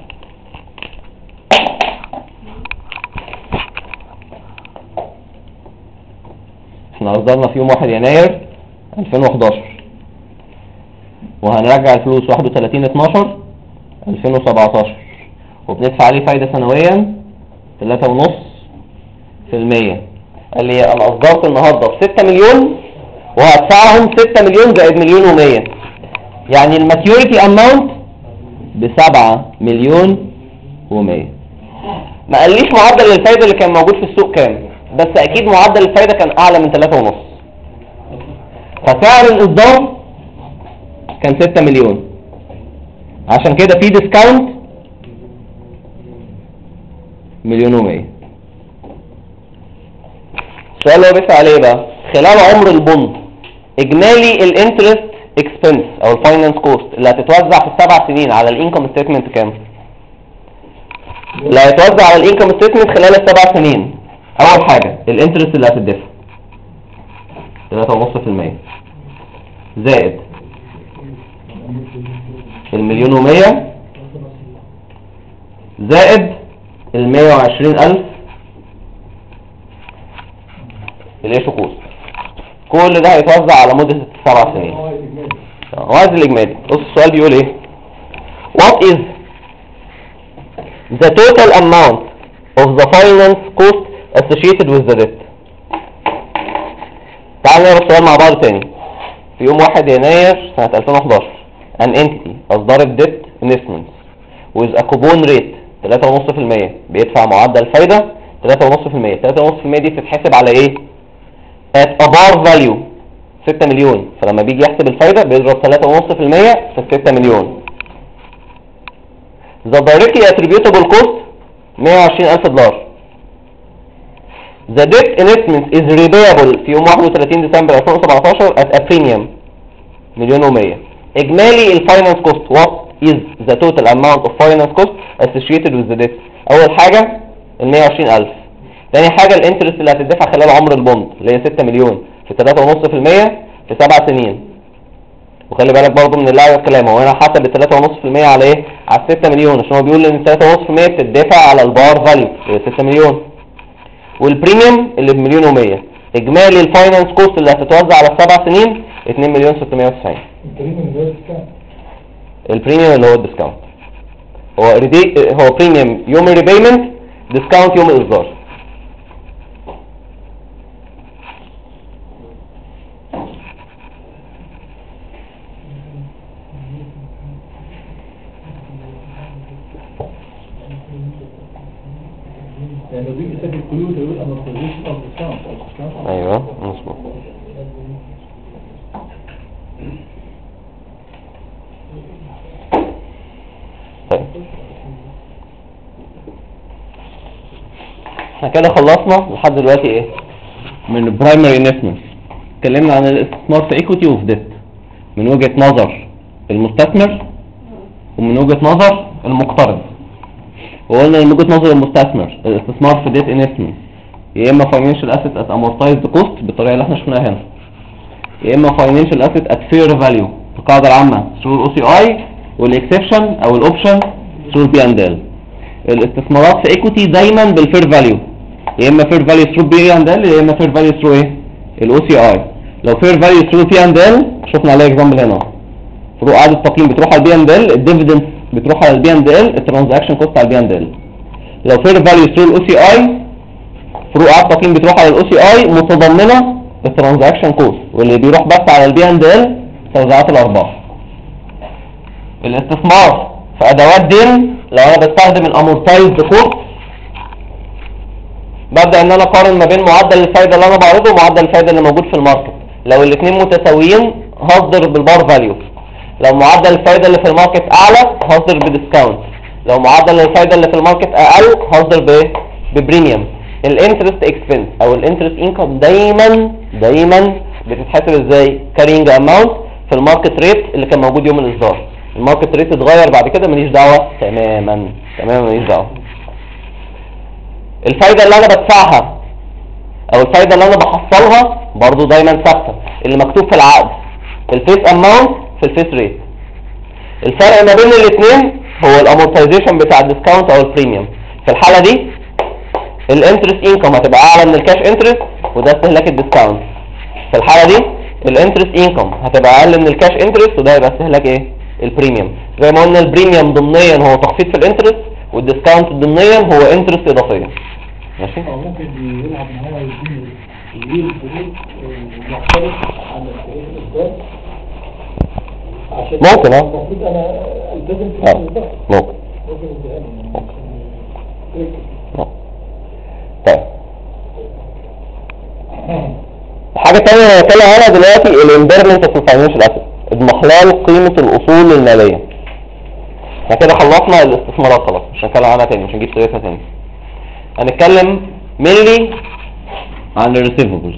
احنا اصدرنا في يوم 1 يناير 2011 وهنرجع الفلوس 31/12/2017 وبندفع عليه فايدة سنويا 3.5%. قال لي انا اصدرت النهارده ب6 مليون وهدفعهم 6 مليون زائد مليون و100، يعني الماتيوريتي اماونت ب7 مليون و100. ما قاليش معدل الفايدة اللي كان موجود في السوق كام، بس اكيد معدل الفايدة كان اعلى من 3.5، فسعر الاصدار كان 6 مليون، عشان كده في ديسكاونت مليون و100. السؤال اللي هو بيسأل عليه بقى، خلال عمر البوند اجمالي الانترست اكسبنس او الفاينانس كوست اللي هتتوزع في ال7 سنين على الانكم ستيتمنت كام؟ اللي هيتوزع على الانكم ستيتمنت خلال ال7 سنين، اول حاجة الانترست اللي هتدفع 3.5% زائد المليون و100 زائد 120,000 الايشو كوست. كل ده هيتوزع على مدة 7 سنين. وعايز الاجمالي. بص السؤال بيقول ايه؟ What is the total amount of the finance cost associated with the debt؟ تعالوا نقرا السؤال مع بعض تاني. في يوم 1 يناير سنة 2011 an entity أصدرت debt investments with a coupon rate 3.5%، بيدفع معدل فايدة 3.5%. 3.5% دي بتتحسب على ايه؟ at a bar value 6 مليون، فلما بيجي يحسب الفايدة بيضرب 3.5% في 6 مليون. the directly attributable cost 120,000 دولار. the debt investment is repayable في يوم 31 ديسمبر 2017 at a premium مليون و100. اجمالي الفاينانس كوست what is the total amount of finance cost associated with the debt؟ اول حاجة 120,000. تاني حاجة الانترست اللي هتدفع خلال عمر البوند اللي هي 6 مليون في 3.5% في 7 سنين. وخلي بالك برضو من اللي على الكلام، هو هنا حسب 3.5% على ايه؟ على 6 مليون، عشان هو بيقول ان 3.5% بتدفع على البار فاليو اللي هي 6 مليون. والبريميوم اللي بمليون و100. اجمالي الفاينانس كوست اللي هتتوزع على 7 سنين 2 مليون 690. البريميوم اللي هو الديسكاونت. هو بريميوم يوم الريبيمنت، ديسكاونت يوم الاصدار. يعني دي بتسبب القيود يقول amortization of discount. ايوه مظبوط. طيب احنا كده خلصنا لحد دلوقتي ايه من البرايمري انفستمنت. اتكلمنا عن الاستثمار في ايكويتي وفي ديت من وجهة نظر المستثمر ومن وجهة نظر المقترض. وقلنا من وجهة نظر المستثمر الاستثمار في ديت انفستمنت يا اما فاينانشال اسيت ات امورتايزد كوست بالطريقه اللي احنا شفناها هنا، يا اما فاينانشال اسيت ات فير فاليو القاعده العامه ثرو الاو سي اي، والاكسبشن او الاوبشن ثرو البي اند ال. الاستثمارات في ايكويتي دايما بالفير فاليو، يا اما فير فاليو ثرو بي اند ال يا اما فير فاليو ثرو ايه؟ الاو سي اي. لو فير فاليو ثرو بي اند ال شفنا عليه اكزامبل هنا، فروق عقد التقييم بتروح على البي اند ال، الديفيدنس بتروح على البي اند ال، الترانزاكشن كوست على البي اند ال. لو فير فاليو ثرو الاو سي اي فروق عقد التقييم بتروح على الاو سي اي متضمنه الترانزاكشن كوست، واللي بيروح بس على البي اند ال توزيعات الارباح. الاستثمار في ادوات دين لو انا بستخدم الامورتايزد كوست ببدا ان انا اقارن ما بين معدل الفايده اللي انا بعرضه ومعدل الفايده اللي موجود في الماركت. لو الاثنين متساويين هصدر بالبار فاليو، لو معدل الفايدة اللي في الماركت اعلى هصدر بديسكاونت، لو معدل الفايدة اللي في الماركت اقل هصدر ببريميوم. الانترست اكسبنس او الانترست انكم دايما بتتحسب ازاي؟ كارينج اماونت في الماركت ريت اللي كان موجود يوم الاصدار. الماركت ريت اتغير بعد كده ماليش دعوه تماما ماليش دعوه. الفايده اللي انا بدفعها او الفايده اللي انا بحصلها برضو دايما ثابته، اللي مكتوب في العقد الفيس اماونت في الفيس ريت. الفرق ما بين الاثنين هو الامورتايزيشن بتاع الديسكاونت او البريميوم. في الحاله دي الانترست انكم هتبقى اعلى من الكاش انترست وده استهلاك الديسكاونت. في الحاله دي الانترست انكم هتبقى اقل من الكاش انترست وده هيبقى استهلاك ايه؟ البريميوم. زي ما قلنا البريميوم ضمنيا هو تخفيض في الانترست والديسكاونت ضمنيا هو انترست اضافيه. ماشي؟ ممكن يلعب معايا يدير الفلوس مختلف عن الفلوس الإصدار عشان ممكن المفروض أنا ألتزم في الإصدار. ممكن يديها لي. طيب حاجة تانية هنتكلم عنها دلوقتي الامبيرمنت اوف الفاينانشال اسيت، اضمحلال قيمة الأصول المالية. احنا كده خلصنا الاستثمارات خلاص، مش هنتكلم عنها تاني، مش هنجيب سيرتها تاني. هنتكلم mainly عن الريسيفبلز.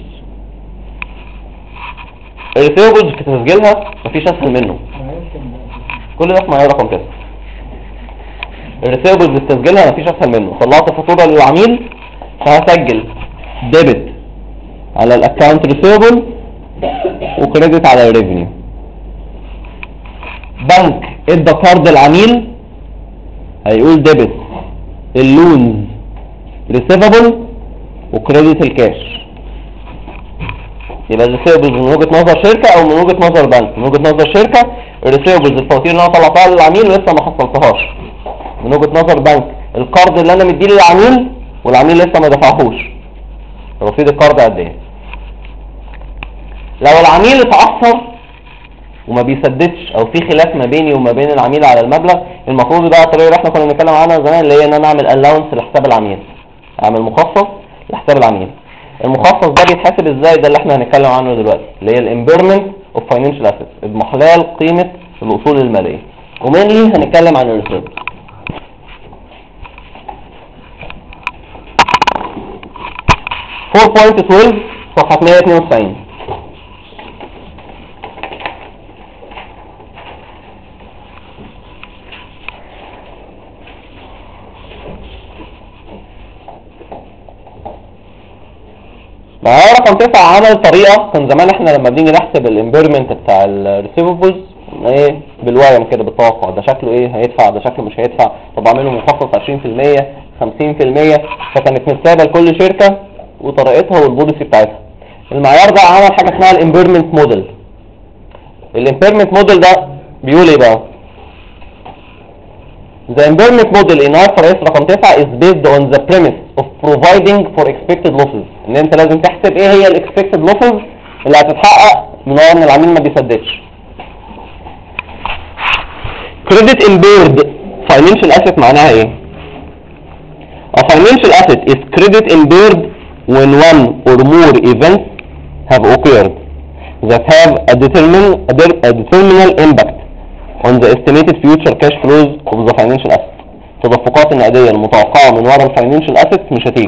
الريسيفبلز في تسجيلها مفيش اسهل منه، كل ده في معايير رقم 9. الريسيفبلز في تسجيلها مفيش اسهل منه. طلعت فاتورة للعميل فهسجل ديبت على الاكونت ريسيفبل وكريدت على الريفينيو. بنك ادى قرض العميل هيقول ديبت اللونز ريسيفبل وكريدت الكاش. يبقى الريسيفبلز من وجهة نظر شركة او من وجهة نظر بنك. من وجهة نظر شركة الريسيفبلز الفواتير اللي انا طلعتها للعميل ولسه ما حصلتهاش. من وجهة نظر بنك القرض اللي انا مديه للعميل والعميل لسه ما دفعهوش، رصيد القرض قد ايه. لو العميل اتعثر وما بيسددش او في خلاف ما بيني وما بين العميل على المبلغ، المفروض بقى الطريقه اللي احنا كنا بنتكلم عنها زمان اللي هي ان انا اعمل الاونس لحساب العميل، اعمل مخصص لحساب العميل. المخصص ده بيتحسب ازاي؟ ده اللي احنا هنتكلم عنه دلوقتي، اللي هي الامبيرمنت اوف فاينانشال اسيتس، اضمحلال قيمه الاصول الماليه. ومنلي هنتكلم عن الريسيرش. .12 صفحه 192. معايا رقم 9 عمل طريقه. كان زمان احنا لما بنيجي نحسب الامبيرمنت بتاع الريسيفبلز ايه بالويم كده بالتوقع، ده شكله ايه هيدفع، ده شكله مش هيدفع، طب اعمله مخصص 20% 50%. فكانت متسابه لكل شركه وطريقتها والبوليسي بتاعتها. المعيار ده عمل حاجه اسمها الامبيرمنت موديل. الامبيرمنت موديل ده بيقول ايه بقى؟ The impairment model in IFRS رقم 9 is based on the premise of providing for expected losses. ان انت لازم تحسب ايه هي expected losses اللي هتتحقق من ان العميل ما بيسددش. Credit impaired financial asset معناها ايه؟ A financial asset is credit impaired when one or more events have occurred that have a determinal impact on the estimated future cash flows of the financial asset. تدفقات النقدية المتوقعة من وراء الفاينانشال assets مش هتيجي.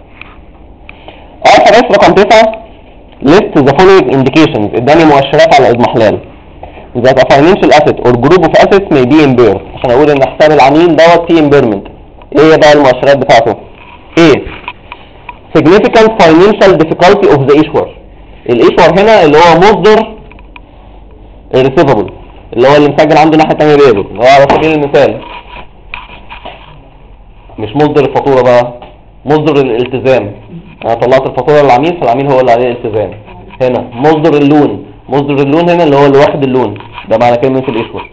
IFRS رقم 9 list the following indications، اداني مؤشرات على اضمحلال that a financial asset or group of assets may be impaired. عشان اقول ان حساب العميل دوت فيه impairment. ايه بقى المؤشرات بتاعته؟ ايه؟ significant financial difficulty of the issuer. الissuer هنا اللي هو مصدر الريسيفبل، اللي هو اللي مسجل عنده ناحية تانية بيبل، اللي هو على سبيل المثال مش مصدر الفاتورة بقى، مصدر الالتزام. انا طلعت الفاتورة للعميل فالعميل هو اللي عليه الالتزام. هنا مصدر اللون، مصدر اللون هنا اللي هو اللي واخد اللون، ده معنى كلمة الاشور،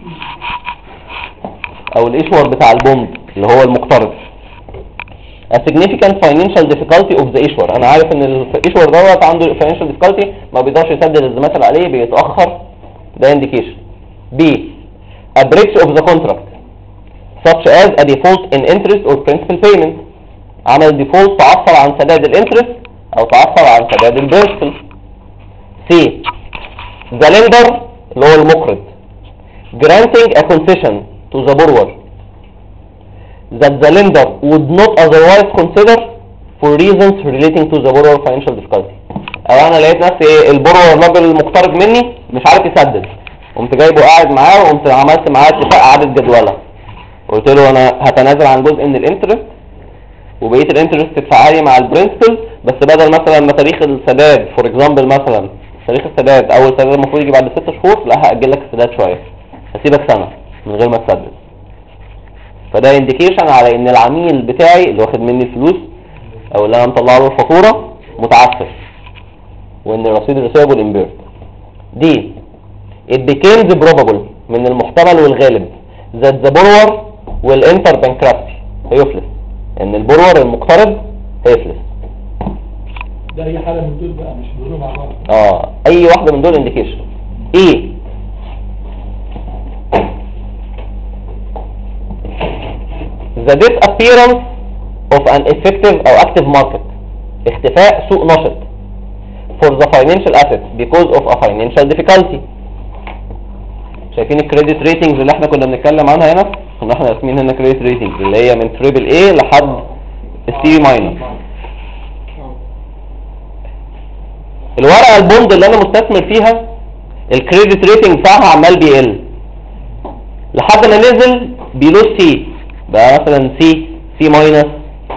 او الاشور بتاع البوند اللي هو المقترض. A significant financial difficulty of the issuer. انا عارف ان الاشور دوت عنده financial difficulty، ما بيقدرش يسدد الالتزامات اللي عليه، بيتأخر، ده indication. B. A breach of the contract such as a default in interest or principal payment. عمل default تعثر عن سداد الانترست او تعثر عن سداد البرنسبل. C. The lender اللي هو المقرض granting a concession to the borrower that the lender would not otherwise consider for reasons relating to the borrower financial difficulty. او انا لقيت نفسي ايه، البورور الراجل المقترض مني مش عارف يسدد، قمت جايبه قاعد معاه وقمت عملت معاه اتفاق اعاده جدوله، قلت له انا هتنازل عن جزء من الانترست وبقيه الانترست تدفعها لي مع البرنسبل، بس بدل مثلا ما تاريخ السداد فور اكزامبل مثلا تاريخ السداد اول سداد المفروض يجي بعد 6 شهور، لا هاجل لك السداد شويه، هسيبك سنه من غير ما تسدد. فده انديكيشن على ان العميل بتاعي اللي واخد مني الفلوس او اللي انا مطلع له الفاتوره متعثر، وان الرصيد ريسيفبل امبيرد. دي it becomes probable من المحتمل والغالب that the borrower will enter bankruptcy هيفلس، ان البورور المقترض هيفلس. ده اي حاله من دول بقى مش بيقولوا مع بعض. اي واحده من دول انديكيشن. ايه the disappearance of an effective or active market، اختفاء سوق نشط for the financial assets because of a financial difficulty. شايفين الكريدت ريتنجز اللي احنا كنا بنتكلم عنها هنا؟ كنا احنا راسمين هنا كريدت ريتنجز اللي هي من تريبل اي لحد السي ماينس. الورقه البوند اللي انا مستثمر فيها الكريدت ريتنج بتاعها عمال بيقل لحد ما نزل بيلو سي، بقى مثلا سي ماينس،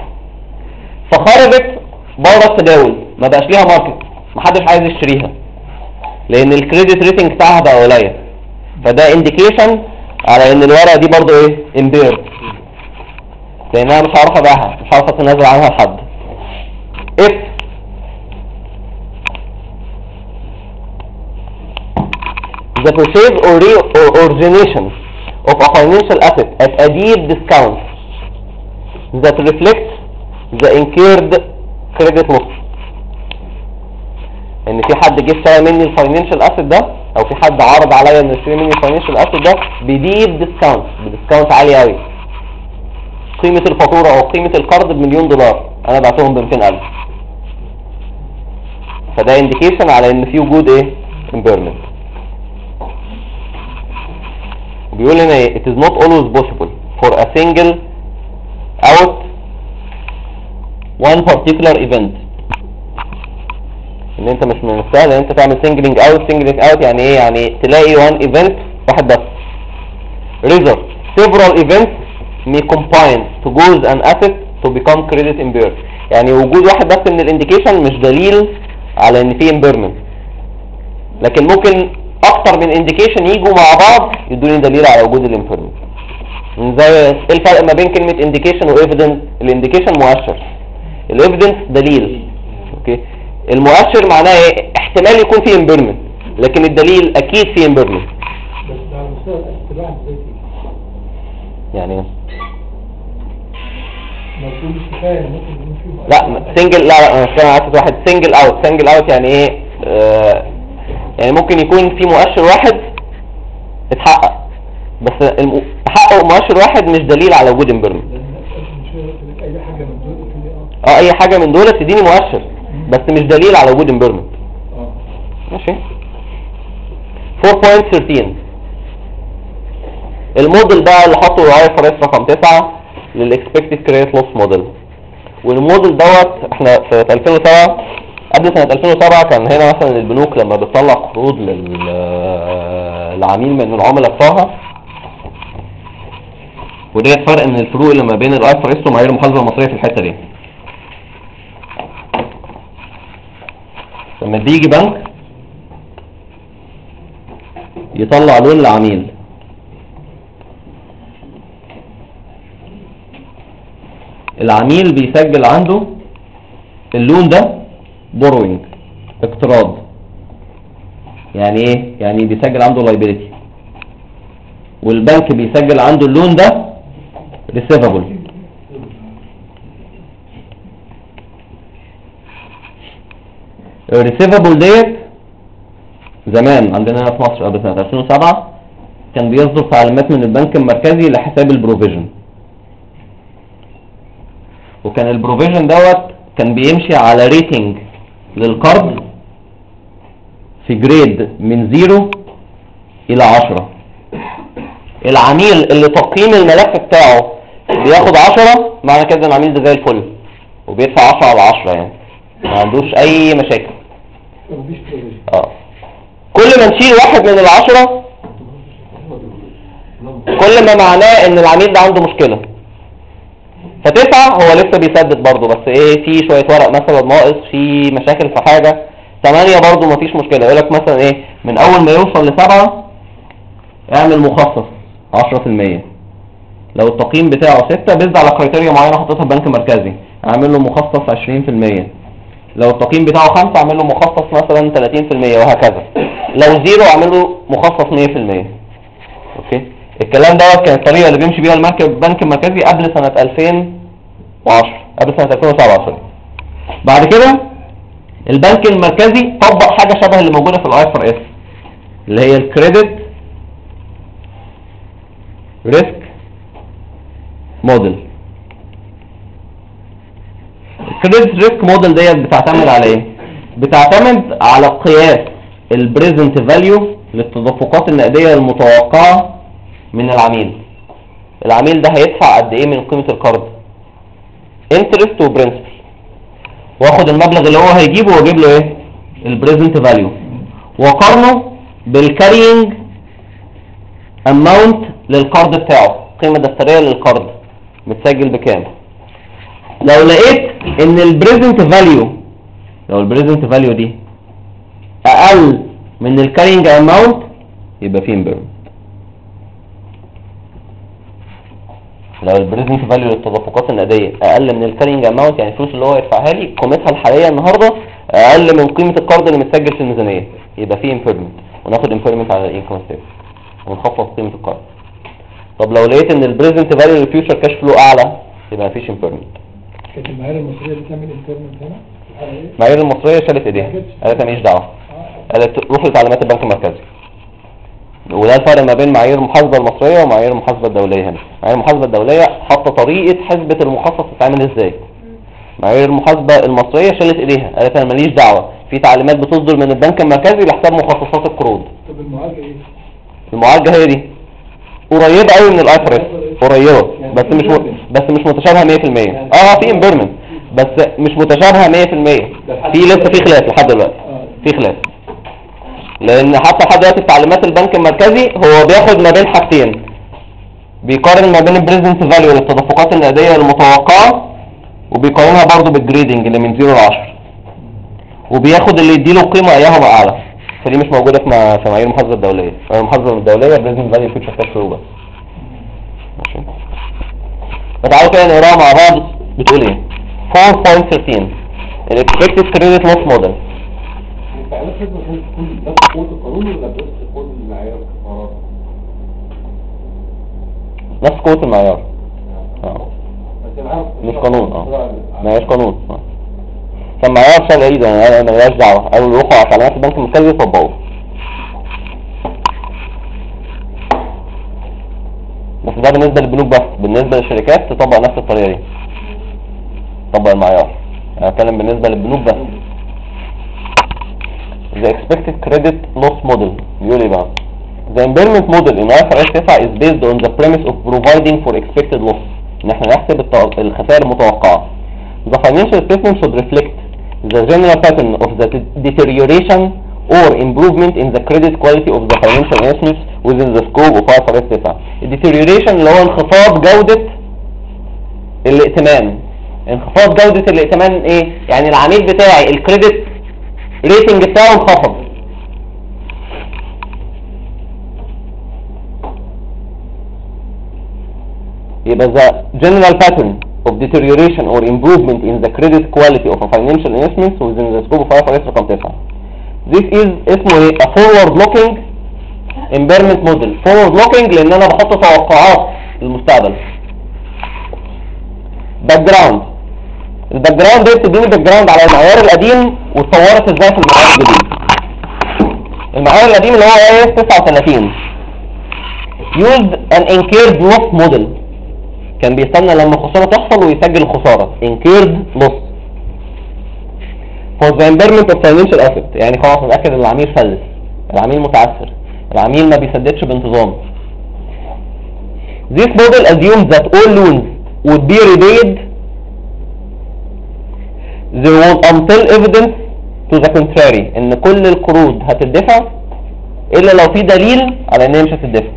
فخرجت بره التداول، ما بقاش ليها ماركت، محدش عايز يشتريها لان الكريدت ريتنج بتاعها بقى قليل. فده انديكيشن على ان الورقه دي برضو ايه امبيرد، لانها مش هعرف ابيعها، مش هعرف اتنازل عنها لحد. if the purchase or origination of a financial asset at a deep discount that reflects the incurred credit loss، ان في حد جه اشترى مني الفاينانشال اسيت ده، او في حد عرض عليا انه يشتري مني الفاينانشال اسيت ده بديب ديسكاونت، بديسكاونت عالي قوي، قيمه الفاتوره او قيمه القرض $1,000,000 انا بعتهم ب200,000، فده انديكيشن على ان في وجود ايه امبيرمنت. بيقول هنا it is not always possible for a single out one particular event، ان انت مش من السهل ان انت تعمل سنجلينج اوت يعني ايه؟ يعني تلاقي one event واحد بس. rather several events may combine to cause an asset to become credit impaired، يعني وجود واحد بس من الانديكيشن مش دليل على ان في امبيرمنت، لكن ممكن اكتر من انديكيشن يجوا مع بعض يدوني دليل على وجود الامبيرمنت. زي ايه الفرق ما بين كلمه انديكيشن وايفيدنس؟ الانديكيشن مؤشر، الايفيدنس دليل. اوكي، المؤشر معناه ايه؟ احتمال يكون فيه امبيرمنت، لكن الدليل اكيد فيه امبيرمنت. بس على مستوى الاسد الواحد زي يعني ايه؟ ما تقولش كفايه ممكن يكون فيه لا سنجل، لا انا مش فاهم عايز واحد سنجل اوت يعني ايه؟ يعني ممكن يكون في مؤشر واحد اتحقق، بس تحقق مؤشر واحد مش دليل على وجود امبيرمنت. اي حاجه من دول اي حاجه من دول تديني مؤشر بس مش دليل على وجود امبيرمنت. ماشي. 4.13 الموديل بقى اللي حطه IFRS رقم 9 للاكسبكتد كريدت لوس موديل. والموديل دوت احنا في 2007 قبل سنة 2007 كان هنا مثلا البنوك لما بتطلع قروض للعميل من العملاء بتوعها، وده الفرق من الفروق اللي ما بين IFRS ومعايير المحاسبة المصرية في الحتة دي. لما بيجي بنك يطلع لون لعميل، العميل بيسجل عنده اللون ده borrowing اقتراض. يعني ايه؟ يعني بيسجل عنده liability، والبنك بيسجل عنده اللون ده receivable. الريسيفابل ديت زمان عندنا هنا في مصر قبل سنة 2007 كان بيصدر تعليمات من البنك المركزي لحساب البروفيجن، وكان البروفيجن دوت كان بيمشي على ريتنج للقرض في جريد من 0 إلى 10. العميل اللي تقييم الملف بتاعه بياخد 10، معنى كده العميل ده زي الفل وبيدفع 10 على 10 يعني ما عندوش اي مشاكل. مفيش بروفيجن. كل ما نشيل واحد من ال10 كل ما معناه ان العميل ده عنده مشكلة. ف9 هو لسه بيسدد برضه، بس ايه، في شوية ورق مثلا ناقص، في مشاكل في حاجة. 8 برضه مفيش مشكلة، يقولك مثلا ايه، من اول ما يوصل ل7 اعمل مخصص 10%. لو التقييم بتاعه 6 بيزد على كرايتيريا معينة حطيتها البنك المركزي، اعمل له مخصص 20%. لو التقييم بتاعه 5 اعمل له مخصص مثلا 30% وهكذا. لو 0 اعمل له مخصص 100%. اوكي، الكلام دوت كان الطريقة اللي بيمشي بيها البنك المركزي قبل سنة 2010، قبل سنة 2007. بعد كده البنك المركزي طبق حاجة شبه اللي موجودة في IFRS اللي هي الكريدت ريسك موديل. الكريدت ريسك موديل ديت بتعتمد على ايه؟ بتعتمد على قياس البريزنت فاليو للتدفقات النقدية المتوقعة من العميل. العميل ده هيدفع قد ايه من قيمة القرض، انترست وبرنسبل، واخد المبلغ اللي هو هيجيبه واجيب له ايه، البريزنت فاليو، وقارنه بالكارينج اماونت للقرض بتاعه، القيمة الدفترية للقرض متسجل بكام. لو لقيت ان البريزنت فاليو، لو البريزنت فاليو دي اقل من الكارينج اماونت يبقى فيه امبيرمنت. لو البريزنت فاليو للتدفقات النقديه اقل من الكارينج اماونت، يعني الفلوس اللي هو يدفعها لي قيمتها الحاليه النهارده اقل من قيمه القرض اللي متسجل في الميزانيه، يبقى فيه امبيرمنت، وناخد امبيرمنت على الانكم ستيتمنت ونخفض قيمه القرض. طب لو لقيت ان البريزنت فاليو للفيوتشر كاش فلو اعلى يبقى مفيش امبيرمنت. كانت المعايير المصريه بتعمل امبيرمنت هنا في الحاله ايه؟ المعايير المصريه شالت ايديها، قالت ماليش دعوه، قالت روح لتعليمات البنك المركزي. وده الفرق ما بين معايير المحاسبه المصريه ومعايير المحاسبه الدوليه. هنا معايير المحاسبه الدوليه حاطه طريقه حسبه المخصص تتعمل ازاي. معايير المحاسبه المصريه شالت ايديها، قالت انا ماليش دعوه، في تعليمات بتصدر من البنك المركزي لحساب مخصصات القروض. طب المعالجه ايه؟ المعالجه هي دي قريبه قوي من الايفرس، قريبه بس مش متشابهه 100%. في امبيرمنت بس مش متشابهه 100%، في لسه في خلاف لحد دلوقتي، في خلاف. لان حتى لحد دلوقتي تعليمات البنك المركزي هو بياخد ما بين حاجتين، بيقارن ما بين البريزنت فاليو للتدفقات النقديه المتوقعه، وبيقارنها برضو بالجريدنج اللي من 0 ل 10، وبياخد اللي يديله قيمه ايهما اعلى. فدي مش موجوده في معايير المحاسبه الدوليه. معايير المحاسبه الدوليه بريزنت فاليو فيوتشر كاش فلو بس. ماشي، فتعالوا كده نقراها مع بعض. بتقول ايه؟ 4.13 الاكسبكتد كريدت لوس موديل. التعليمات لازم تكون نفس قوة القانون ولا بس قوة المعايير والقرارات؟ نفس قوة المعيار. بس العام مش قانون. ما هيش قانون. كان معيار شال ايده، انا ماليش دعوة، قالوا روحوا على تعليمات البنك المركزي يطبقوه. بس ده بالنسبة للبنوك بس، بالنسبة للشركات تطبق نفس الطريقة دي، تطبق المعيار. انا اتكلم بالنسبة للبنوك بس. The expected credit loss model بيقول ايه بقى؟ The impairment model in IFRS 9 is based on the premise of providing for expected loss. ان احنا نحسب الخسائر المتوقعة. The financial statement should reflect the general pattern of the deterioration or improvement in the credit quality of the financial instruments within the scope of IFRS 9. الdeterioration اللي هو انخفاض جودة الائتمان. انخفاض جودة الائتمان ايه؟ يعني العميل بتاعي الكريدت ريتنج بتاعه انخفض. يبقى the general pattern of deterioration or improvement in the credit quality of a financial instruments within the scope of IFRS رقم 9. This is اسمه ايه؟ a forward looking impairment model. forward looking لان انا بحط توقعات للمستقبل. باك جراوند. الباك جراوند دي بتديني باك جراوند على المعيار القديم واتطورت ازاي في المعيار الجديد. المعيار القديم اللي هو ايه 39 used an incurred loss model. كان بيستنى لما الخسارة تحصل ويسجل الخسارة incurred loss for the impairment of financial asset. يعني خلاص نتأكد ان العميل فلس، العميل متعثر، العميل ما بيسددش بانتظام. This model assumes that all loans would be repaid there was until evidence to the contrary ان كل القروض هتدفع الا لو في دليل على ان هي مش هتدفع.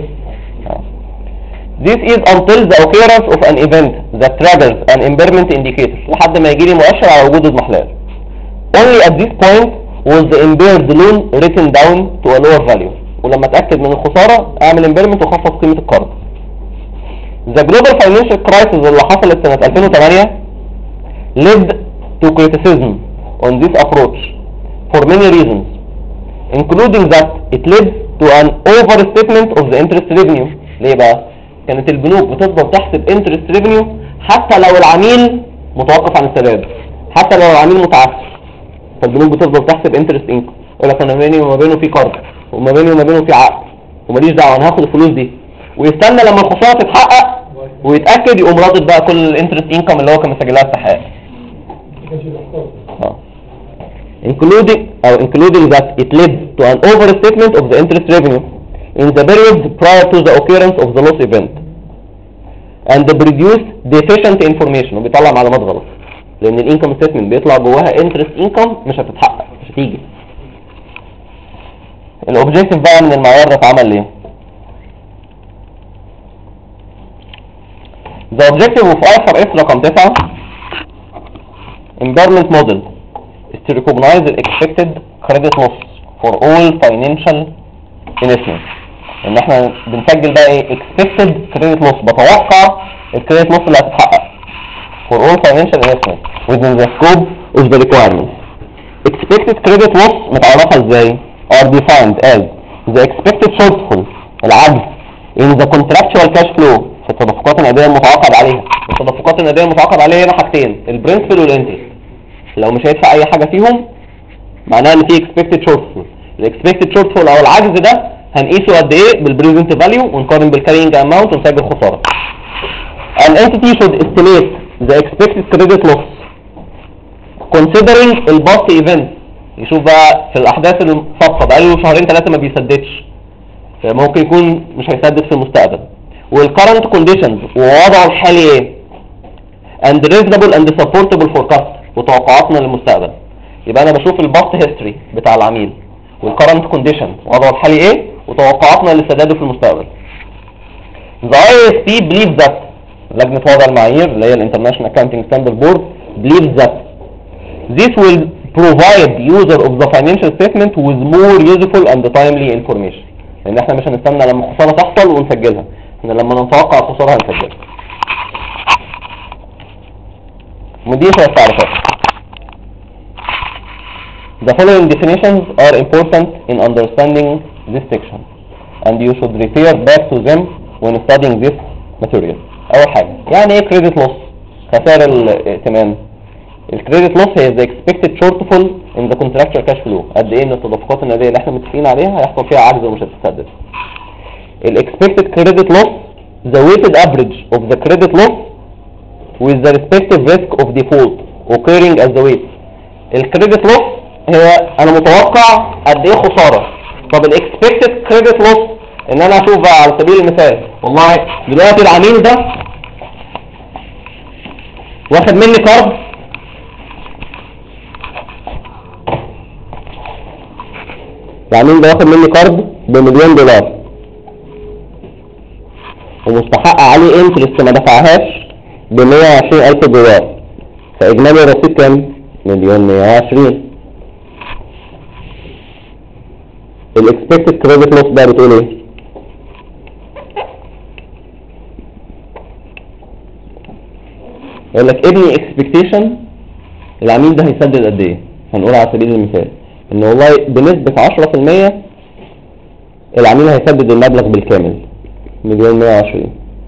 This is until the occurrence of an event that triggers an impairment indicator لحد ما يجي لي مؤشر على وجود اضمحلال. Only at this point was the impaired loan written down to a lower value. ولما اتاكد من الخساره اعمل impairment واخفض قيمه القرض. The global financial crisis اللي حصلت سنه 2008 led to criticism on this approach for many reasons, including that it led to an overstatement of the interest revenue. ليه بقى؟ كانت البنوك بتفضل تحسب interest revenue حتى لو العميل متوقف عن السداد، حتى لو العميل متعثر، فالبنوك بتفضل تحسب interest income. يقول لك انا بيني وما بينه في قرض، وما بيني وما بينه في عقد، وماليش دعوه انا هاخد الفلوس دي، ويستنى لما الخساره تتحقق ويتاكد يقوم رادد بقى كل الانترست انكم اللي هو كان مسجلها استحقاق. including that it led to an overstatement of the interest revenue in the period prior to the occurrence of the loss event and produced deficient information وبيطلع معلومات غلط لان الانكم ستيتمنت بيطلع جواها interest income مش هتتحقق مش هتيجي. الاوبجيكتيف بقى من المعيار ده اتعمل ليه؟ The objective of IFRS رقم 9 impairment model is to recognize the expected credit loss for all financial investments. ان احنا بنسجل بقى ايه expected credit loss، بتوقع الكريدت loss اللي هتتحقق for all financial investments within the scope of the requirements. Expected credit loss متعرفة ازاي؟ are defined as the expected shortfall العجز in the contractual cash flow في التدفقات النقدية المتعاقد عليها. التدفقات النقدية المتعاقد عليها هنا حاجتين، البرنسبل والانترست. لو مش هيدفع اي حاجة فيهم معناها ان في expected shortfall. الاكسبكتد shortfall او العجز ده هنقيسه قد ايه بالبريزنت فاليو ونقارن بالكارينج اماونت ونسجل خسارة. An entity should estimate the expected credit loss considering الباست ايفنت. يشوف بقى في الاحداث السابقة بقاله شهرين ثلاثة ما بيسددش، ممكن يكون مش هيسدد في المستقبل، والكرنت كونديشنز ووضعه الحالي ايه، and reasonable and supportable forecast وتوقعاتنا للمستقبل. يبقى انا بشوف الباست هيستوري بتاع العميل والكرنت كونديشن ووضعه الحالي ايه وتوقعاتنا لسداده في المستقبل. The IASB believes that لجنة وضع المعايير اللي هي International Accounting Standards Board believes that this will provide user of the financial statement with more useful and timely information. لان احنا مش هنستنى لما الخسارة تحصل ونسجلها، احنا لما نتوقع الخسارة هنسجلها. ودي شوية تعريفات. The following definitions are important in understanding this section and you should refer back to them when studying this material. أول حاجة يعني إيه credit loss؟ خسارة الائتمان. الكريدت loss هي the expected shortfall in the contractual cash flow. قد إيه إن التدفقات النقدية اللي إحنا متفقين عليها هيحصل فيها عجز ومش هتتسدد. ال expected credit loss the weighted average of the credit loss with the respective risk of default occurring as the weight. الكريدت loss هي انا متوقع قد ايه خساره. طب الاكسبكتد كريدت لوس ان انا اشوف بقى على سبيل المثال والله دلوقتي العميل ده واخد مني قرض العميل ده واخد مني قرض ب$1,000,000 ومستحق عليه انترست ما دفعهاش ب$120,000 فاجمالي الرصيد كام؟ $1,120,000. الاكسبكتد كريدت لوس ده بتقول ايه؟ يقول لك ابني اكسبكتيشن العميل ده هيسدد قد ايه؟ هنقول على سبيل المثال ان والله بنسبة 10% العميل هيسدد المبلغ بالكامل $1,120,000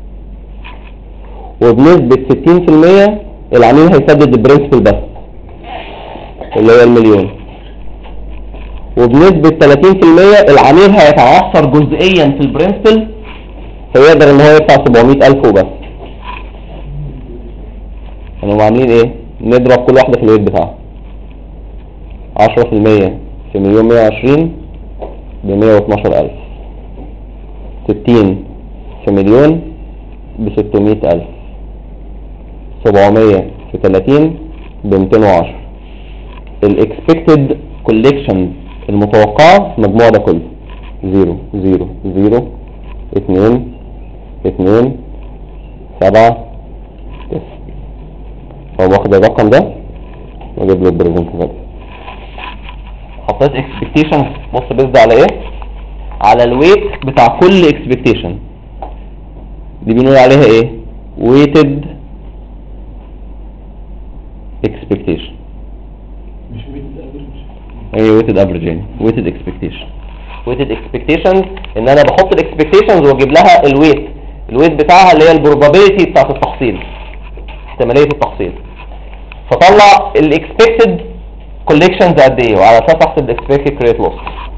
وبنسبة 60% العميل هيسدد البرنسبل بس اللي هو $1,000,000 وبنسبة 30% العميل هيتعثر جزئيا في البرنسبل فيقدر ان هو يدفع $700,000 وبس. هنقوم عاملين ايه؟ نضرب كل واحدة في الويت بتاعها 10% في $1,120,000 ب$112,000 60 في $1,000,000 ب600000. 700 في 30 ب210. الاكسبكتد كوليكشن المتوقعة المجموع ده كله 0 0 0 2 2 7 9. هو باخد الرقم ده واجيب له البريزنت فاليو. حطيت اكسبكتيشن. بص بيزد على ايه؟ على الويت بتاع كل اكسبكتيشن. دي بنقول عليها ايه؟ ويتد اكسبكتيشن. مش ويتد افريج. ايه ويتد افريج يعني ويتد اكسبكتيشن. ويتد اكسبكتيشنز ان انا بحط الاكسبكتيشنز واجيب لها الويت بتاعها اللي هي البروبابيلتي بتاعت التحصيل، احتماليه التحصيل. فطلع الاكسبكتد كوليكشنز قد ايه وعلى اساس احسب الاكسبكتد كريدت لوس.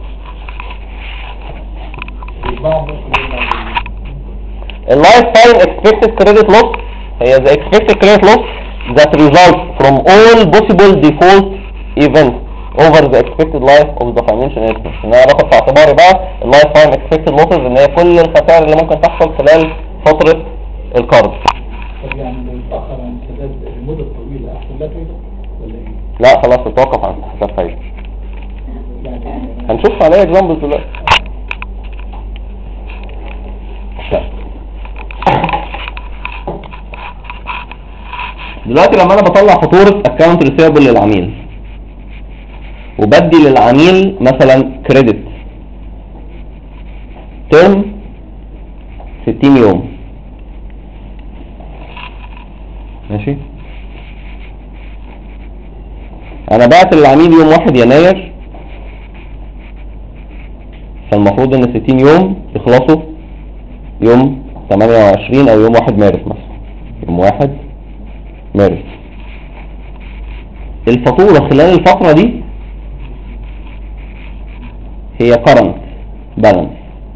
اللايف تايم اكسبكتد كريدت لوس هي the expected credit loss that results from all possible default events over the expected life of the financial instrument. ان انا باخد في اعتباري بقى اللايف تايم اكسبكتد لوسز ان هي كل الخسائر اللي ممكن تحصل خلال فتره القرض. طب يعني لو اتاخر عن السداد المده الطويله احسن لا تويتر ولا ايه؟ لا خلاص اتوقف عن حساب فايده. يعني هنشوف عليها اكزامبلز دلوقتي. دلوقتي لما انا بطلع فاتوره اكونت ريسيفبل للعميل وبدي للعميل مثلا كريدت تيرم 60 يوم، ماشي؟ انا بعت للعميل يوم 1 يناير، فالمفروض ان 60 يوم يخلصوا يوم 28 او يوم 1 مارس مثلا. يوم 1 مارس. الفاتورة خلال الفترة دي هي current balance،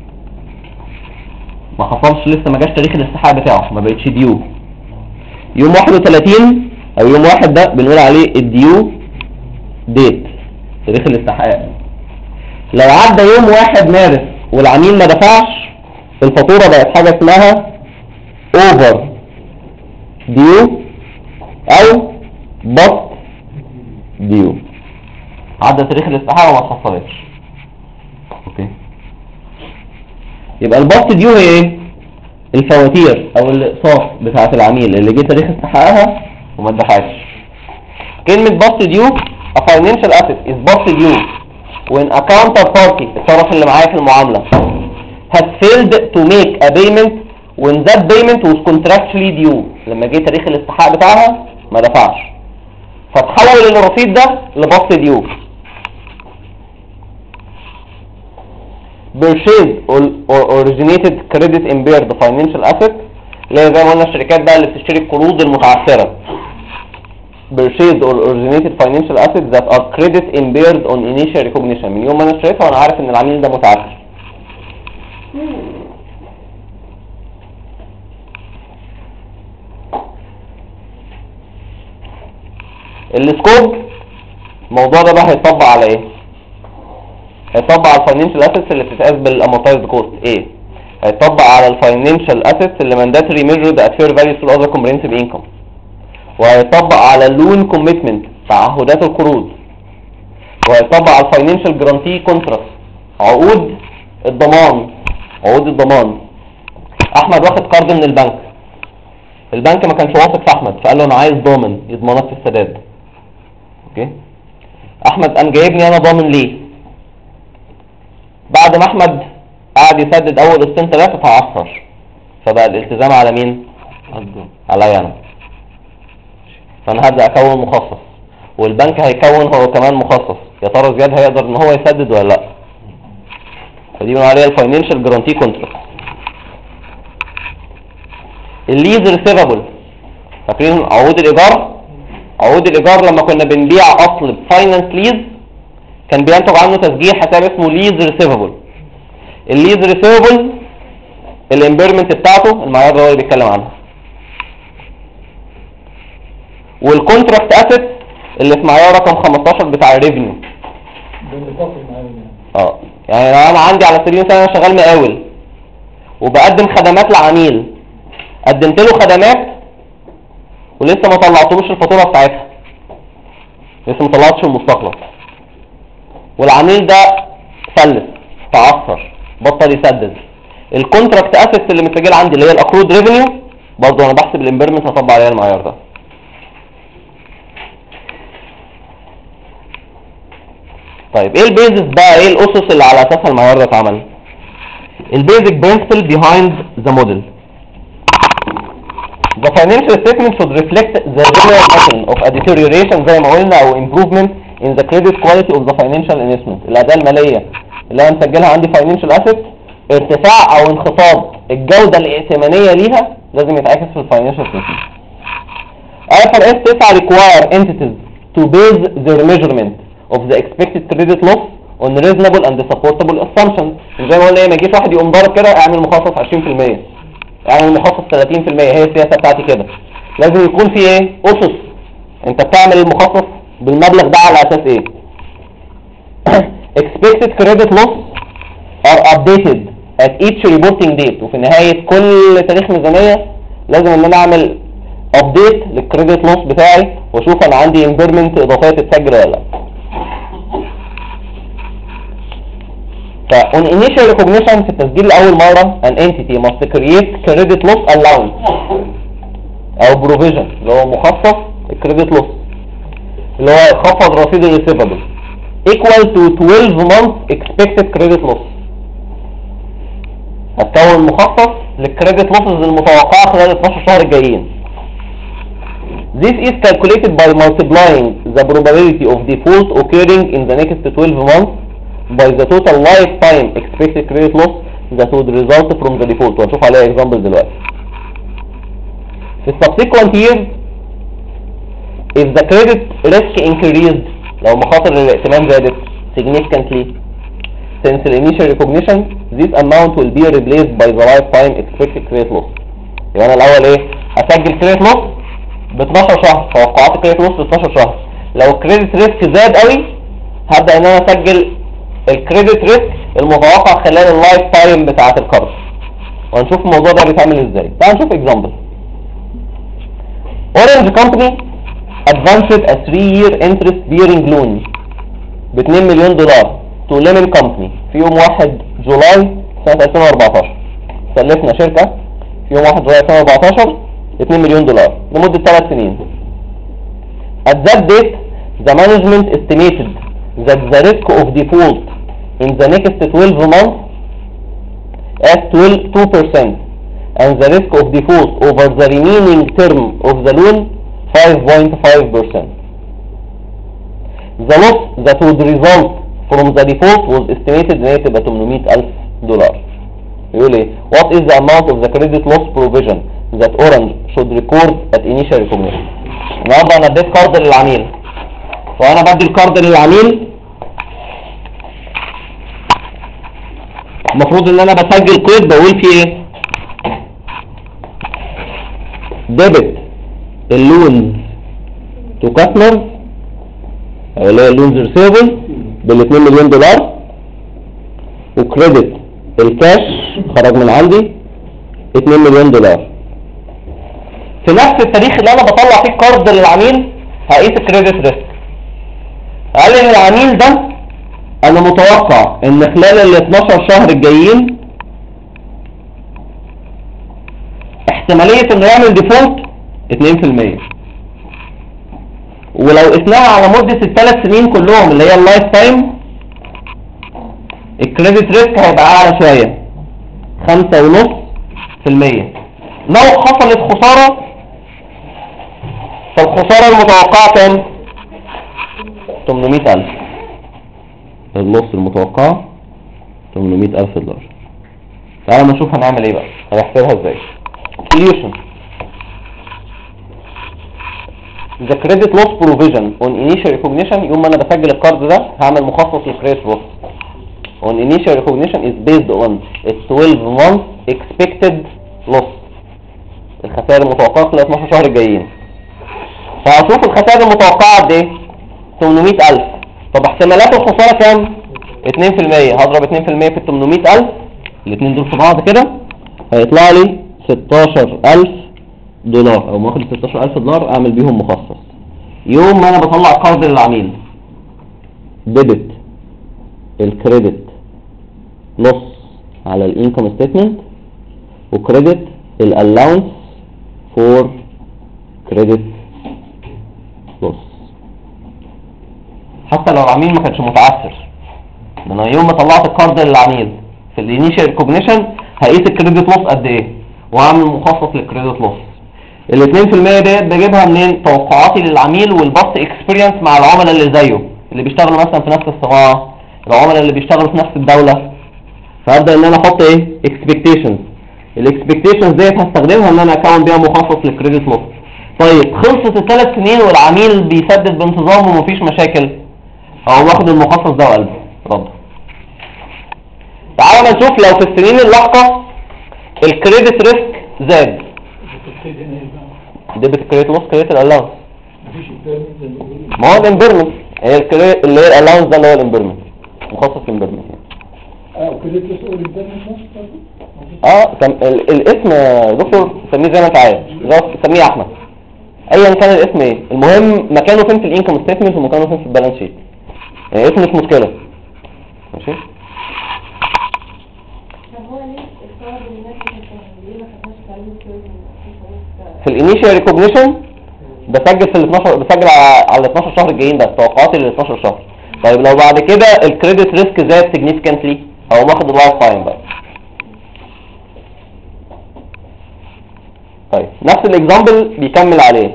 ما حصلش لسه، ما جاش تاريخ الاستحقاق بتاعه، ما بقتش ديو. يوم 31 او يوم 1 ده بنقول عليه الديو ديت، تاريخ الاستحقاق. لو عدى يوم 1 مارس والعميل ما دفعش، الفاتورة بقت حاجة اسمها اوفر ديو او بط ديو، عدى تاريخ الاستحقاق وما اتحصلتش. اوكي، يبقى البط ديو هي ايه؟ الفواتير او الاقساط بتاعه العميل اللي جه تاريخ استحقاقها وما اتدفعتش. كلمه بط ديو a financial asset is بط ديو when a counterparty الطرف اللي معايا في المعامله has failed to make a payment when that payment was contractually due. لما جه تاريخ الاستحقاق بتاعها ما دفعش، فتحول الرصيد ده لبط ديو. purchased or originated credit impaired financial asset اللي زي ما قلنا الشركات بقى اللي بتشتري القروض المتعثرة. purchased or originated financial assets that are credit impaired on initial recognition، من يوم ما انا اشتريتها وانا عارف ان العميل ده متعثر. السكوب الموضوع ده بقى هيطبق على ايه؟ هيطبق على الفاينانشال اسيتس اللي بتتقاس بالامورتايزد كوست ايه؟ هيطبق على الفاينانشال اسيتس اللي مانداتوري ميجرد ات فير فاليو ثرو اذر كومبريهنسيف انكم، وهيطبق على اللون كوميتمنت تعهدات القروض، وهيطبق على الفاينانشال جرانتي كونتراكت عقود الضمان. احمد واخد قرض من البنك ما كانش واثق في احمد، فقال له انا عايز ضامن يضمنك في السداد. اوكي، احمد قام جايبني انا ضامن ليه؟ بعد ما احمد قعد يسدد اول قسطين 3 تعثر، فبقى الالتزام على مين؟ عليا انا. فانا هبدا اكون مخصص والبنك هيكون هو كمان مخصص. يا ترى زياد هيقدر ان هو يسدد ولا لا؟ فدي بنقول عليها الفاينانشال جرانتي كونتراكت. الليز ريسيفبل، فاكرين عقود الايجار لما كنا بنبيع اصل بفاينانس ليز كان بينتج عنه تسجيل حساب اسمه ليز ريسيفبل. الليز ريسيفبل الامبيرمنت بتاعته المعيار ده هو اللي بيتكلم عنها. والكونتراكت اسيت اللي في معيار رقم 15 بتاع الريفينيو. يعني لو انا عندي على سبيل المثال انا شغال مقاول وبقدم خدمات لعميل قدمت له خدمات ولسه ما طلعتلوش الفاتوره بتاعتها، لسه ما طلعتش المستخلص، والعميل ده فلس تعثر بطل يسدد، الكونتراكت اسيتس اللي متسجله عندي اللي هي الاكرود ريفينيو برضه انا بحسب الامبيرمنت هطبق عليها المعيار ده. طيب ايه البيزس بقى، ايه الاسس اللي على اساسها المعيار ده اتعمل؟ البيزك برنسبل behind the model. The financial statement should reflect the general pattern of a deterioration زي ما قلنا او improvement in the credit quality of the financial instrument. الاداة المالية اللي انا مسجلها عندي financial assets ارتفاع او انخفاض الجودة الائتمانية ليها لازم يتعكس في الفاينانشال statement. IFRS 9 require entities to base their measurement of the expected credit loss on reasonable and supportable assumptions. زي ما قلنا ما يجيش واحد يقوم ضارب كده اعمل مخصص 20%، اعمل مخصص 30%، هي السياسه بتاعتي كده. لازم يكون في ايه؟ اسس. انت بتعمل المخصص بالمبلغ ده على اساس ايه؟ expected credit loss are updated at each reporting date. وفي نهايه كل تاريخ ميزانيه لازم ان انا اعمل ابديت للكريدت لوس بتاعي واشوف انا عندي امبيرمنت اضافيه تتسجل ولا لا. on initial recognition في التسجيل لأول مرة an entity must create credit loss allowance أو provision اللي هو مخصص الكريدت لوس اللي هو خفض رصيد الريسيفبل equal to 12 months expected credit loss. هتكون مخصص للكريدت لوسز المتوقعة خلال 12 شهر الجايين. This is calculated by multiplying the probability of default occurring in the next 12 months by the total lifetime expected credit loss that would result from the default. وهنشوف عليها examples دلوقتي. في subsequent years if the credit risk increased لو مخاطر الائتمان زادت significantly since the initial recognition this amount will be replaced by the lifetime expected credit loss. يبقى انا الاول ايه؟ هسجل credit loss ب 12 شهر، توقعات الكريدت لوس ب 12 شهر. لو الكريدت ريسك زاد قوي هبدا ان انا اسجل الكريدت ريسك المتوقع خلال اللايف تايم بتاعه القرض. وهنشوف الموضوع ده بيتعمل ازاي. تعال نشوف اكزامبل. اورنج كومباني advanced a 3-year interest bearing loan ب 2 مليون دولار to Lemon Company في يوم 1 جولاي سنة 2014. سلفنا شركة في يوم 1 جولاي 2014 2 مليون دولار لمدة 3 سنين. At that date the management estimated that the risk of default in the next 12 months at 2% and the risk of default over the remaining term of the loan 5.5%. The loss that would result from the default was estimated ان هي تبقى $800,000. يقول ايه؟ What is the amount of the credit loss provision that Orange should record at initial recognition؟ النهارده انا اديت كارد للعميل، وانا بدي الكارد للعميل المفروض ان انا بسجل كود بقول فيه ايه؟ ديبت اللونز تو كاستمرز او اللي هي اللونز ريسيفبل بال 2 مليون دولار، وكريدت الكاش خرج من عندي 2 مليون دولار. في نفس التاريخ اللي انا بطلع فيه الكارد للعميل هقيس الكريدت ريسك. قال لي العميل ده انا متوقع ان خلال ال 12 شهر الجايين احتمالية انه يعمل ديفولت 2%، ولو قسناها على مدة ال3 سنين كلهم اللي هي اللايف تايم الكريدت ريسك هيبقى اعلى شوية 5.5%. لو حصلت خسارة فالخسارة المتوقعة كام؟ 800,000. اللص المتوقعة $800,000. تعالوا ما نشوف هنعمل ايه بقى، هنحسبها ازاي. solution the credit loss provision on initial recognition. يوم ما انا بسجل الكارد ده هعمل مخصص للكريدت loss on initial recognition is based on a 12 month expected loss، الخسائر المتوقعة خلال 12 شهر الجايين. فهشوف الخسائر المتوقعة قد ايه؟ 800,000. طب احتمالات الخسارة كام؟ 2%. هضرب 2% في 800,000، الاثنين دول في بعض كده هيطلع لي $16,000 او واخد $16,000 اعمل بيهم مخصص. يوم ما انا بطلع قرض للعميل ديبت الكريدت لوس على الانكم ستيتمنت وكريدت الالاونس فور كريدت لوس، حتى لو العميل ما كانش متعثر. انا يوم ما طلعت القرض للعميل في الانيشال ريكوجنيشن هقيس الكريدت لوس قد ايه واعمل مخصص للكريدت لوس. ال 2% ديت بجيبها منين؟ توقعاتي للعميل والباست اكسبيرينس مع العملاء اللي زيه اللي بيشتغلوا مثلا في نفس الصناعه، العملاء اللي بيشتغلوا في نفس الدوله. فابدا ان انا احط ايه؟ اكسبكتيشنز. الاكسبكتيشنز ديت هستخدمها ان انا اكون بيها مخصص للكريدت لوس. طيب خلصت ال3 سنين والعميل بيسدد بانتظام ومفيش مشاكل، اهو واخد المخصص ده وقلبه رد. تعالوا نشوف لو في السنين اللاحقه الكريدت ريسك زاد. ديبت الكريدت لوس كريدت الالاونس. ما هو الامبيرمنت هي اللي هي الالاونس ده اللي هو الامبيرمنت، مخصص الامبيرمنت. كريدت لوس او الامبيرمنت. الاسم دكتور سميه زي ما انت عايز، سميه احمد ايا كان الاسم ايه، المهم مكانه فين في الانكم ستيتمنت ومكانه فين في البالانس شيت، يعني اسم مش مشكله. ماشي. في الانيشال ريكوجنيشن بسجل في ال 12، بسجل على ال 12 شهر الجايين بس، توقعاتي لل 12 شهر. طيب لو بعد كده الكريدت ريسك زاد significantly او واخد اللايف تايم بقى. طيب نفس الاكزامبل بيكمل عليه.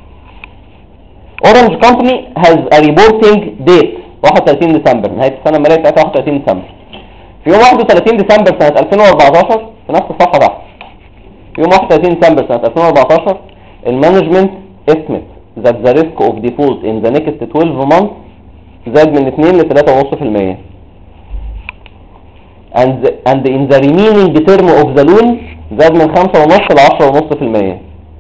اورنج كومباني has a reporting date 31 ديسمبر، نهايه السنه الماليه بتاعتها 31 ديسمبر. في يوم 31 ديسمبر سنه 2014 في نفس الصفحه تحت، في يوم 31 ديسمبر سنه 2014 المانجمنت estimate that the risk of default in the next 12 months زاد من 2 ل 3.5%. and in the remaining term of the loan زاد من 5.5 ل 10.5%.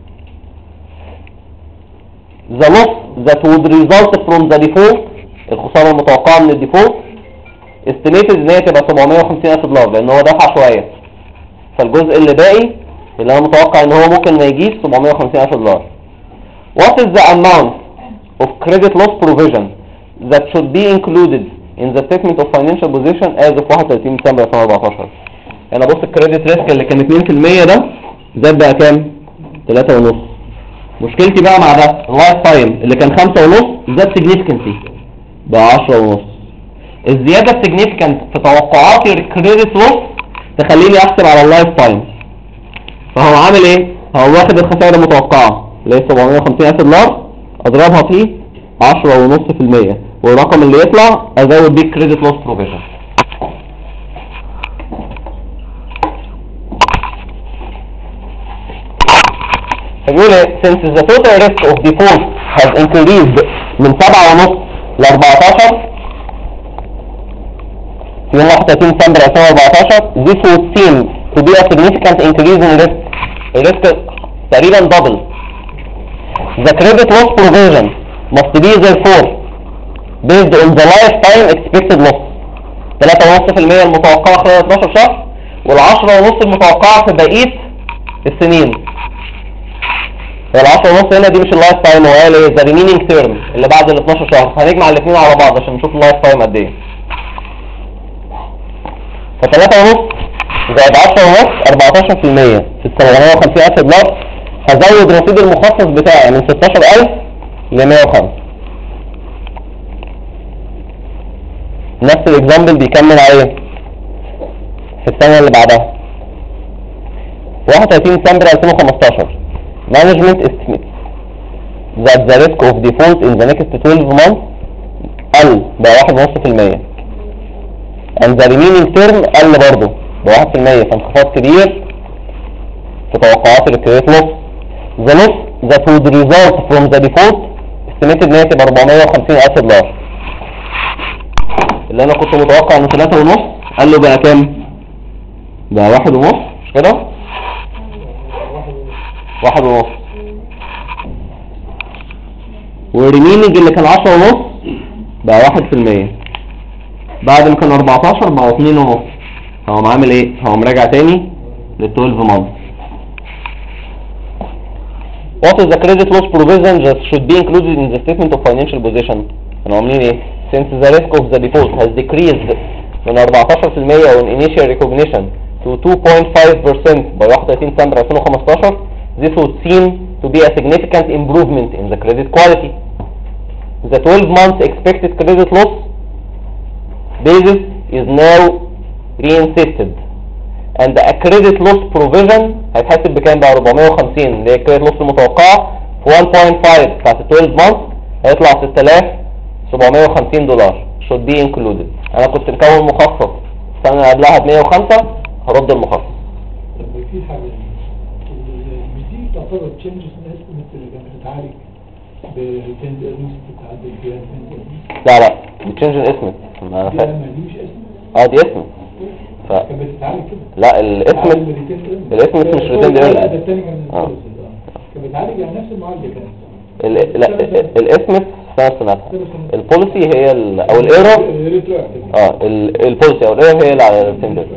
the loss that would result from the default، الخسارة المتوقعة من الديفولت estimated ان هي تبقى $750,000 لان هو دفع شوية، فالجزء اللي باقي اللي انا متوقع ان هو ممكن ما يجيش $750,000. what is the amount of credit loss provision that should be included in the statement of financial position as of 31 ديسمبر 2014؟ انا بص الكريدت ريسك اللي كان 2% ده زاد بقى كام؟ 3.5. مشكلتي بقى مع ده اللايف تايم اللي كان 5.5 زاد significantly بقى 10.5. الزياده significant في توقعاتي الكريدت لوس تخليني احسب على اللايف تايم. فهو عامل ايه؟ هو واخد الخسائر المتوقعه اللي هي $750,000 اضربها في 10.5% والرقم اللي يطلع ازود بيه كريدت لوس بروفيجن. يقول since the total risk of default has increased من 7.5 ل 14 في يوم 31 ديسمبر 2014 this would seem to be a significant increase in risk. الريسك تقريبا double. The credit loss provision must be therefore based on the lifetime expected loss. 3.5% المتوقعة خلال 12 شهر وال10.5 المتوقعة في بقية السنين. ال10.5 هنا دي مش اللايف تايم، هو قال ايه؟ the remaining term اللي بعد ال 12 شهر. هنجمع الاثنين على بعض عشان نشوف اللايف تايم قد ايه. ف3.5 زائد 10.5 14% في $750,000 هزود رصيد المخصص بتاعي من 16,000 ل 105. نفس الاكزامبل بيكمل عليه في السنة اللي بعدها 31 ديسمبر 2015 management estimates that the risk of default in the next 12 months قل ب1.5% and the remaining term قل برضه ب1%، فانخفاض كبير في توقعات الكريدت لوس. the loss that would result from the default estimated ان هي تبقى $450,000 اللي انا كنت متوقع انه 3.5 قال له بقى كام؟ بقى 1.5 مش كده؟ 1.5 والريميننج اللي كان 10.5 بقى 1%. بعد ما كان 14 بقى 2.5. هو عامل ايه؟ هو مراجع تاني لل 12 months. What is the credit loss provision that should be included in the statement of financial position? كانوا عاملين ايه؟ Since the risk of the default has decreased من 14% on initial recognition to 2.5% by 31 December 2015, this would seem to be a significant improvement in the credit quality. The 12 months expected credit loss basis is now reinsisted, and the credit loss provision هيتحسب بكام بقى؟ 450 اللي هي الكريدت لوس المتوقعة في 1.5 بتاعت 12 months هيطلع $6750 should be included. انا كنت مكون مخصص السنة اللي قبلها ب105 هرد المخصص. طب في حاجة مش دي تعتبر changes in estimate اللي كانت بتتعالج بالتند ايرنز بتعدل فيها التند ايرنز؟ لا change in estimate ما لا ما دي مش estimate. دي estimate. كانت بتتعالج كده. لا الاسم مش ريتند لا ايرنز. ده التاني كان كانت بتتعالج يعني نفس المعالجة كانت. لا الاسم سنة البوليسي هي او الايرور البوليسي او الايرور هي اللي على التندر.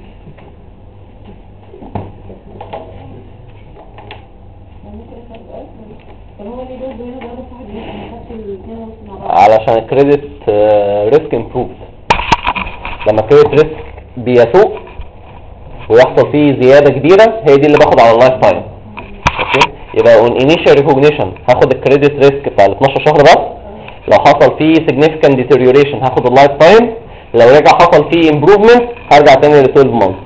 علشان الكريدت ريسك امبروف، لما الكريدت ريسك بيسوء ويحصل فيه زيادة كبيرة هي دي اللي باخد على اللايف تايم. اوكي يبقى on initial recognition هاخد الكريدت ريسك بتاع ال 12 شهر بس، لو حصل فيه significant deterioration هاخد اللايف تايم، لو رجع حصل فيه improvement هرجع تاني ل 12 months.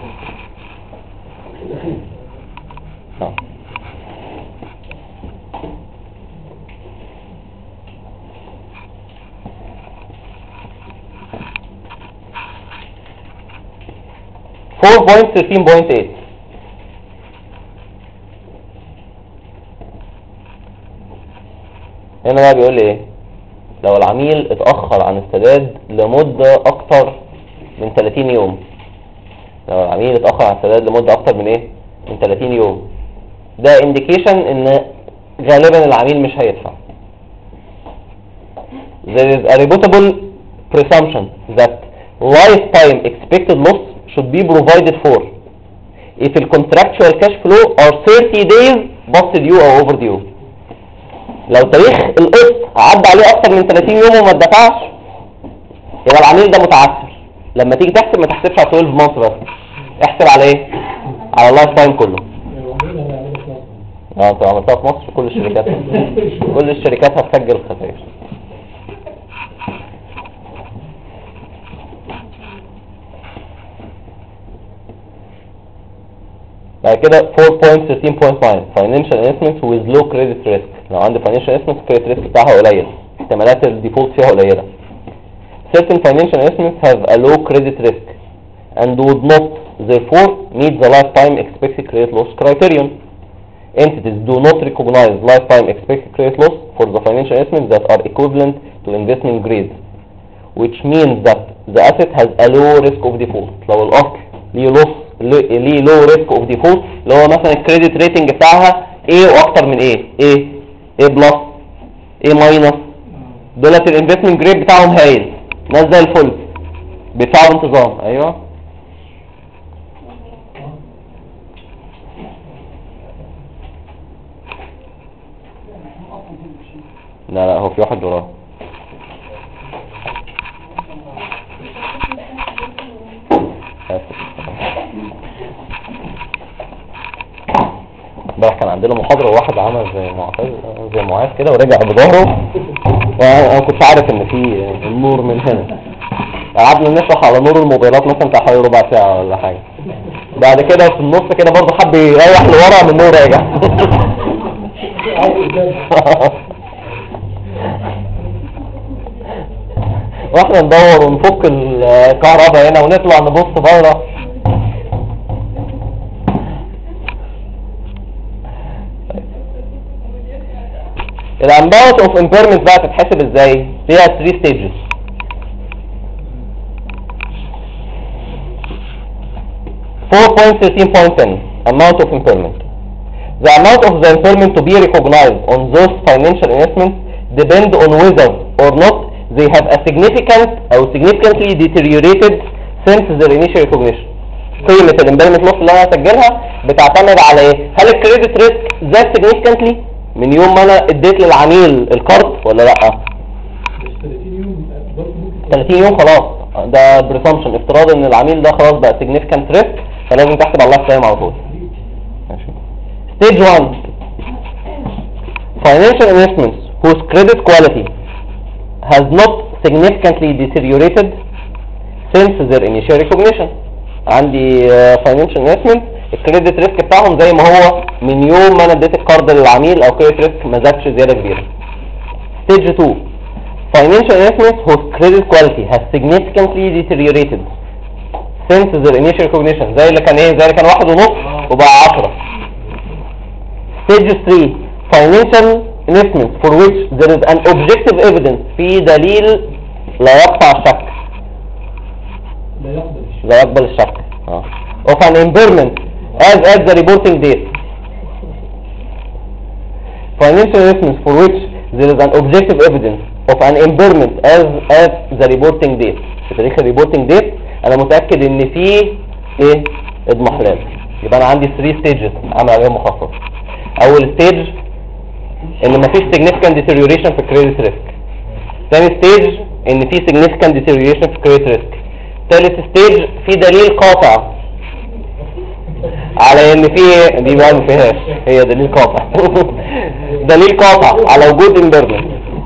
4.13.8 هنا بقى بيقول لي ايه؟ لو العميل اتأخر عن السداد لمدة اكتر من 30 يوم، لو العميل اتأخر عن السداد لمدة اكتر من ايه؟ من 30 يوم، ده indication ان غالبا العميل مش هيدفع. There is a rebuttable presumption that lifetime expected loss should be provided for if the contractual cash flow are 30 days past due or overdue. لو تاريخ القسط عدى عليه اكتر من 30 يوم وما اتدفعش يبقى العميل ده متعثر. لما تيجي تحسب ما تحسبش على 12 months بس، احسب على ايه؟ على اللايف تايم كله. انت عملتها في مصر كل الشركات كل الشركات هتسجل خسائر. بعد كده 4.13.5 financial investments with low credit risk. لو عندي financial investments credit risk بتاعها قليل، احتمالات الديفولت فيها قليلة. Certain financial investments have a low credit risk and would not therefore meet the lifetime expected credit loss criterion. Entities do not recognize lifetime expected credit loss for the financial investments that are equivalent to investment grade, which means that the asset has a low risk of default. لو الأصل ليه low risk of default اللي هو مثلا الكريدت ريتنج بتاعها A واكتر من A بلس A ماينس، دولت الانفستمنت جريد بتاعهم هايل، ناس زي الفل بيدفعوا بانتظام. ايوه لا هو في واحد وراه. امبارح كان عندنا محاضرة وواحد عمل زي معاذ كده ورجع بظهره، وانا كنتش عارف ان في النور من هنا. قعدنا نشرح على نور الموبايلات مثلا بتاع حوالي ربع ساعة ولا حاجة. بعد كده في النص كده برضه حب يريح لورا من النور راجع. واحنا ندور ونفك الكهرباء هنا ونطلع نبص بره. الاماونت اوف امبيرمنت بقى تتحسب ازاي؟ فيها 3 stages. amount of impairment. The amount of the impairment to be recognized on those financial investments depend on whether or not they have a significantly deteriorated since their initial recognition. قيمة الامبيرمنت لوس اللي انا هسجلها بتعتمد على ايه؟ هل الكريدت ريسك زاد significantly من يوم ما انا اديت للعميل الكارد ولا لا؟ مش 30 يوم برضه ممكن 30 يوم خلاص، ده بريسامبشن، افتراض ان العميل ده خلاص بقى significant risk، فلازم تحسب على اللايف تايم على طول. ماشي. ستيج 1 financial investments whose credit quality has not significantly deteriorated since their initial recognition. عندي financial investment الكريدت ريسك بتاعهم زي ما هو من يوم ما انا اديت الكارد للعميل، او كريدت ريسك ما زادش زياده كبيره. ستيج 2 financial investments whose credit quality has significantly deteriorated since their initial recognition، زي اللي كان ايه، زي اللي كان 1.5 وبقى 10. Stage 3 financial investments for which there is an objective evidence، في دليل لا يقطع الشك، لا يقبل الشك of an impairment as at the reporting date. Financial investments for which there is an objective evidence of an impairment as at the reporting date. في تاريخ الريبورتنج ديت انا متاكد ان في ايه، اضمحلال. يبقى انا عندي 3 stages عامل عليهم مخصص. اول ستيج ان مفيش significant deterioration في credit risk. ثاني ستيج ان في significant deterioration في credit risk. ثالث ستيج في دليل قاطع على ان في، دي بقى ما فيهاش، هي دليل قاطع دليل قاطع على وجود impairment.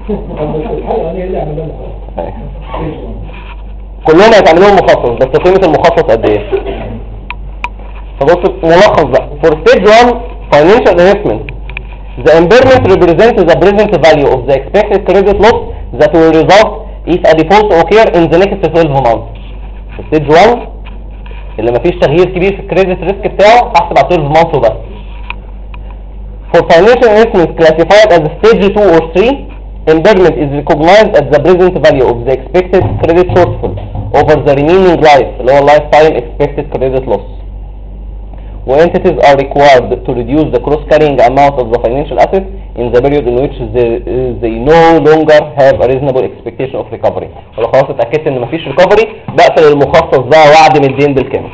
كلهم هيتعملوهم مخصص، بس قيمة المخصص قد ايه؟ فبص ملخص بقى. For stage 1 financial investment, the impairment represents the present value of the expected credit loss that will result if a default occur in the next 12 months. في stage 1 اللي مفيش تغيير كبير في الكريدت ريسك بتاعه هحسب على 12 months وبس. For financial investments classified as stage 2 or 3, impairment is recognized as the present value of the expected credit shortfall over the remaining life، اللي هو lifetime expected credit loss. Entities are required to reduce the cross-carrying amount of the financial asset in the period in which they no longer have a reasonable expectation of recovery. ولو خلاص اتأكدت ان مفيش recovery بقفل المخصص ده واعدم الدين بالكامل.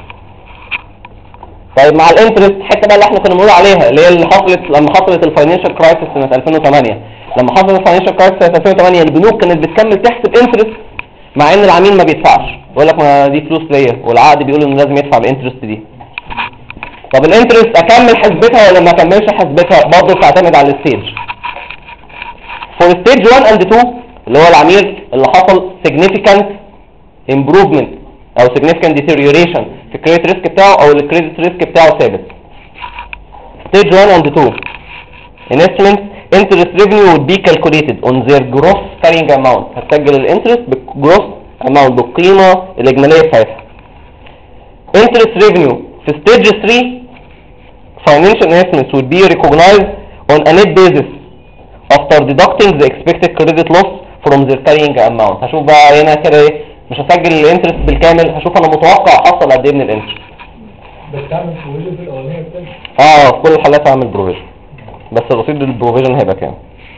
طيب مع الانترست، الحته بقى اللي احنا كنا بنقول عليها اللي هي اللي حصلت لما حصلت الفاينانشال كرايسيس سنه 2008. لما حصلت الفاينانشال كرايسيس سنه 2008 البنوك كانت بتكمل تحسب انترست مع ان العميل ما بيدفعش، يقول لك ما دي فلوس ليا، والعقد بيقول انه لازم يدفع الانترست دي. طب الانترست اكمل حسبتها ولا ما اكملش حسبتها؟ برضه بتعتمد على الستيج. فور ستيج 1 اند 2 اللي هو العميل اللي حصل significant improvement او significant deterioration في الكريدت ريسك بتاعه او الكريدت ريسك بتاعه ثابت. ستيج 1 اند 2 investment interest revenue would be calculated on their gross carrying amount. هتسجل الانترست بالجروس amount بالقيمه الاجماليه بتاعتها. interest revenue في stage 3 financial investments would be recognized on a net basis after deducting the expected credit loss from their carrying amount. هشوف بقى هنا كده ايه، مش هسجل الانترست بالكامل، هشوف انا متوقع حصل قد ايه من الانترست. بس تعمل بروفيجن في الاولانيه بتاعتك؟ في كل الحالات هعمل بروفيجن، بس الرصيد للبروفيجن هيبقى كام؟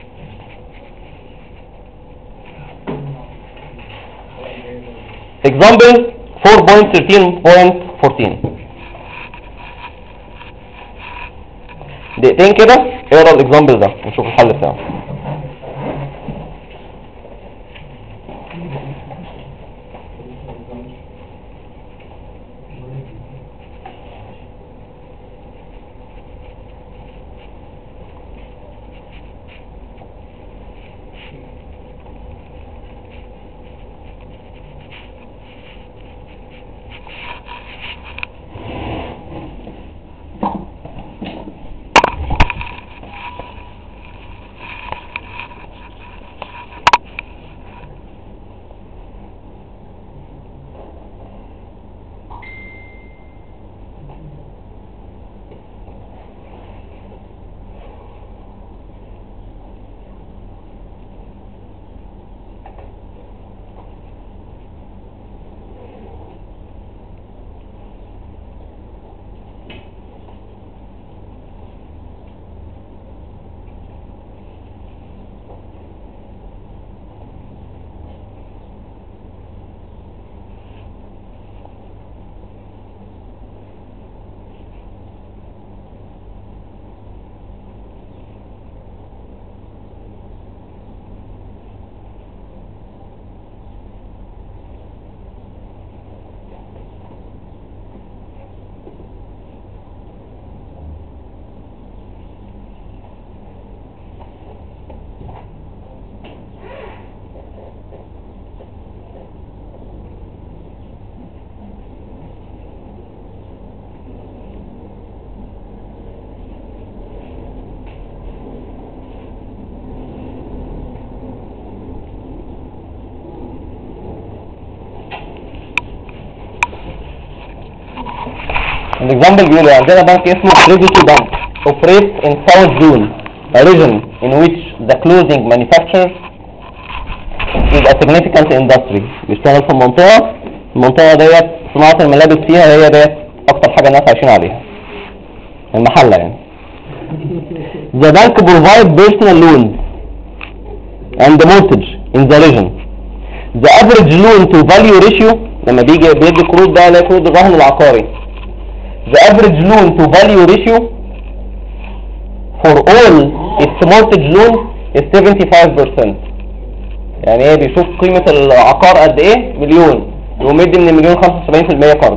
example 4.13.14 دقيقتين كده اقرا الاكزامبل ده نشوف الحل بتاعه. الاكزامبل بيقول عندنا بنك اسمه كريديتو بانك operates in South Zone, a region in which the clothing manufacture is a significant industry. بيشتغل في المنطقة ديت صناعة الملابس فيها هي ديت أكتر حاجة الناس عايشين عليها، المحلة يعني. The bank provide personal loans and mortgage in the region. The average loan to value ratio لما بيدي قروض ده لا قروض الرهن العقاري. The average loan to value ratio for all its mortgage loan is 75%. يعني ايه بيشوف قيمة العقار قد ايه؟ مليون، يقوم يدي من المليون 75% قرض.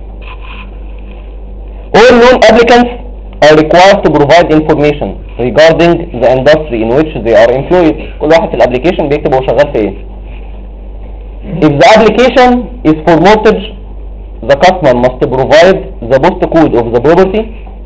All loan applicants are required to provide information regarding the industry in which they are employed. كل واحد في الابليكيشن بيكتب هو شغال في ايه. If the application is for mortgage, the customer must provide the postcode of the property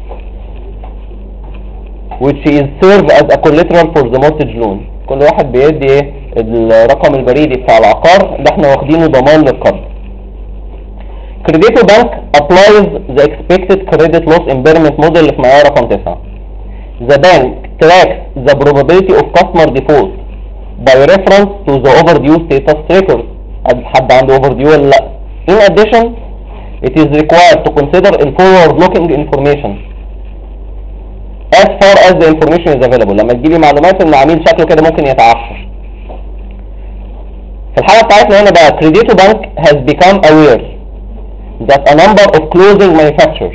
which is served as a collateral for the mortgage loan. كل واحد بيدي ايه الرقم البريدي بتاع العقار اللي احنا واخدينه ضمان للقرض. Creditor Bank applies the expected credit loss impairment model اللي في معيار رقم 9. The bank tracks the probability of customer default by reference to the overdue status record. حد عنده overdue ولا لا. In addition, it is required to consider forward-looking information as far as the information is available. لما تجيلي معلومات ان عميل شكله كده ممكن يتعثر. في الحالة بتاعتنا هنا بقى Creditor Bank has become aware that a number of clothing manufacturers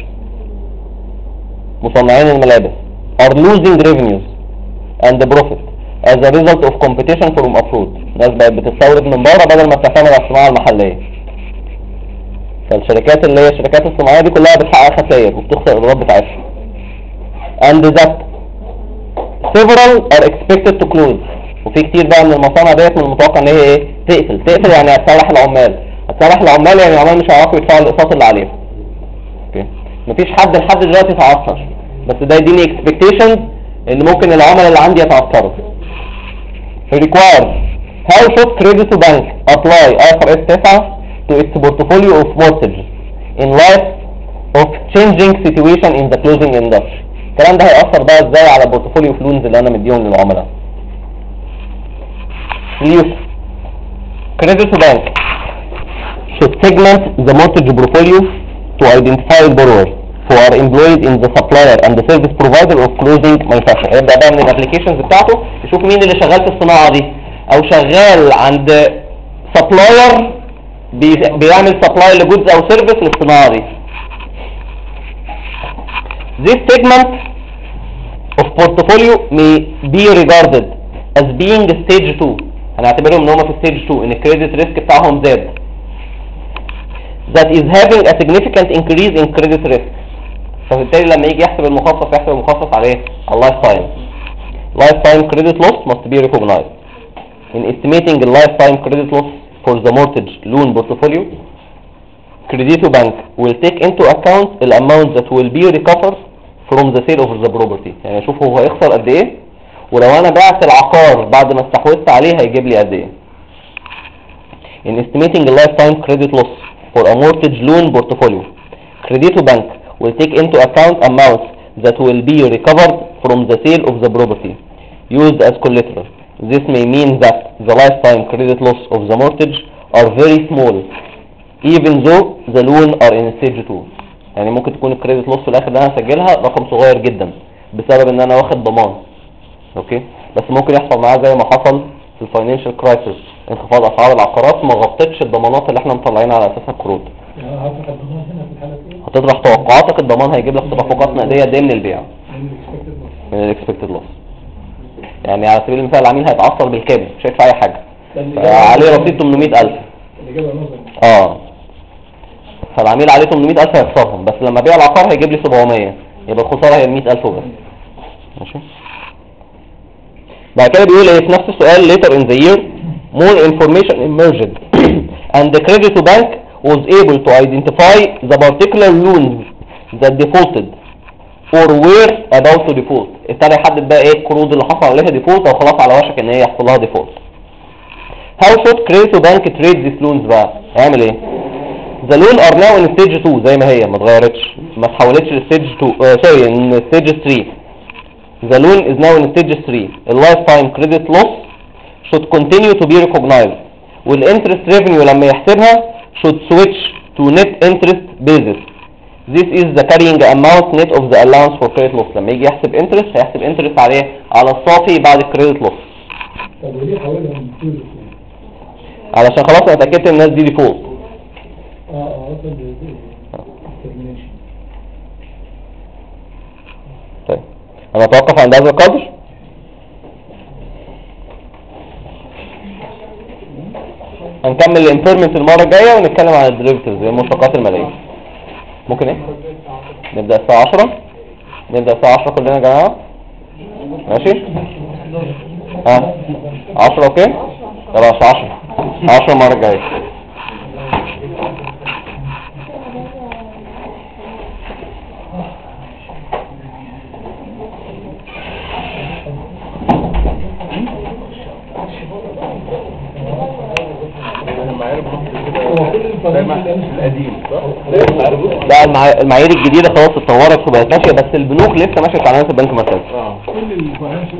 مصنعين الملابس are losing revenues and profit as a result of competition from abroad. الناس بقت بتستورد من بره بدل ما بتعتمد على الصناعة المحلية. فالشركات اللي هي الشركات الصناعية دي كلها بتحقق خسائر وبتخسر الإيرادات بتاعتها. And that several are expected to close. وفي كتير بقى من المصانع ديت من المتوقع ان هي ايه تقفل يعني هتسرح العمال. هتسرح العمال يعني العمال مش هيعرفوا يدفعوا الاقساط اللي عليهم. اوكي مفيش حد لحد دلوقتي يتعثر، بس ده يديني expectations ان ممكن العملاء اللي عندي يتعثروا. requires how should Creditor Bank apply IFRS 9 to its portfolio of mortgages in light of changing situation in the clothing industry. الكلام ده هيأثر بقى ازاي على بورتفوليو فلونز اللي انا مديهم للعملاء. Solution. Creditor Bank should segment the mortgage portfolio to identify borrowers who are employed in the supplier and the service provider of clothing manufacturer. يبدأ بقى من الابليكيشنز بتاعته يشوف مين اللي شغال في الصناعة دي او شغال عند supplier بيعمل supply لجودز او سيرفيس للصناعة دي. This segment of portfolio may be regarded as being stage 2. هنعتبرهم ان هم في stage 2 ان الكريدت ريسك بتاعهم زاد. That is having a significant increase in credit risk. فبالتالي لما يجي يحسب المخصص عليه اللايف تايم credit loss must be recognized. In estimating the lifetime credit loss for the mortgage loan portfolio, Creditor Bank will take into account the amount that will be recovered from the sale of the property. يعني اشوف هو هيخسر قد ايه ولو انا بعت العقار بعد ما استحوذت عليه هيجيب لي قد ايه. In estimating the lifetime credit loss for a mortgage loan portfolio, Creditor Bank will take into account amounts that will be recovered from the sale of the property used as collateral. This may mean that the lifetime credit loss of the mortgage are very small even though the loan are in stage 2. يعني ممكن تكون الكريدت لوس في الاخر اللي انا هسجلها رقم صغير جدا بسبب ان انا واخد ضمان. اوكي بس ممكن يحصل معاه زي ما حصل في الفاينانشال كرايسيس، انخفاض اسعار العقارات ما غطتش الضمانات اللي احنا مطلعينها على اساسها القروض. يعني هتطرح الضمان هنا في الحالة دي؟ هتطرح توقعاتك الضمان هيجيب لك تدفقات نقديه قد ايه من البيع؟ من الاكسبكتد لوس. يعني على سبيل المثال العميل هيتعثر بالكامل مش هيدفع اي حاجه عليه رصيد 800,000. الإجابة نظري. فالعميل عليه 800,000 هيخسرهم، بس لما بيع العقار هيجيب لي 700 يبقى الخساره هي 100,000 وبس. ماشي. بعد كده بيقول ايه في نفس السؤال later in the year more information emerged and the Creditor Bank was able to identify the particular loans that defaulted or were about to default. ابتدى يحدد بقى ايه القروض اللي حصل عليها ديفولت او خلاص على وشك ان هي يحصل لها ديفولت. How should Creditor Bank trade these loans بقى؟ هيعمل ايه؟ The loan are now in stage 2 زي ما هي ما اتغيرتش، ما اتحولتش لستيج 2 سوري ان stage 3. The loan is now in stage 3. The lifetime credit loss should continue to be recognized. والinterest revenue لما يحسبها should switch to net interest basis. This is the carrying amount net of the allowance for credit loss. لما يجي يحسب interest هيحسب interest على الصافي بعد الكريدت لوس. طب وليه حولها من طول علشان خلاص انا اتاكدت ان الناس دي ديفولت. طيب انا اتوقف عند هذا القدر. هنكمل الامبيرمنت المره الجايه ونتكلم عن الديريفيتيفز المشتقات الماليه. ممكن ايه؟ نبدا الساعه 10. نبدا الساعه 10 كلنا يا جماعه. ماشي؟ 10 اوكي؟ خلاص 10 المره الجايه. القديم صح؟ لا المعايير الجديده خلاص اتطورت وبقت ماشيه، بس البنوك لسه ماشيه بتعاملات البنك المركزي. كل الفاينانشال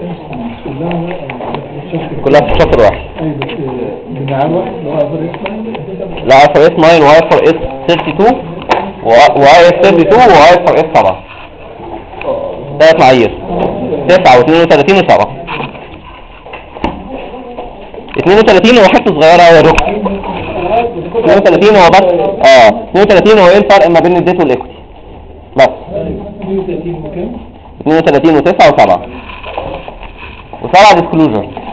كلها في شابتر واحد. بنعمل واحد اللي هو لا اي اس 9 واي ار اس 32 واي اس 32 واي ار اس 7. ثلاث معايير 9 و32 و7. 32 هو حته صغيره قوي يا دكتور. 32 هو بس 32 هو ايه الفرق ما بين الديت والايكوتي بس. 32 و9 و7 و7 ديسكلوجر.